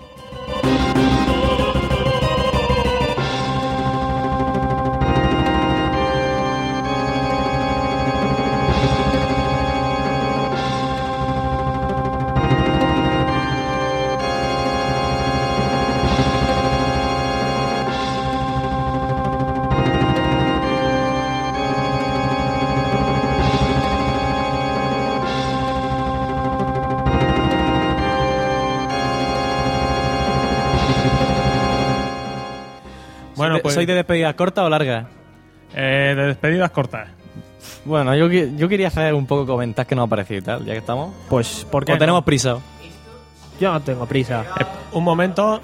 Bueno, pues, ¿Soy de despedidas cortas o largas? Eh, de despedidas cortas. Bueno, yo, yo quería hacer un poco comentar que nos ha parecido y tal, ya que estamos. Pues, ¿por qué ¿O no? tenemos prisa? Yo no tengo prisa. Eh, un momento.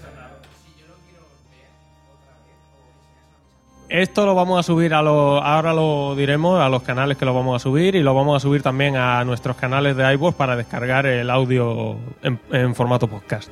Esto lo vamos a subir a los... Ahora lo diremos a los canales que lo vamos a subir y lo vamos a subir también a nuestros canales de iVoox para descargar el audio en, en formato podcast.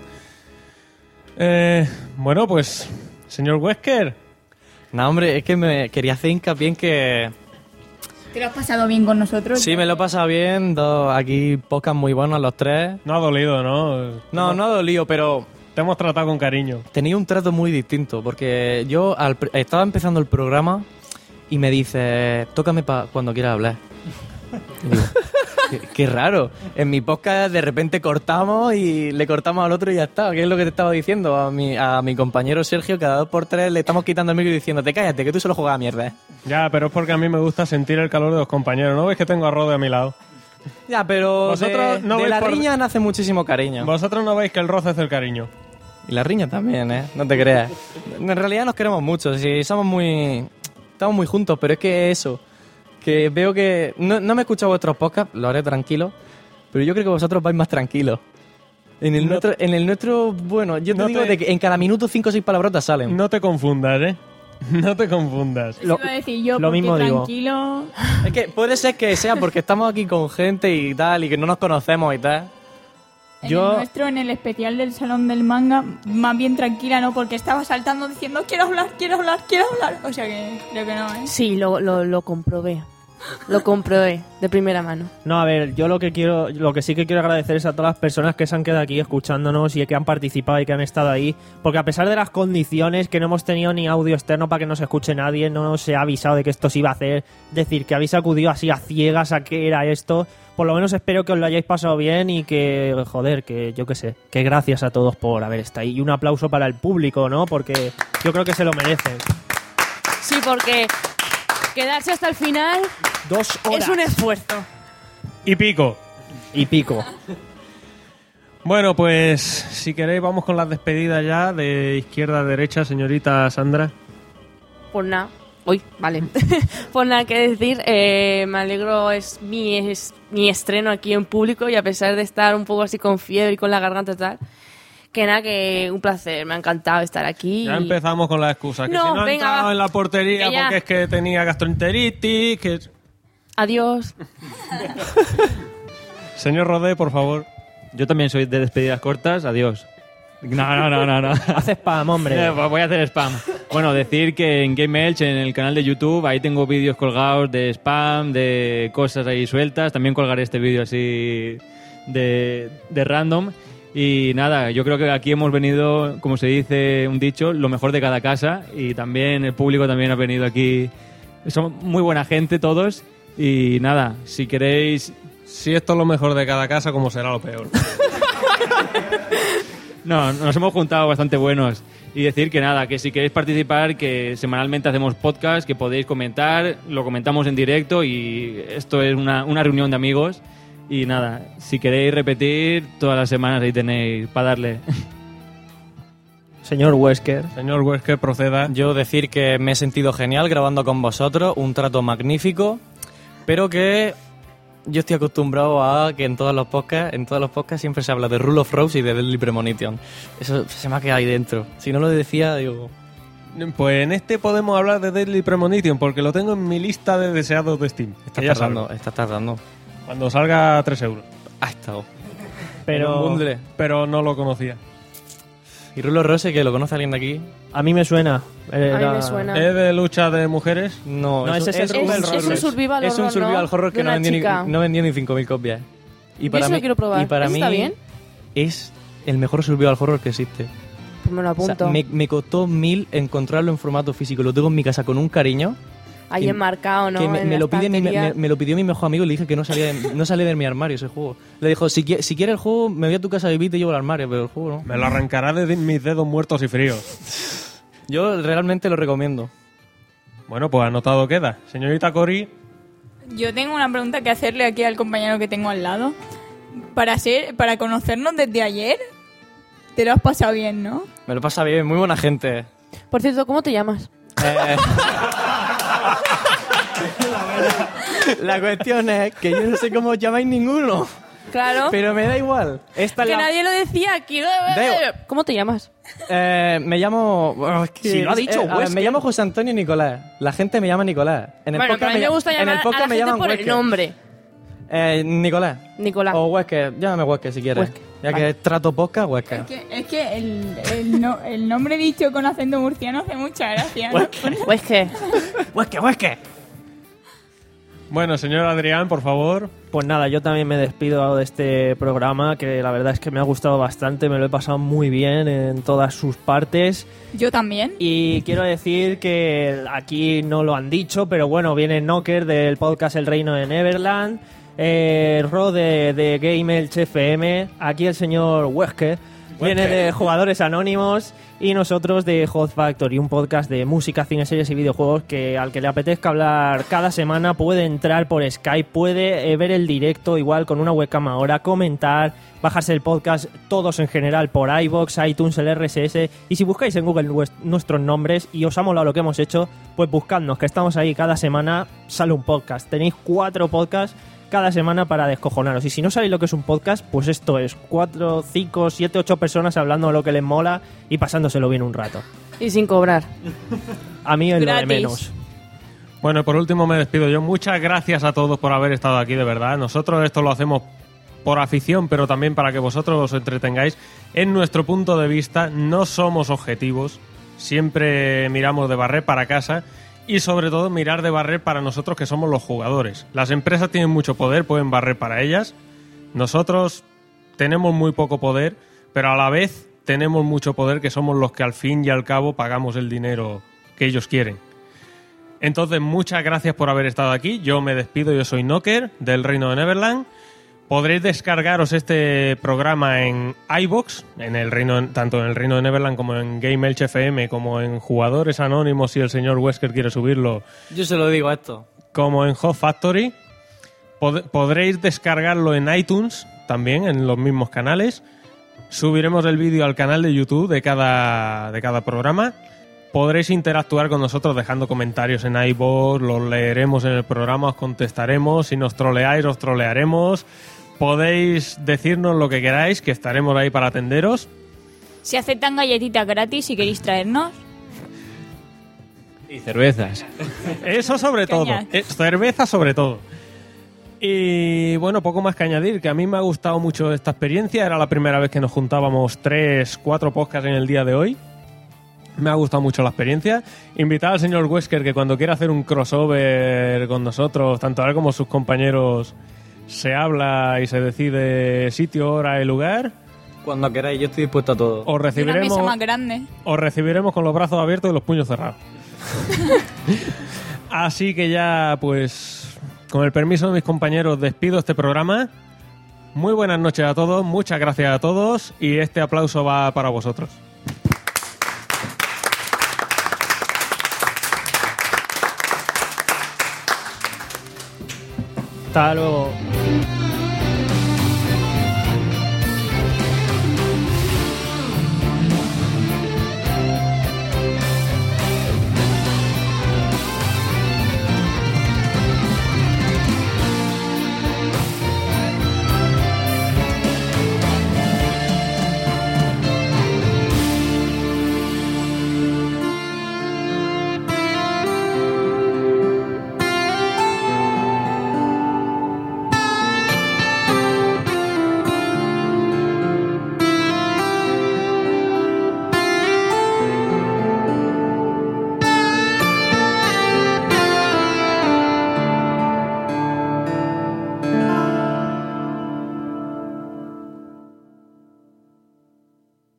Eh, bueno, pues... Señor Wesker. No, hombre, es que me quería hacer hincapié en que... ¿Te lo has pasado bien con nosotros? Sí, me lo he pasado bien. Dos, aquí podcast muy buenos los tres. No ha dolido, ¿no? No, no ha dolido, pero... Te hemos tratado con cariño. Tenía un trato muy distinto, porque yo al, estaba empezando el programa y me dice, tócame pa cuando quieras hablar. Y digo, qué, qué raro. En mi podcast de repente cortamos y le cortamos al otro y ya está. ¿Qué es lo que te estaba diciendo? A mi, a mi compañero Sergio, cada dos por tres le estamos quitando el micro y diciéndote, cállate, que tú solo juegas a mierda. Ya, pero es porque a mí me gusta sentir el calor de los compañeros. ¿No ves que tengo a Rode a mi lado? Ya, pero Vosotros de, no de veis la por- riña nace muchísimo cariño. Vosotros no veis que el roce es el cariño. Y la riña también, ¿eh? No te creas. En realidad nos queremos mucho, sí, somos muy... Estamos muy juntos, pero es que eso... Que veo que... No, no me he escuchado vuestros podcasts, lo haré tranquilo, pero yo creo que vosotros vais más tranquilos. En el, No- nuestro, en el nuestro, bueno, yo te No digo te- de que en cada minuto cinco o seis palabrotas salen. No te confundas, ¿eh? No te confundas. Eso iba a decir yo, lo porque mismo digo. tranquilo... Es que puede ser que sea porque estamos aquí con gente y tal, y que no nos conocemos y tal. En Yo... el nuestro, en el especial del Salón del Manga, más bien tranquila, ¿no? Porque estaba saltando diciendo, quiero hablar, quiero hablar, quiero hablar. O sea que creo que no, ¿eh? Sí, lo, lo, lo comprobé. Lo comprobé de primera mano. No, a ver, yo lo que quiero, lo que sí que quiero agradecer es a todas las personas que se han quedado aquí escuchándonos y que han participado y que han estado ahí, porque a pesar de las condiciones, que no hemos tenido ni audio externo para que nos escuche nadie, no se ha avisado de que esto se iba a hacer, es decir, que habéis acudido así a ciegas a qué era esto, por lo menos espero que os lo hayáis pasado bien y que, joder, que yo qué sé, que gracias a todos por haber estado ahí y un aplauso para el público, ¿no? Porque yo creo que se lo merecen. Sí, porque quedarse hasta el final Dos horas. es un esfuerzo. Y pico. Y pico. Bueno, pues si queréis vamos con las despedidas ya de izquierda a derecha, señorita Sandra. Pues nada. Uy, vale. Pues nada que decir. Eh, me alegro, es mi, es mi estreno aquí en público y a pesar de estar un poco así con fiebre y con la garganta y tal, que nada, que un placer. Me ha encantado estar aquí. Ya y- empezamos con la excusa. Que No, si no ha venga, entrado va. en la portería Que ya. porque es que tenía gastroenteritis. Que... Adiós. Señor Rodé, por favor. Yo también soy de despedidas cortas. Adiós. No, no, no, no. no. Haz spam, hombre. Eh, Voy a hacer spam. Bueno, decir que en Game Elch, en el canal de YouTube, ahí tengo vídeos colgados de spam, de cosas ahí sueltas. También colgaré este vídeo así de, de random. Y nada, yo creo que aquí hemos venido, como se dice un dicho, lo mejor de cada casa. Y también el público también ha venido aquí. Son muy buena gente todos. Y nada, si queréis... Si esto es lo mejor de cada casa, ¿cómo será lo peor? No, nos hemos juntado bastante buenos. Y decir que nada, que si queréis participar, que semanalmente hacemos podcast, que podéis comentar, lo comentamos en directo y esto es una, una reunión de amigos. Y nada, si queréis repetir, todas las semanas ahí tenéis para darle. Señor Wesker. Señor Wesker, proceda. Yo decir que me he sentido genial grabando con vosotros, un trato magnífico, pero que yo estoy acostumbrado a que en todos los podcasts, en todos los podcasts siempre se habla de Rule of Rose y de Deadly Premonition. Eso se me ha quedado ahí dentro. Si no lo decía, digo... Pues en este podemos hablar de Deadly Premonition porque lo tengo en mi lista de deseados de Steam. Estás Que ya tardando, salga. estás tardando. Cuando salga a tres euros. Ha estado. Pero, En un bundle. pero no lo conocía. ¿Y Rule of Rose, que lo conoce alguien de aquí? A mí me suena. Eh, A mí la- me suena. ¿Es de lucha de mujeres? No, No, ese es el es, Rumble un- Es, es un survival es un horror, survival ¿no? horror que De no una vendió, ni, chica. no vendió ni cinco mil copias. Y Yo eso lo quiero probar. Y para ¿Eso mí está bien? es el mejor survival horror que existe. Pues me lo O sea, apunto. me, me costó mil encontrarlo en formato físico. Lo tengo en mi casa con un cariño. Ahí que- enmarcado, ¿no? que me, En me la lo pide mi, me, estantería. me- me lo pidió mi mejor amigo y le dije que no salía de, no salía de mi armario ese juego. Le dijo, si, qui- si quieres el juego, me voy a tu casa a vivir y te llevo al armario, pero el juego no. Me lo arrancará de mis dedos muertos y fríos. Yo realmente lo recomiendo. Bueno, pues anotado queda. Señorita Cori, Yo tengo una pregunta que hacerle aquí al compañero que tengo al lado. Para ser, para conocernos desde ayer, te lo has pasado bien, ¿no? Me lo pasa bien, muy buena gente. Por cierto, ¿cómo te llamas? Eh, La cuestión es que yo no sé cómo os llamáis ninguno. Claro. Pero me da igual. Esta es que la- nadie lo decía aquí. Da ¿Cómo te llamas? Eh, me llamo... bueno, es que- Si lo ha dicho eh, a ver, Wesker. me llamo José Antonio Nicolás. La gente me llama Nicolás. En el Bueno, podcast pero a mí me ll- gusta en llamar el podcast a la me gente llaman por el Wesker. nombre. Eh, Nicolás. Nicolás. O Wesker. Llámame Wesker si quieres. Wesker. Ya que trato podcast, Wesker. Es que, es que el, el, no- el nombre dicho con acento murciano hace mucha gracia, ¿no? Pues que... Wesker, Wesker. bueno, señor Adrián, por favor. Pues nada, yo también me despido de este programa que la verdad es que me ha gustado bastante, me lo he pasado muy bien en todas sus partes. Yo también. Y quiero decir que aquí no lo han dicho, pero bueno, viene Knocker del podcast El Reino de Neverland, eh, Ro de, de Game Elch F M, aquí el señor Wesker, viene de Jugadores Anónimos y nosotros de Hot Factory, un podcast de música, cine, series y videojuegos que al que le apetezca hablar cada semana puede entrar por Skype, puede eh, ver el directo igual con una webcam ahora, comentar, bajarse el podcast todos en general por iVoox, iTunes, el R S S y si buscáis en Google nues- nuestros nombres y os ha molado lo que hemos hecho, pues buscadnos que estamos ahí cada semana, sale un podcast, tenéis cuatro podcasts cada semana para descojonaros. Y si no sabéis lo que es un podcast, pues esto es cuatro, cinco, siete, ocho personas hablando de lo que les mola y pasándoselo bien un rato. Y sin cobrar. A mí es lo de Gratis. menos. Bueno, por último me despido yo. Muchas gracias a todos por haber estado aquí, de verdad. Nosotros esto lo hacemos por afición, pero también para que vosotros os entretengáis. En nuestro punto de vista, no somos objetivos. Siempre miramos de barrer para casa y sobre todo mirar de barrer para nosotros que somos los jugadores. Las empresas tienen mucho poder, pueden barrer para ellas. Nosotros tenemos muy poco poder, pero a la vez tenemos mucho poder que somos los que al fin y al cabo pagamos el dinero que ellos quieren. Entonces, muchas gracias por haber estado aquí. Yo me despido, yo soy Knocker, del Reino de Neverland. Podréis descargaros este programa en iVoox, en el reino, tanto en el Reino de Neverland como en Game Elche F M, como en Jugadores Anónimos, si el señor Wesker quiere subirlo, Yo se lo digo a esto. como en Hot Factory. Pod- podréis descargarlo en iTunes, también en los mismos canales. Subiremos el vídeo al canal de YouTube de cada, de cada programa. Podréis interactuar con nosotros dejando comentarios en iVoox, los leeremos en el programa, os contestaremos. Si nos troleáis, os trolearemos. Podéis decirnos lo que queráis, que estaremos ahí para atenderos. Se aceptan galletitas gratis si queréis traernos. Y cervezas. Eso sobre todo. Cañas. Eh, cerveza sobre todo. Y bueno, poco más que añadir, que a mí me ha gustado mucho esta experiencia. Era la primera vez que nos juntábamos tres, cuatro podcasts en el día de hoy. Me ha gustado mucho la experiencia. Invitar al señor Wesker que cuando quiera hacer un crossover con nosotros, tanto él como sus compañeros, se habla y se decide sitio, hora y lugar. Cuando queráis, yo estoy dispuesto a todo. Os Y una recibiremos, mesa más grande. os recibiremos con los brazos abiertos y los puños cerrados. Así que ya, pues, con el permiso de mis compañeros, despido este programa. Muy buenas noches a todos, muchas gracias a todos y este aplauso va para vosotros. Hasta luego.